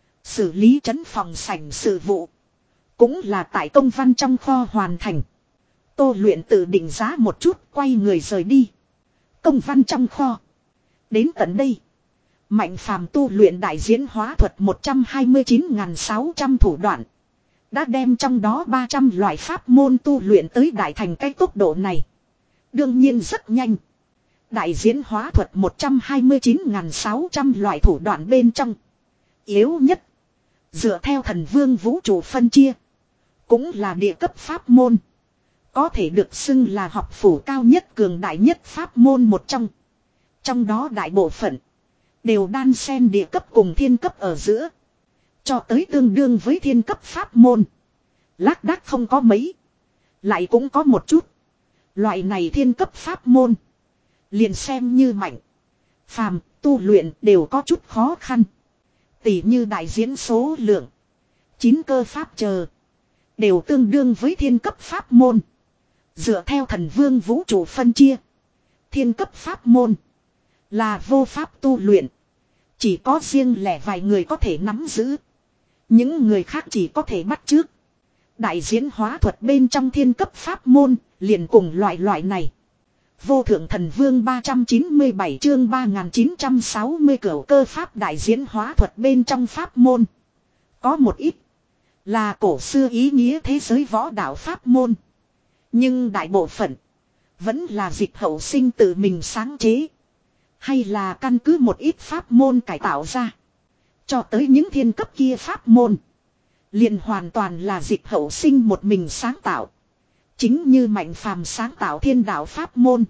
Xử lý trấn phòng sảnh sự vụ. Cũng là tại công văn trong kho hoàn thành. Tô Luyện tự định giá một chút, quay người rời đi. Công văn trong kho. Đến tận đây. Mạnh Phàm tu luyện đại diễn hóa thuật một trăm hai mươi chín nghìn sáu trăm thủ đoạn. Đã đem trong đó ba trăm loại pháp môn tu luyện tới đại thành cái tốc độ này. Đương nhiên rất nhanh. Đại diễn hóa thuật một trăm hai mươi chín nghìn sáu trăm loại thủ đoạn bên trong. Yếu nhất. Dựa theo thần vương vũ trụ phân chia. Cũng là địa cấp pháp môn. Có thể được xưng là học phủ cao nhất cường đại nhất pháp môn một trong. Trong đó đại bộ phận. Đều đan xen địa cấp cùng thiên cấp ở giữa. Cho tới tương đương với thiên cấp pháp môn. Lác đác không có mấy. Lại cũng có một chút. Loại này thiên cấp pháp môn. Liền xem như mạnh. Phàm, tu luyện đều có chút khó khăn. Tỉ như đại diễn số lượng. Chín cơ pháp chờ. Đều tương đương với thiên cấp pháp môn. Dựa theo thần vương vũ trụ phân chia. Thiên cấp pháp môn. Là vô pháp tu luyện. Chỉ có riêng lẻ vài người có thể nắm giữ. Những người khác chỉ có thể bắt chước. Đại diễn hóa thuật bên trong thiên cấp pháp môn. Liền cùng loại loại này. Vô thượng thần vương ba trăm chín mươi bảy chương ba nghìn chín trăm sáu mươi cửu cơ pháp đại diễn hóa thuật bên trong pháp môn. Có một ít. Là cổ xưa ý nghĩa thế giới võ đạo pháp môn. Nhưng đại bộ phận. Vẫn là dịch hậu sinh tự mình sáng chế. Hay là căn cứ một ít pháp môn cải tạo ra. Cho tới những thiên cấp kia pháp môn. Liền hoàn toàn là dịch hậu sinh một mình sáng tạo. Chính như Mạnh Phàm sáng tạo thiên đạo pháp môn.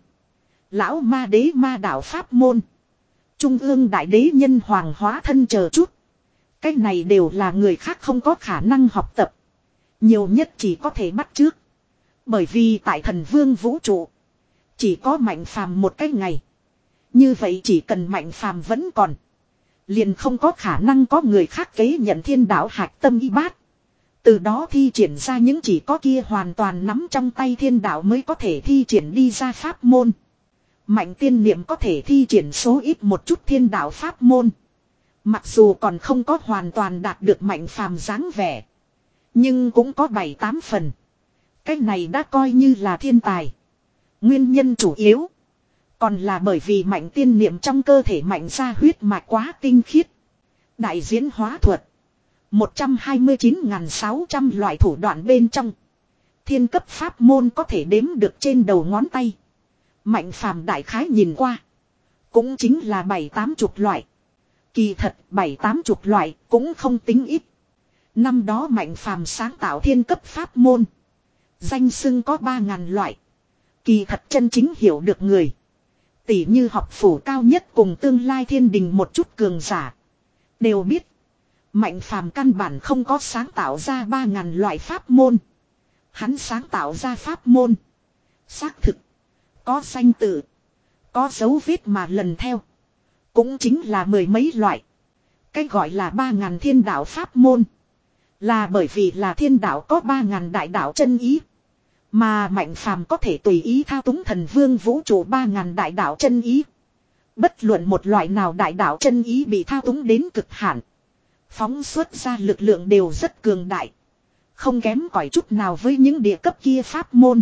Lão ma đế ma đạo pháp môn. Trung ương đại đế nhân hoàng hóa thân chờ chút. Cái này đều là người khác không có khả năng học tập. Nhiều nhất chỉ có thể bắt chước. Bởi vì tại thần vương vũ trụ. Chỉ có Mạnh Phàm một cái ngày. Như vậy chỉ cần Mạnh Phàm vẫn còn. Liền không có khả năng có người khác kế nhận thiên đạo hạch tâm y bát. Từ đó thi triển ra những chỉ có kia hoàn toàn nắm trong tay thiên đạo mới có thể thi triển đi ra pháp môn. Mạnh tiên niệm có thể thi triển số ít một chút thiên đạo pháp môn. Mặc dù còn không có hoàn toàn đạt được Mạnh Phàm dáng vẻ. Nhưng cũng có bảy tám phần. Cái này đã coi như là thiên tài. Nguyên nhân chủ yếu. Còn là bởi vì mạnh tiên niệm trong cơ thể mạnh ra huyết mạch quá tinh khiết. Đại diễn hóa thuật. một trăm hai mươi chín nghìn sáu trăm loại thủ đoạn bên trong. Thiên cấp pháp môn có thể đếm được trên đầu ngón tay. Mạnh Phàm đại khái nhìn qua. Cũng chính là bảy tám chục loại. Kỳ thật bảy tám chục loại cũng không tính ít. Năm đó Mạnh Phàm sáng tạo thiên cấp pháp môn. Danh xưng có ba ngàn loại. Kỳ thật chân chính hiểu được người. Tỷ như học phủ cao nhất cùng tương lai thiên đình một chút cường giả. Đều biết. Mạnh Phàm căn bản không có sáng tạo ra ba ngàn loại pháp môn. Hắn sáng tạo ra pháp môn. Xác thực. Có danh tự. Có dấu vết mà lần theo. Cũng chính là mười mấy loại. Cái gọi là ba ngàn thiên đạo pháp môn. Là bởi vì là thiên đạo có ba ngàn đại đạo chân ý. Mà Mạnh Phàm có thể tùy ý thao túng thần vương vũ trụ ba ngàn đại đạo chân ý. Bất luận một loại nào đại đạo chân ý bị thao túng đến cực hạn. Phóng xuất ra lực lượng đều rất cường đại. Không kém cỏi chút nào với những địa cấp kia pháp môn.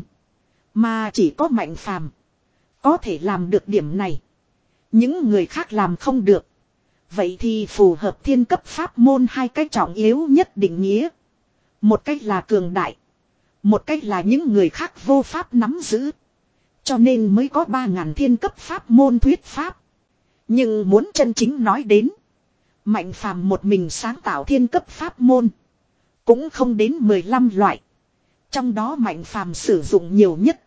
Mà chỉ có Mạnh Phàm có thể làm được điểm này. Những người khác làm không được. Vậy thì phù hợp thiên cấp pháp môn hai cách trọng yếu nhất định nghĩa. Một cách là cường đại. Một cách là những người khác vô pháp nắm giữ. Cho nên mới có ba ngàn thiên cấp pháp môn thuyết pháp. Nhưng muốn chân chính nói đến. Mạnh Phàm một mình sáng tạo thiên cấp pháp môn. Cũng không đến mười lăm loại. Trong đó Mạnh Phàm sử dụng nhiều nhất.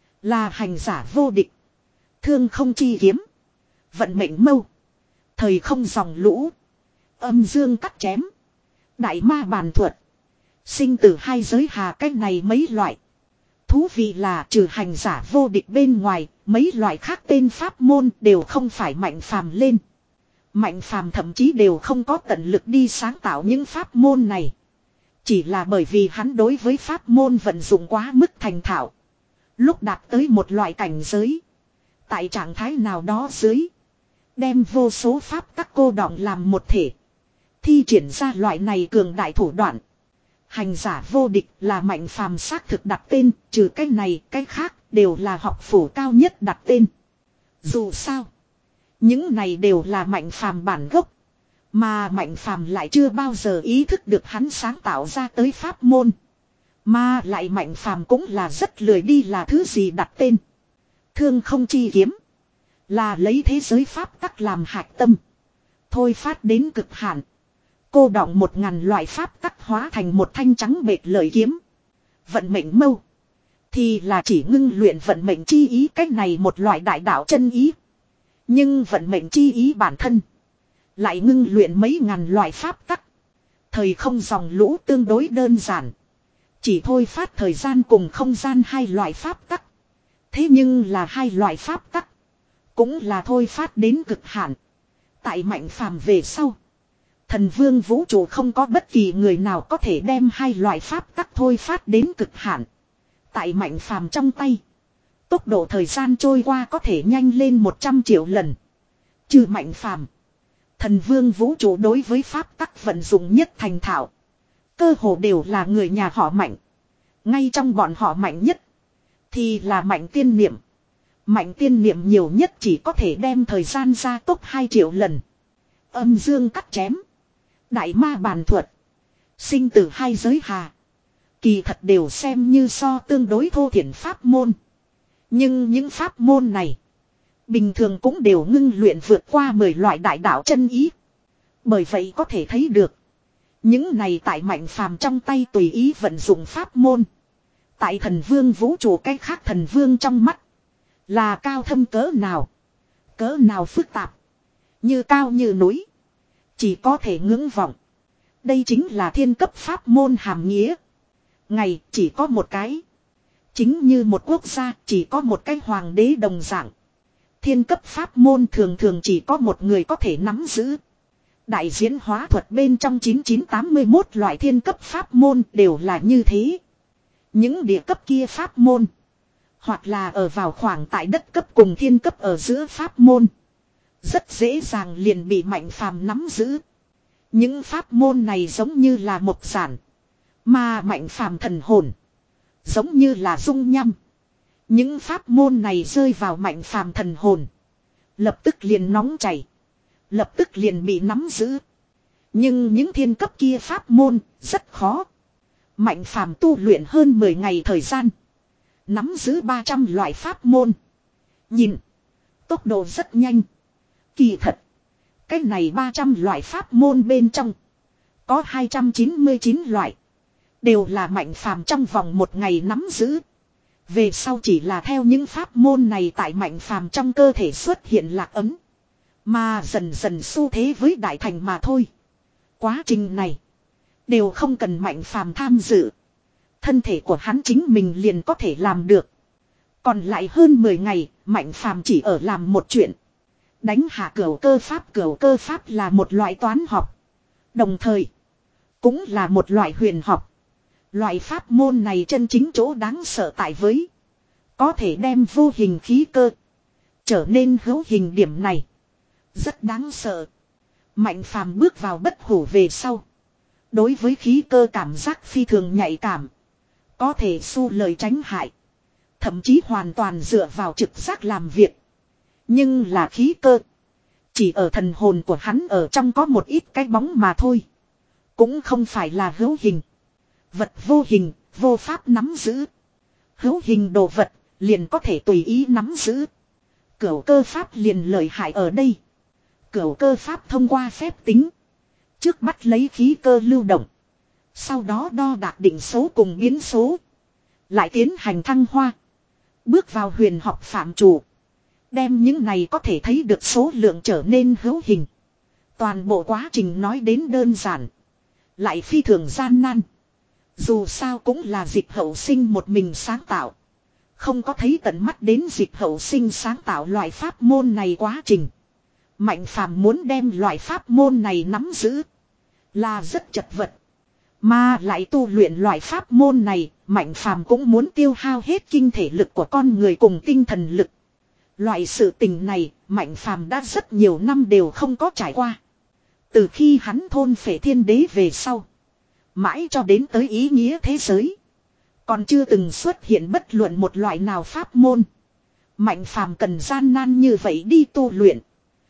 Là hành giả vô địch. Thương không chi kiếm. Vận mệnh mâu. Thời không dòng lũ. Âm dương cắt chém. Đại ma bàn thuật. Sinh tử hai giới hà cách này mấy loại. Thú vị là trừ hành giả vô địch bên ngoài, mấy loại khác tên pháp môn đều không phải Mạnh Phàm lên. Mạnh Phàm thậm chí đều không có tận lực đi sáng tạo những pháp môn này. Chỉ là bởi vì hắn đối với pháp môn vận dụng quá mức thành thạo. Lúc đạt tới một loại cảnh giới. Tại trạng thái nào đó dưới. Đem vô số pháp các cô đọng làm một thể. Thi triển ra loại này cường đại thủ đoạn. Hành giả vô địch là Mạnh Phàm xác thực đặt tên, trừ cái này cái khác đều là học phủ cao nhất đặt tên. Dù sao, những này đều là Mạnh Phàm bản gốc, mà Mạnh Phàm lại chưa bao giờ ý thức được hắn sáng tạo ra tới pháp môn, mà lại Mạnh Phàm cũng là rất lười đi là thứ gì đặt tên. Thương không chi kiếm là lấy thế giới pháp tắc làm hạch tâm, thôi phát đến cực hạn. Cô đọng một ngàn loại pháp tắc hóa thành một thanh trắng bệt lợi kiếm. Vận mệnh mâu. Thì là chỉ ngưng luyện vận mệnh chi ý cách này một loại đại đạo chân ý. Nhưng vận mệnh chi ý bản thân. Lại ngưng luyện mấy ngàn loại pháp tắc. Thời không dòng lũ tương đối đơn giản. Chỉ thôi phát thời gian cùng không gian hai loại pháp tắc. Thế nhưng là hai loại pháp tắc. Cũng là thôi phát đến cực hạn. Tại Mạnh Phàm về sau. Thần vương vũ trụ không có bất kỳ người nào có thể đem hai loại pháp tắc thôi phát đến cực hạn. Tại Mạnh Phàm trong tay. Tốc độ thời gian trôi qua có thể nhanh lên một trăm triệu lần. Trừ Mạnh Phàm, thần vương vũ trụ đối với pháp tắc vận dụng nhất thành thạo. Cơ hồ đều là người nhà họ Mạnh. Ngay trong bọn họ mạnh nhất. Thì là Mạnh tiên niệm. Mạnh tiên niệm nhiều nhất chỉ có thể đem thời gian gia tốc hai triệu lần. Âm dương cắt chém. Đại ma bàn thuật. Sinh tử hai giới hà. Kỳ thật đều xem như so tương đối thô thiển pháp môn. Nhưng những pháp môn này. Bình thường cũng đều ngưng luyện vượt qua mười loại đại đạo chân ý. Bởi vậy có thể thấy được. Những này tại Mạnh Phàm trong tay tùy ý vận dụng pháp môn. Tại thần vương vũ trụ cái khác thần vương trong mắt. Là cao thâm cỡ nào. Cỡ nào phức tạp. Như cao như núi. Chỉ có thể ngưỡng vọng. Đây chính là thiên cấp pháp môn hàm nghĩa. Ngày chỉ có một cái. Chính như một quốc gia chỉ có một cái hoàng đế đồng dạng. Thiên cấp pháp môn thường thường chỉ có một người có thể nắm giữ. Đại diễn hóa thuật bên trong chín chín tám mươi mốt loại thiên cấp pháp môn đều là như thế. Những địa cấp kia pháp môn. Hoặc là ở vào khoảng tại đất cấp cùng thiên cấp ở giữa pháp môn. Rất dễ dàng liền bị Mạnh Phàm nắm giữ. Những pháp môn này giống như là mộc giản. Mà Mạnh Phàm thần hồn. Giống như là dung nhăm. Những pháp môn này rơi vào Mạnh Phàm thần hồn. Lập tức liền nóng chảy. Lập tức liền bị nắm giữ. Nhưng những thiên cấp kia pháp môn rất khó. Mạnh Phàm tu luyện hơn mười ngày thời gian. Nắm giữ ba trăm loại pháp môn. Nhìn. Tốc độ rất nhanh. Kỳ thật. Cái này ba trăm loại pháp môn bên trong. Có hai trăm chín mươi chín loại. Đều là Mạnh Phàm trong vòng một ngày nắm giữ. Về sau chỉ là theo những pháp môn này tại Mạnh Phàm trong cơ thể xuất hiện lạc ấn. Mà dần dần xu thế với đại thành mà thôi. Quá trình này. Đều không cần Mạnh Phàm tham dự. Thân thể của hắn chính mình liền có thể làm được. Còn lại hơn mười ngày, Mạnh Phàm chỉ ở làm một chuyện. Đánh hạ cửu cơ pháp. Cửu cơ pháp là một loại toán học. Đồng thời, cũng là một loại huyền học. Loại pháp môn này chân chính chỗ đáng sợ tại với. Có thể đem vô hình khí cơ. Trở nên hữu hình điểm này. Rất đáng sợ. Mạnh Phàm bước vào bất hủ về sau. Đối với khí cơ cảm giác phi thường nhạy cảm. Có thể xu lời tránh hại. Thậm chí hoàn toàn dựa vào trực giác làm việc. Nhưng là khí cơ. Chỉ ở thần hồn của hắn ở trong có một ít cái bóng mà thôi. Cũng không phải là hữu hình. Vật vô hình, vô pháp nắm giữ. Hữu hình đồ vật, liền có thể tùy ý nắm giữ. Cửu cơ pháp liền lợi hại ở đây. Cửu cơ pháp thông qua phép tính. Trước bắt lấy khí cơ lưu động. Sau đó đo đạc định số cùng biến số. Lại tiến hành thăng hoa. Bước vào huyền học phạm chủ. Đem những này có thể thấy được số lượng trở nên hữu hình. Toàn bộ quá trình nói đến đơn giản. Lại phi thường gian nan. Dù sao cũng là Dịch Hậu Sinh một mình sáng tạo. Không có thấy tận mắt đến Dịch Hậu Sinh sáng tạo loại pháp môn này quá trình. Mạnh Phàm muốn đem loại pháp môn này nắm giữ. Là rất chật vật. Mà lại tu luyện loại pháp môn này, Mạnh Phàm cũng muốn tiêu hao hết kinh thể lực của con người cùng tinh thần lực. Loại sự tình này, Mạnh Phàm đã rất nhiều năm đều không có trải qua. Từ khi hắn thôn phệ thiên đế về sau. Mãi cho đến tới ý nghĩa thế giới. Còn chưa từng xuất hiện bất luận một loại nào pháp môn. Mạnh Phàm cần gian nan như vậy đi tu luyện.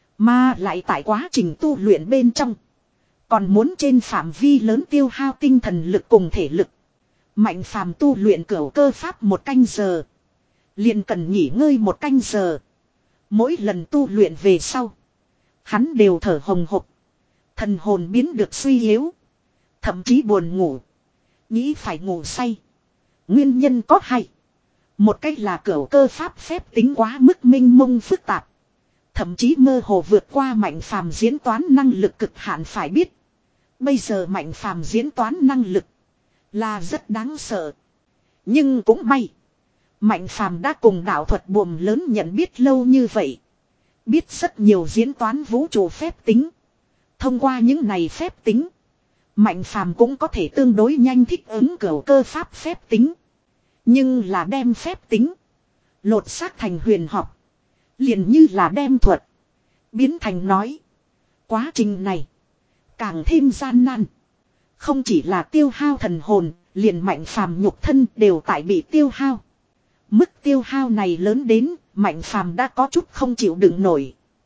Mà lại tại quá trình tu luyện bên trong. Còn muốn trên phạm vi lớn tiêu hao tinh thần lực cùng thể lực. Mạnh Phàm tu luyện cửu cơ pháp một canh giờ. Liền cần nghỉ ngơi một canh giờ. Mỗi lần tu luyện về sau. Hắn đều thở hồng hộc. Thần hồn biến được suy yếu. Thậm chí buồn ngủ. Nghĩ phải ngủ say. Nguyên nhân có hai. Một cách là cửu cơ pháp phép tính quá mức minh mông phức tạp. Thậm chí mơ hồ vượt qua Mạnh Phàm diễn toán năng lực cực hạn phải biết. Bây giờ Mạnh Phàm diễn toán năng lực. Là rất đáng sợ. Nhưng cũng may. Mạnh Phàm đã cùng đạo thuật buồm lớn nhận biết lâu như vậy. Biết rất nhiều diễn toán vũ trụ phép tính. Thông qua những này phép tính. Mạnh Phàm cũng có thể tương đối nhanh thích ứng cửu cơ pháp phép tính. Nhưng là đem phép tính. Lột xác thành huyền học. Liền như là đem thuật. Biến thành nói. Quá trình này. Càng thêm gian nan. Không chỉ là tiêu hao thần hồn. Liền Mạnh Phàm nhục thân đều tại bị tiêu hao. Mức tiêu hao này lớn đến. Mạnh Phàm đã có chút không chịu đựng nổi.